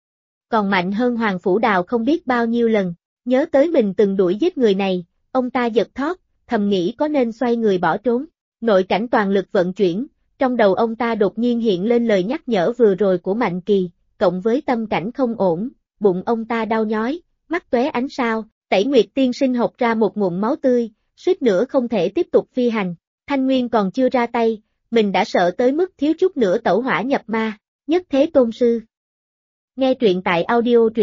Còn mạnh hơn Hoàng Phủ Đào không biết bao nhiêu lần, nhớ tới mình từng đuổi giết người này, ông ta giật thót, thầm nghĩ có nên xoay người bỏ trốn. Nội cảnh toàn lực vận chuyển, trong đầu ông ta đột nhiên hiện lên lời nhắc nhở vừa rồi của Mạnh Kỳ, cộng với tâm cảnh không ổn, bụng ông ta đau nhói, mắt tóe ánh sao, Tẩy Nguyệt tiên sinh hộc ra một ngụm máu tươi, suýt nữa không thể tiếp tục phi hành. Thanh Nguyên còn chưa ra tay, mình đã sợ tới mức thiếu chút nữa tẩu hỏa nhập ma. Nhất Thế Tôn Sư. Nghe truyện tại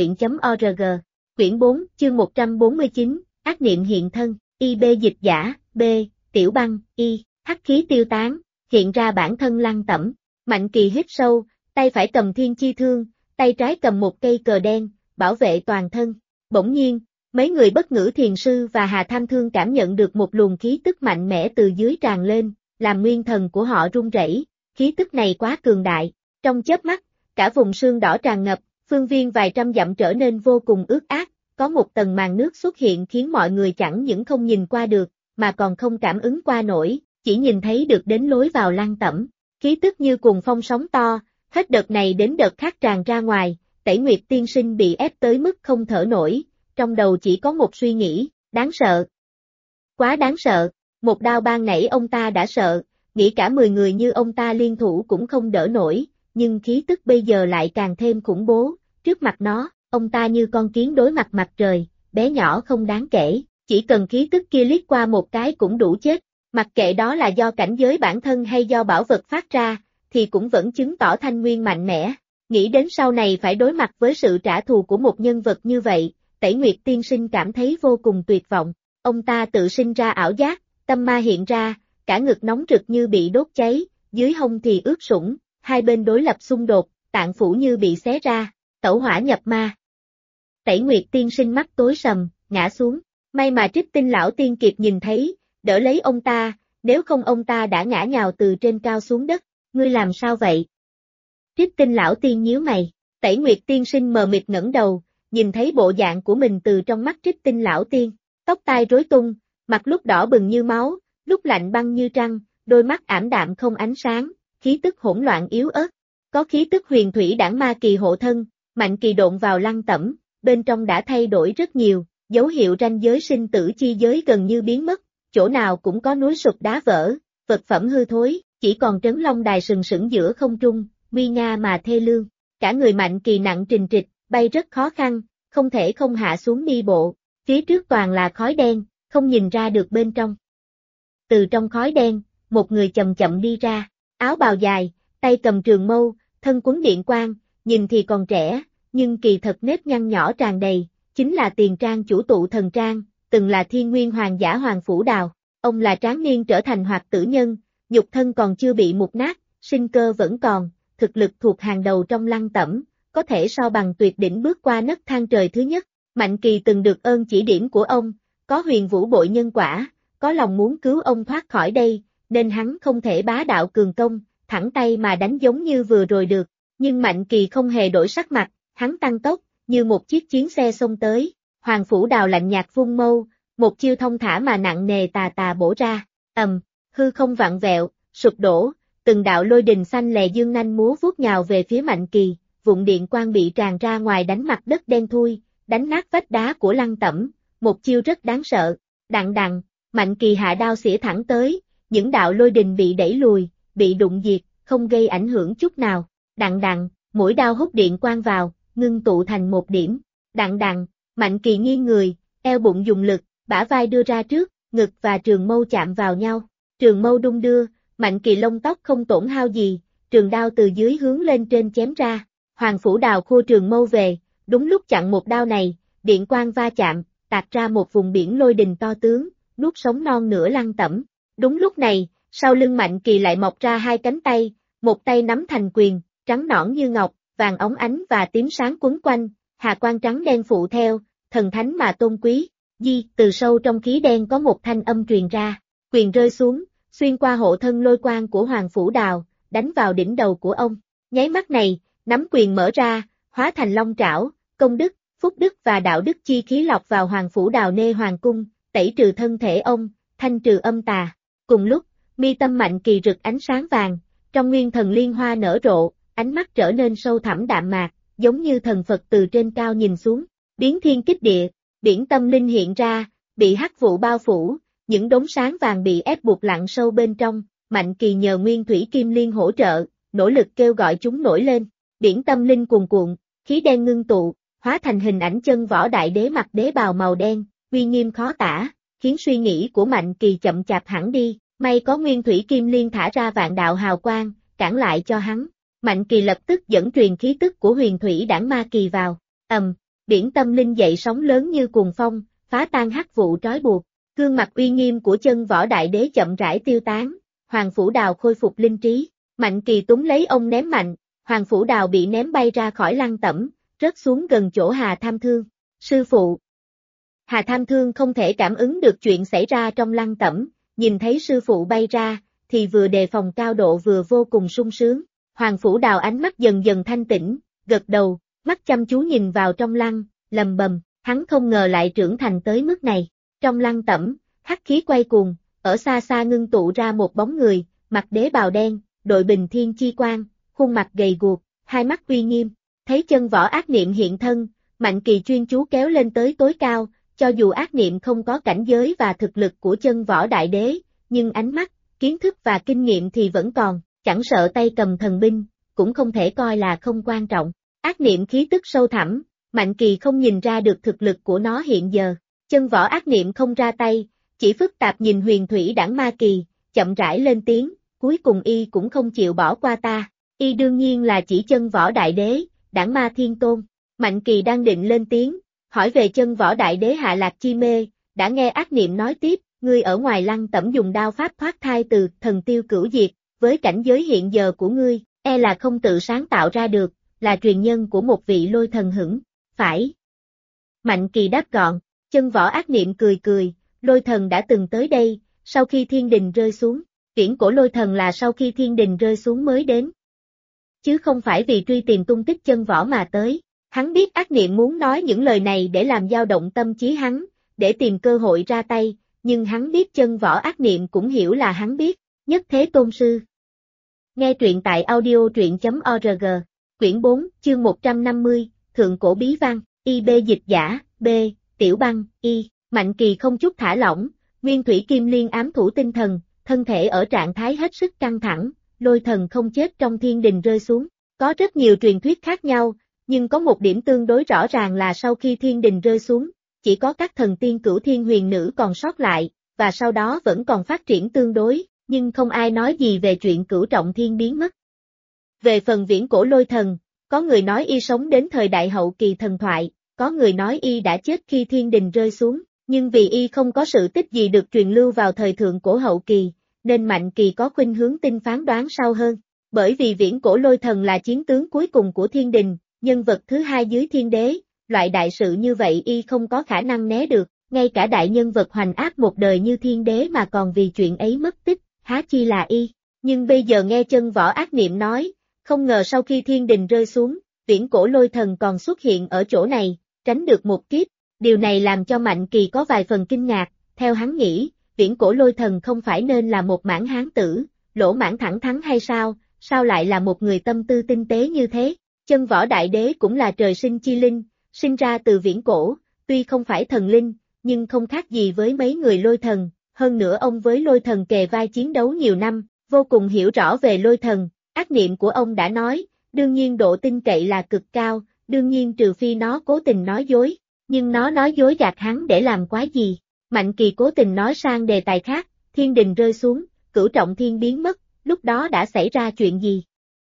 audio truyện.org, quyển 4, chương 149, ác niệm hiện thân, IB dịch giả, B. Tiểu băng, Y. Hắc khí tiêu tán, hiện ra bản thân Lăng Tẩm. Mạnh Kỳ hít sâu, tay phải cầm thiên chi thương, tay trái cầm một cây cờ đen, bảo vệ toàn thân. Bỗng nhiên, mấy người bất ngữ thiền sư và Hà Tham Thương cảm nhận được một luồng khí tức mạnh mẽ từ dưới tràn lên, làm nguyên thần của họ run rẩy. Khí tức này quá cường đại. Trong chớp mắt, cả vùng sương đỏ tràn ngập, phương viên vài trăm dặm trở nên vô cùng ướt át, có một tầng màn nước xuất hiện khiến mọi người chẳng những không nhìn qua được, mà còn không cảm ứng qua nổi, chỉ nhìn thấy được đến lối vào Lăng Tẩm. Khí tức như cuồng phong sóng to, hết đợt này đến đợt khác tràn ra ngoài, Tẩy Nguyệt tiên sinh bị ép tới mức không thở nổi, trong đầu chỉ có một suy nghĩ, đáng sợ. Quá đáng sợ, một đao ban nãy ông ta đã sợ, nghĩ cả 10 người như ông ta liên thủ cũng không đỡ nổi, nhưng khí tức bây giờ lại càng thêm khủng bố, trước mặt nó, ông ta như con kiến đối mặt mặt trời, bé nhỏ không đáng kể, chỉ cần khí tức kia liếc qua một cái cũng đủ chết, mặc kệ đó là do cảnh giới bản thân hay do bảo vật phát ra, thì cũng vẫn chứng tỏ Thanh Nguyên mạnh mẽ. Nghĩ đến sau này phải đối mặt với sự trả thù của một nhân vật như vậy, Tẩy Nguyệt tiên sinh cảm thấy vô cùng tuyệt vọng. Ông ta tự sinh ra ảo giác, tâm ma hiện ra, cả ngực nóng rực như bị đốt cháy, dưới hông thì ướt sũng, hai bên đối lập xung đột, tạng phủ như bị xé ra, tẩu hỏa nhập ma. Tẩy Nguyệt tiên sinh mắt tối sầm, ngã xuống. May mà Trích Tinh lão tiên kịp nhìn thấy, đỡ lấy ông ta, nếu không ông ta đã ngã nhào từ trên cao xuống đất. Ngươi làm sao vậy? Trích Tinh lão tiên nhíu mày. Tẩy Nguyệt tiên sinh mờ mịt ngẩng đầu, nhìn thấy bộ dạng của mình từ trong mắt Trích Tinh lão tiên, tóc tai rối tung, mặt lúc đỏ bừng như máu, lúc lạnh băng như trăng, đôi mắt ảm đạm không ánh sáng, khí tức hỗn loạn yếu ớt. Có khí tức huyền thủy đảng ma kỳ hộ thân, Mạnh Kỳ độn vào Lăng Tẩm, bên trong đã thay đổi rất nhiều, dấu hiệu ranh giới sinh tử chi giới gần như biến mất, chỗ nào cũng có núi sụp đá vỡ, vật phẩm hư thối, chỉ còn trấn long đài sừng sững giữa không trung, nguy nga mà thê lương. Cả người Mạnh Kỳ nặng trình trịch, bay rất khó khăn, không thể không hạ xuống đi bộ, phía trước toàn là khói đen, không nhìn ra được bên trong. Từ trong khói đen, một người chậm chậm đi ra, áo bào dài, tay cầm trường mâu, thân quấn điện quang, nhìn thì còn trẻ, nhưng kỳ thật nếp nhăn nhỏ tràn đầy, chính là Tiền Trang chủ Tụ Thần Trang, từng là Thiên Nguyên Hoàng giả Hoàng Phủ Đào. Ông là tráng niên trở thành hoạt tử nhân, nhục thân còn chưa bị mục nát, sinh cơ vẫn còn, thực lực thuộc hàng đầu trong Lăng Tẩm, có thể so bằng tuyệt đỉnh bước qua nấc thang trời thứ nhất. Mạnh Kỳ từng được ơn chỉ điểm của ông, có huyền vũ bội nhân quả, có lòng muốn cứu ông thoát khỏi đây, nên hắn không thể bá đạo cường công, thẳng tay mà đánh giống như vừa rồi được. Nhưng Mạnh Kỳ không hề đổi sắc mặt, hắn tăng tốc, như một chiếc chiến xe xông tới. Hoàng Phủ Đào lạnh nhạt vung mâu, một chiêu thông thả mà nặng nề tà tà bổ ra, hư không vặn vẹo, sụp đổ, từng đạo lôi đình xanh lè dương nanh múa vuốt nhào về phía Mạnh Kỳ, vụn điện quang bị tràn ra ngoài đánh mặt đất đen thui, đánh nát vách đá của Lăng Tẩm, một chiêu rất đáng sợ. Đặng đặng, Mạnh Kỳ hạ đao xỉa thẳng tới, những đạo lôi đình bị đẩy lùi, bị đụng diệt, không gây ảnh hưởng chút nào. Đặng đặng, mũi đao hút điện quang vào, ngưng tụ thành một điểm. Đặng đặng, Mạnh Kỳ nghiêng người, eo bụng dùng lực, bả vai đưa ra trước, ngực và trường mâu chạm vào nhau. Trường mâu đung đưa, Mạnh Kỳ lông tóc không tổn hao gì, trường đao từ dưới hướng lên trên chém ra. Hoàng Phủ Đào khua trường mâu về, đúng lúc chặn một đao này, điện quang va chạm, tạc ra một vùng biển lôi đình to tướng, nuốt sống non nửa Lăng Tẩm. Đúng lúc này, sau lưng Mạnh Kỳ lại mọc ra hai cánh tay, một tay nắm thành quyền, trắng nõn như ngọc, vàng óng ánh và tím sáng quấn quanh, hà quang trắng đen phụ theo, thần thánh mà tôn quý. Từ sâu trong khí đen có một thanh âm truyền ra, quyền rơi xuống, xuyên qua hộ thân lôi quang của Hoàng Phủ Đào, đánh vào đỉnh đầu của ông. Nháy mắt này, nắm quyền mở ra, hóa thành long trảo, công đức, phúc đức và đạo đức chi khí lọc vào Hoàng Phủ Đào nê hoàng cung, tẩy trừ thân thể ông, thanh trừ âm tà. Cùng lúc, mi tâm Mạnh Kỳ rực ánh sáng vàng, trong nguyên thần liên hoa nở rộ, ánh mắt trở nên sâu thẳm đạm mạc, giống như thần Phật từ trên cao nhìn xuống, biến thiên kích địa, biển tâm linh hiện ra, bị hắc vụ bao phủ, những đốm sáng vàng bị ép buộc lặn sâu bên trong. Mạnh Kỳ nhờ Nguyên Thủy Kim Liên hỗ trợ, nỗ lực kêu gọi chúng nổi lên, biển tâm linh cuồn cuộn, khí đen ngưng tụ, hóa thành hình ảnh chân võ đại đế mặc đế bào màu đen, uy nghiêm khó tả, khiến suy nghĩ của Mạnh Kỳ chậm chạp hẳn đi. May có Nguyên Thủy Kim Liên thả ra vạn đạo hào quang, cản lại cho hắn. Mạnh Kỳ lập tức dẫn truyền khí tức của huyền thủy đảng ma kỳ vào. Biển tâm linh dậy sóng lớn như cuồng phong, phá tan hắc vụ trói buộc. Gương mặt uy nghiêm của chân võ đại đế chậm rãi tiêu tán, Hoàng Phủ Đào khôi phục linh trí, Mạnh Kỳ túm lấy ông ném mạnh, Hoàng Phủ Đào bị ném bay ra khỏi lăng tẩm, rớt xuống gần chỗ Hà Tham Thương. Sư phụ! Hà Tham Thương không thể cảm ứng được chuyện xảy ra trong lăng tẩm, nhìn thấy sư phụ bay ra, thì vừa đề phòng cao độ vừa vô cùng sung sướng. Hoàng Phủ Đào ánh mắt dần dần thanh tĩnh, gật đầu, mắt chăm chú nhìn vào trong lăng, lầm bầm, hắn không ngờ lại trưởng thành tới mức này. Trong lăng tẩm, hắc khí quay cuồng, ở xa xa ngưng tụ ra một bóng người, mặc đế bào đen, đội bình thiên chi quang, khuôn mặt gầy guộc, hai mắt uy nghiêm. Thấy chân võ ác niệm hiện thân, Mạnh Kỳ chuyên chú kéo lên tới tối cao, cho dù ác niệm không có cảnh giới và thực lực của chân võ đại đế, nhưng ánh mắt, kiến thức và kinh nghiệm thì vẫn còn, chẳng sợ tay cầm thần binh, cũng không thể coi là không quan trọng. Ác niệm khí tức sâu thẳm, Mạnh Kỳ không nhìn ra được thực lực của nó hiện giờ. Chân võ ác niệm không ra tay, chỉ phức tạp nhìn huyền thủy đẳng ma kỳ, chậm rãi lên tiếng, cuối cùng y cũng không chịu bỏ qua ta. Y đương nhiên là chỉ chân võ đại đế, đẳng ma thiên tôn. Mạnh Kỳ đang định lên tiếng, hỏi về chân võ đại đế Hạ Lạc Chi Mê, đã nghe ác niệm nói tiếp, ngươi ở ngoài lăng tẩm dùng đao pháp thoát thai từ thần tiêu cửu diệt, với cảnh giới hiện giờ của ngươi, e là không tự sáng tạo ra được, là truyền nhân của một vị lôi thần hững, phải. Mạnh Kỳ đáp gọn, chân võ ác niệm cười cười, lôi thần đã từng tới đây, sau khi thiên đình rơi xuống, viễn cổ lôi thần là sau khi thiên đình rơi xuống mới đến. Chứ không phải vì truy tìm tung tích chân võ mà tới. Hắn biết ác niệm muốn nói những lời này để làm dao động tâm trí hắn, để tìm cơ hội ra tay, nhưng hắn biết chân võ ác niệm cũng hiểu là hắn biết, nhất thế tôn sư. Nghe truyện tại audio.org, quyển 4, chương 150, Thượng Cổ Bí Văn, IB dịch giả, B, Tiểu Băng, Y, Mạnh Kỳ không chút thả lỏng, nguyên thủy kim liên ám thủ tinh thần, thân thể ở trạng thái hết sức căng thẳng, lôi thần không chết trong thiên đình rơi xuống. Có rất nhiều truyền thuyết khác nhau, nhưng có một điểm tương đối rõ ràng là sau khi thiên đình rơi xuống, chỉ có các thần tiên cửu thiên huyền nữ còn sót lại, và sau đó vẫn còn phát triển tương đối, nhưng không ai nói gì về chuyện cửu trọng thiên biến mất. Về phần viễn cổ lôi thần, có người nói y sống đến thời đại hậu kỳ thần thoại, có người nói y đã chết khi thiên đình rơi xuống, nhưng vì y không có sự tích gì được truyền lưu vào thời thượng cổ hậu kỳ, nên Mạnh Kỳ có khuynh hướng tin phán đoán sau hơn. Bởi vì viễn cổ lôi thần là chiến tướng cuối cùng của thiên đình, nhân vật thứ hai dưới thiên đế, loại đại sự như vậy y không có khả năng né được, ngay cả đại nhân vật hoành áp một đời như thiên đế mà còn vì chuyện ấy mất tích, há chi là y. Nhưng bây giờ nghe chân võ ác niệm nói, không ngờ sau khi thiên đình rơi xuống, viễn cổ lôi thần còn xuất hiện ở chỗ này, tránh được một kiếp, điều này làm cho Mạnh Kỳ có vài phần kinh ngạc, theo hắn nghĩ, viễn cổ lôi thần không phải nên là một mãn hán tử, lỗ mãn thẳng thắn hay sao lại là một người tâm tư tinh tế như thế? Chân võ đại đế cũng là trời sinh chi linh, sinh ra từ viễn cổ, tuy không phải thần linh, nhưng không khác gì với mấy người lôi thần, hơn nữa ông với lôi thần kề vai chiến đấu nhiều năm, vô cùng hiểu rõ về lôi thần, ác niệm của ông đã nói, đương nhiên độ tin cậy là cực cao, đương nhiên trừ phi nó cố tình nói dối, nhưng nó nói dối gạt hắn để làm quái gì? Mạnh Kỳ cố tình nói sang đề tài khác, thiên đình rơi xuống, cửu trọng thiên biến mất, lúc đó đã xảy ra chuyện gì?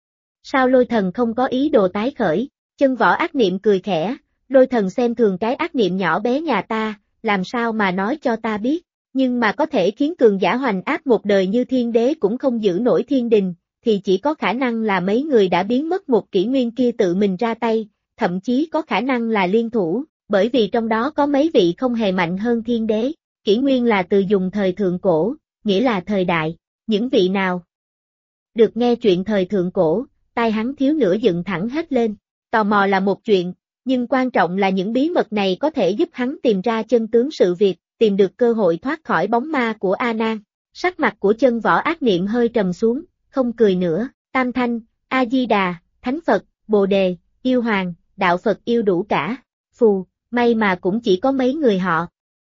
Sao lôi thần không có ý đồ tái khởi? Chân võ ác niệm cười khẽ, lôi thần xem thường cái ác niệm nhỏ bé nhà ta, làm sao mà nói cho ta biết, nhưng mà có thể khiến cường giả hoành áp một đời như thiên đế cũng không giữ nổi thiên đình, thì chỉ có khả năng là mấy người đã biến mất một kỷ nguyên kia tự mình ra tay, thậm chí có khả năng là liên thủ, bởi vì trong đó có mấy vị không hề mạnh hơn thiên đế, kỷ nguyên là từ dùng thời thượng cổ, nghĩa là thời đại, những vị nào? Được nghe chuyện thời thượng cổ, tai hắn thiếu nữa dựng thẳng hết lên, tò mò là một chuyện, nhưng quan trọng là những bí mật này có thể giúp hắn tìm ra chân tướng sự việc, tìm được cơ hội thoát khỏi bóng ma của A Nan. Sắc mặt của chân võ ác niệm hơi trầm xuống, không cười nữa, Tam Thanh, A-di-đà, Thánh Phật, Bồ Đề, Yêu Hoàng, Đạo Phật yêu đủ cả, phù, may mà cũng chỉ có mấy người họ.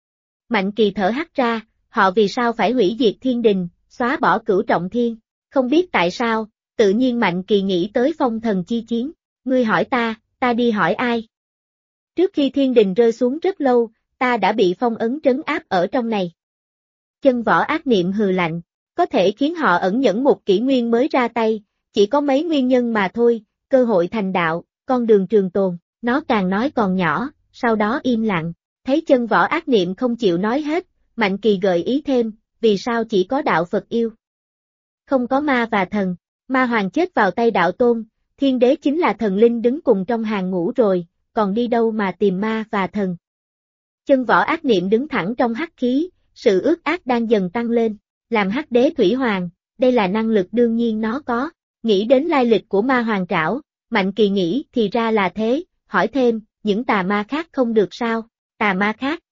Mạnh Kỳ thở hắt ra, họ vì sao phải hủy diệt thiên đình, xóa bỏ cửu trọng thiên, không biết tại sao, tự nhiên Mạnh Kỳ nghĩ tới phong thần chi chiến, ngươi hỏi ta đi hỏi ai? Trước khi thiên đình rơi xuống rất lâu, ta đã bị phong ấn trấn áp ở trong này. Chân võ ác niệm hừ lạnh, có thể khiến họ ẩn nhẫn một kỷ nguyên mới ra tay, chỉ có mấy nguyên nhân mà thôi, cơ hội thành đạo, con đường trường tồn, nó càng nói còn nhỏ, sau đó im lặng, thấy chân võ ác niệm không chịu nói hết, Mạnh Kỳ gợi ý thêm, vì sao chỉ có đạo Phật yêu? Không có ma và thần, ma hoàng chết vào tay đạo tôn, thiên đế chính là thần linh đứng cùng trong hàng ngũ rồi, còn đi đâu mà tìm ma và thần? Chân võ ác niệm đứng thẳng trong hắc khí, sự ước ác đang dần tăng lên, làm hắc đế thủy hoàng, đây là năng lực đương nhiên nó có, nghĩ đến lai lịch của ma hoàng trảo, Mạnh Kỳ nghĩ thì ra là thế, hỏi thêm, những tà ma khác không được sao, tà ma khác.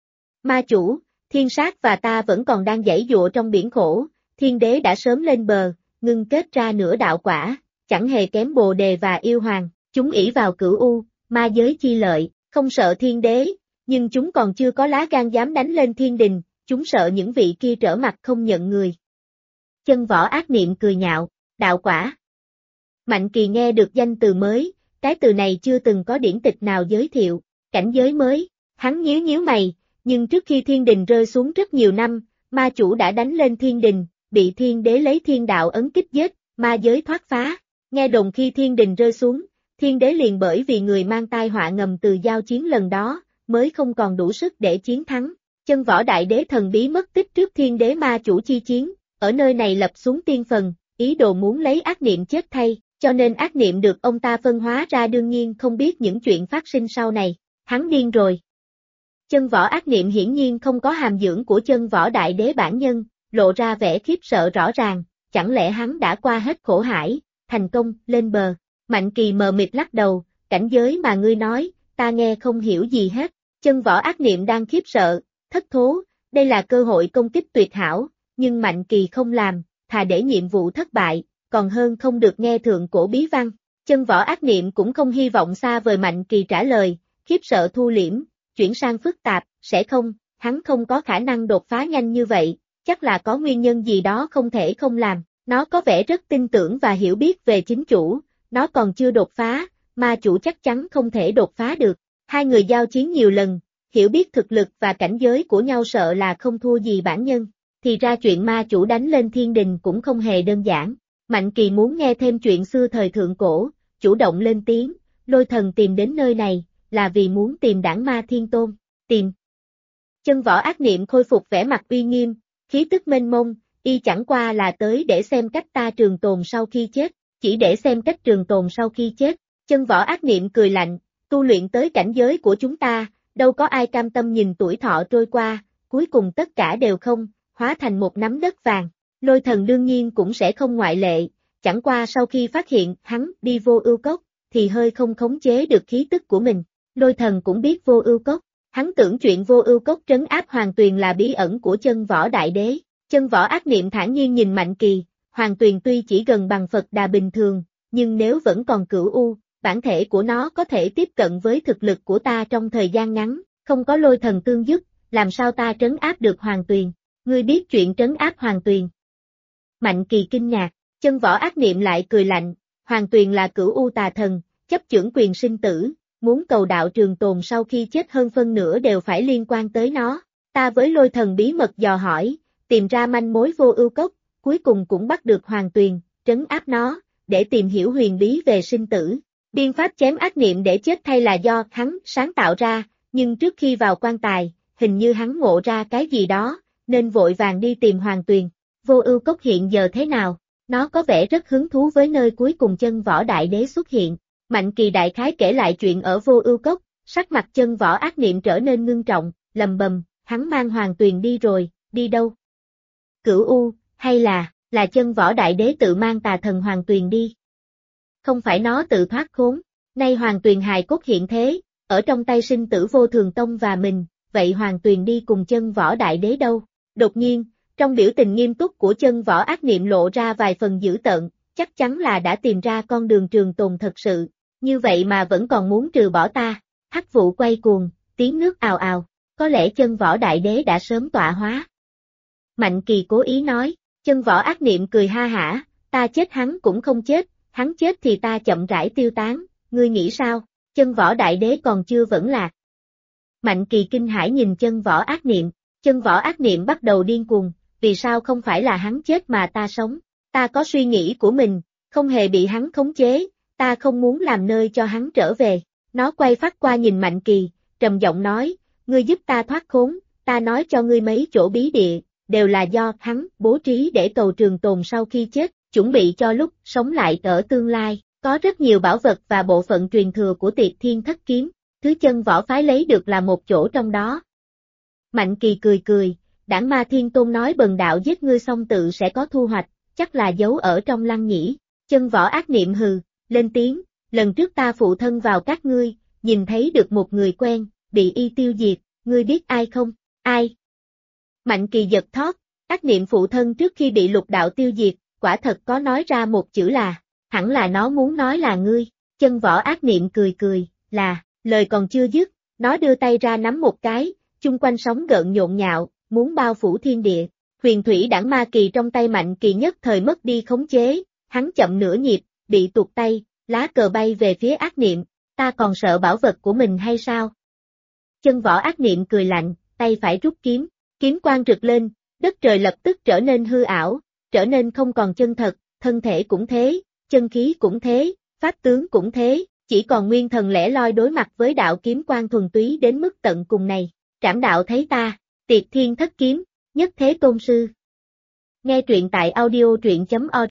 Ma chủ, thiên sát và ta vẫn còn đang giãy giụa trong biển khổ, thiên đế đã sớm lên bờ, ngưng kết ra nửa đạo quả, chẳng hề kém bồ đề và yêu hoàng, chúng ỷ vào cửu u, ma giới chi lợi, không sợ thiên đế, nhưng chúng còn chưa có lá gan dám đánh lên thiên đình, chúng sợ những vị kia trở mặt không nhận người. Chân võ ác niệm cười nhạo, đạo quả. Mạnh Kỳ nghe được danh từ mới, cái từ này chưa từng có điển tịch nào giới thiệu, cảnh giới mới, hắn nhíu nhíu mày, nhưng trước khi thiên đình rơi xuống rất nhiều năm, ma chủ đã đánh lên thiên đình, bị thiên đế lấy thiên đạo ấn kích giết, ma giới thoát phá, nghe đồn khi thiên đình rơi xuống, thiên đế liền bởi vì người mang tai họa ngầm từ giao chiến lần đó, mới không còn đủ sức để chiến thắng. Chân võ đại đế thần bí mất tích trước thiên đế ma chủ chi chiến, ở nơi này lập xuống tiên phần, ý đồ muốn lấy ác niệm chết thay, cho nên ác niệm được ông ta phân hóa ra đương nhiên không biết những chuyện phát sinh sau này, hắn điên rồi. Chân võ ác niệm hiển nhiên không có hàm dưỡng của chân võ đại đế bản nhân, lộ ra vẻ khiếp sợ rõ ràng, chẳng lẽ hắn đã qua hết khổ hải, thành công, lên bờ. Mạnh Kỳ mờ mịt lắc đầu, cảnh giới mà ngươi nói, ta nghe không hiểu gì hết, chân võ ác niệm đang khiếp sợ, thất thố, đây là cơ hội công kích tuyệt hảo, nhưng Mạnh Kỳ không làm, thà để nhiệm vụ thất bại, còn hơn không được nghe thượng cổ bí văn. Chân võ ác niệm cũng không hy vọng xa vời Mạnh Kỳ trả lời, khiếp sợ thu liễm, chuyển sang phức tạp, sẽ không, hắn không có khả năng đột phá nhanh như vậy, chắc là có nguyên nhân gì đó không thể không làm, nó có vẻ rất tin tưởng và hiểu biết về chính chủ, nó còn chưa đột phá, ma chủ chắc chắn không thể đột phá được, hai người giao chiến nhiều lần, hiểu biết thực lực và cảnh giới của nhau sợ là không thua gì bản nhân, thì ra chuyện ma chủ đánh lên thiên đình cũng không hề đơn giản. Mạnh Kỳ muốn nghe thêm chuyện xưa thời thượng cổ, chủ động lên tiếng, Lôi Thần tìm đến nơi này, là vì muốn tìm đảng ma thiên tôn, tìm. Chân võ ác niệm khôi phục vẻ mặt uy nghiêm, khí tức mênh mông, y chẳng qua là tới để xem cách ta trường tồn sau khi chết, chỉ để xem cách trường tồn sau khi chết. Chân võ ác niệm cười lạnh, tu luyện tới cảnh giới của chúng ta, đâu có ai cam tâm nhìn tuổi thọ trôi qua, cuối cùng tất cả đều không, hóa thành một nắm đất vàng. Lôi Thần đương nhiên cũng sẽ không ngoại lệ, chẳng qua sau khi phát hiện hắn đi vô ưu cốc, thì hơi không khống chế được khí tức của mình. Lôi Thần cũng biết vô ưu cốc, hắn tưởng chuyện vô ưu cốc trấn áp Hoàng Tuyền là bí ẩn của chân võ đại đế. Chân võ ác niệm thản nhiên nhìn Mạnh Kỳ, Hoàng Tuyền tuy chỉ gần bằng Phật Đà bình thường, nhưng nếu vẫn còn cửu u, bản thể của nó có thể tiếp cận với thực lực của ta trong thời gian ngắn, không có Lôi Thần tương giúp, làm sao ta trấn áp được Hoàng Tuyền? Ngươi biết chuyện trấn áp Hoàng Tuyền? Mạnh Kỳ kinh ngạc, chân võ ác niệm lại cười lạnh, Hoàng Tuyền là cửu u tà thần, chấp chưởng quyền sinh tử, muốn cầu đạo trường tồn sau khi chết hơn phân nửa đều phải liên quan tới nó. Ta với Lôi Thần bí mật dò hỏi, tìm ra manh mối vô ưu cốc, cuối cùng cũng bắt được Hoàng Tuyền, trấn áp nó, để tìm hiểu huyền bí về sinh tử. Biên pháp chém ác niệm để chết thay là do hắn sáng tạo ra, nhưng trước khi vào quan tài, hình như hắn ngộ ra cái gì đó, nên vội vàng đi tìm Hoàng Tuyền. Vô ưu cốc hiện giờ thế nào? Nó có vẻ rất hứng thú với nơi cuối cùng chân võ đại đế xuất hiện. Mạnh Kỳ đại khái kể lại chuyện ở vô ưu cốc, sắc mặt chân võ ác niệm trở nên ngưng trọng, lầm bầm, hắn mang Hoàng Tuyền đi rồi, đi đâu? Cửu u, hay là chân võ đại đế tự mang tà thần Hoàng Tuyền đi? Không phải nó tự thoát khốn, nay Hoàng Tuyền hài cốt hiện thế, ở trong tay sinh tử vô thường tông và mình, vậy Hoàng Tuyền đi cùng chân võ đại đế đâu? Đột nhiên, trong biểu tình nghiêm túc của chân võ ác niệm lộ ra vài phần dữ tợn, chắc chắn là đã tìm ra con đường trường tồn thật sự, như vậy mà vẫn còn muốn trừ bỏ ta. Hắc vụ quay cuồng, tiếng nước ào ào, có lẽ chân võ đại đế đã sớm tọa hóa. Mạnh Kỳ cố ý nói, chân võ ác niệm cười ha hả, ta chết hắn cũng không chết, hắn chết thì ta chậm rãi tiêu tán, ngươi nghĩ sao, chân võ đại đế còn chưa vẫn lạc. Mạnh Kỳ kinh hãi nhìn chân võ ác niệm, chân võ ác niệm bắt đầu điên cuồng, vì sao không phải là hắn chết mà ta sống, ta có suy nghĩ của mình, không hề bị hắn khống chế, ta không muốn làm nơi cho hắn trở về. Nó quay phát qua nhìn Mạnh Kỳ, trầm giọng nói, ngươi giúp ta thoát khốn, ta nói cho ngươi mấy chỗ bí địa, đều là do hắn bố trí để cầu trường tồn sau khi chết, chuẩn bị cho lúc sống lại ở tương lai, có rất nhiều bảo vật và bộ phận truyền thừa của Tiệt Thiên Thất Kiếm, thứ chân võ phái lấy được là một chỗ trong đó. Mạnh Kỳ cười cười, Đảng Ma Thiên Tôn nói bần đạo giết ngươi xong tự sẽ có thu hoạch, chắc là giấu ở trong lăng nhĩ. Chân võ ác niệm hừ, lên tiếng, lần trước ta phụ thân vào các ngươi, nhìn thấy được một người quen, bị y tiêu diệt, ngươi biết ai không? Ai? Mạnh Kỳ giật thót, ác niệm phụ thân trước khi bị lục đạo tiêu diệt, quả thật có nói ra một chữ là, hẳn là nó muốn nói là ngươi. Chân võ ác niệm cười cười, là, lời còn chưa dứt, nó đưa tay ra nắm một cái, chung quanh sóng gợn nhộn nhạo, muốn bao phủ thiên địa. Huyền thủy đảng ma kỳ trong tay Mạnh Kỳ nhất thời mất đi khống chế, hắn chậm nửa nhịp, bị tuột tay, lá cờ bay về phía ác niệm, ta còn sợ bảo vật của mình hay sao? Chân võ ác niệm cười lạnh, tay phải rút kiếm, kiếm quang rực lên, đất trời lập tức trở nên hư ảo, trở nên không còn chân thật, thân thể cũng thế, chân khí cũng thế, pháp tướng cũng thế, chỉ còn nguyên thần lẻ loi đối mặt với đạo kiếm quang thuần túy đến mức tận cùng này. Trảm đạo thấy ta, Tiệt Thiên Thất Kiếm, nhất thế tôn sư. Nghe truyện tại audio truyện.org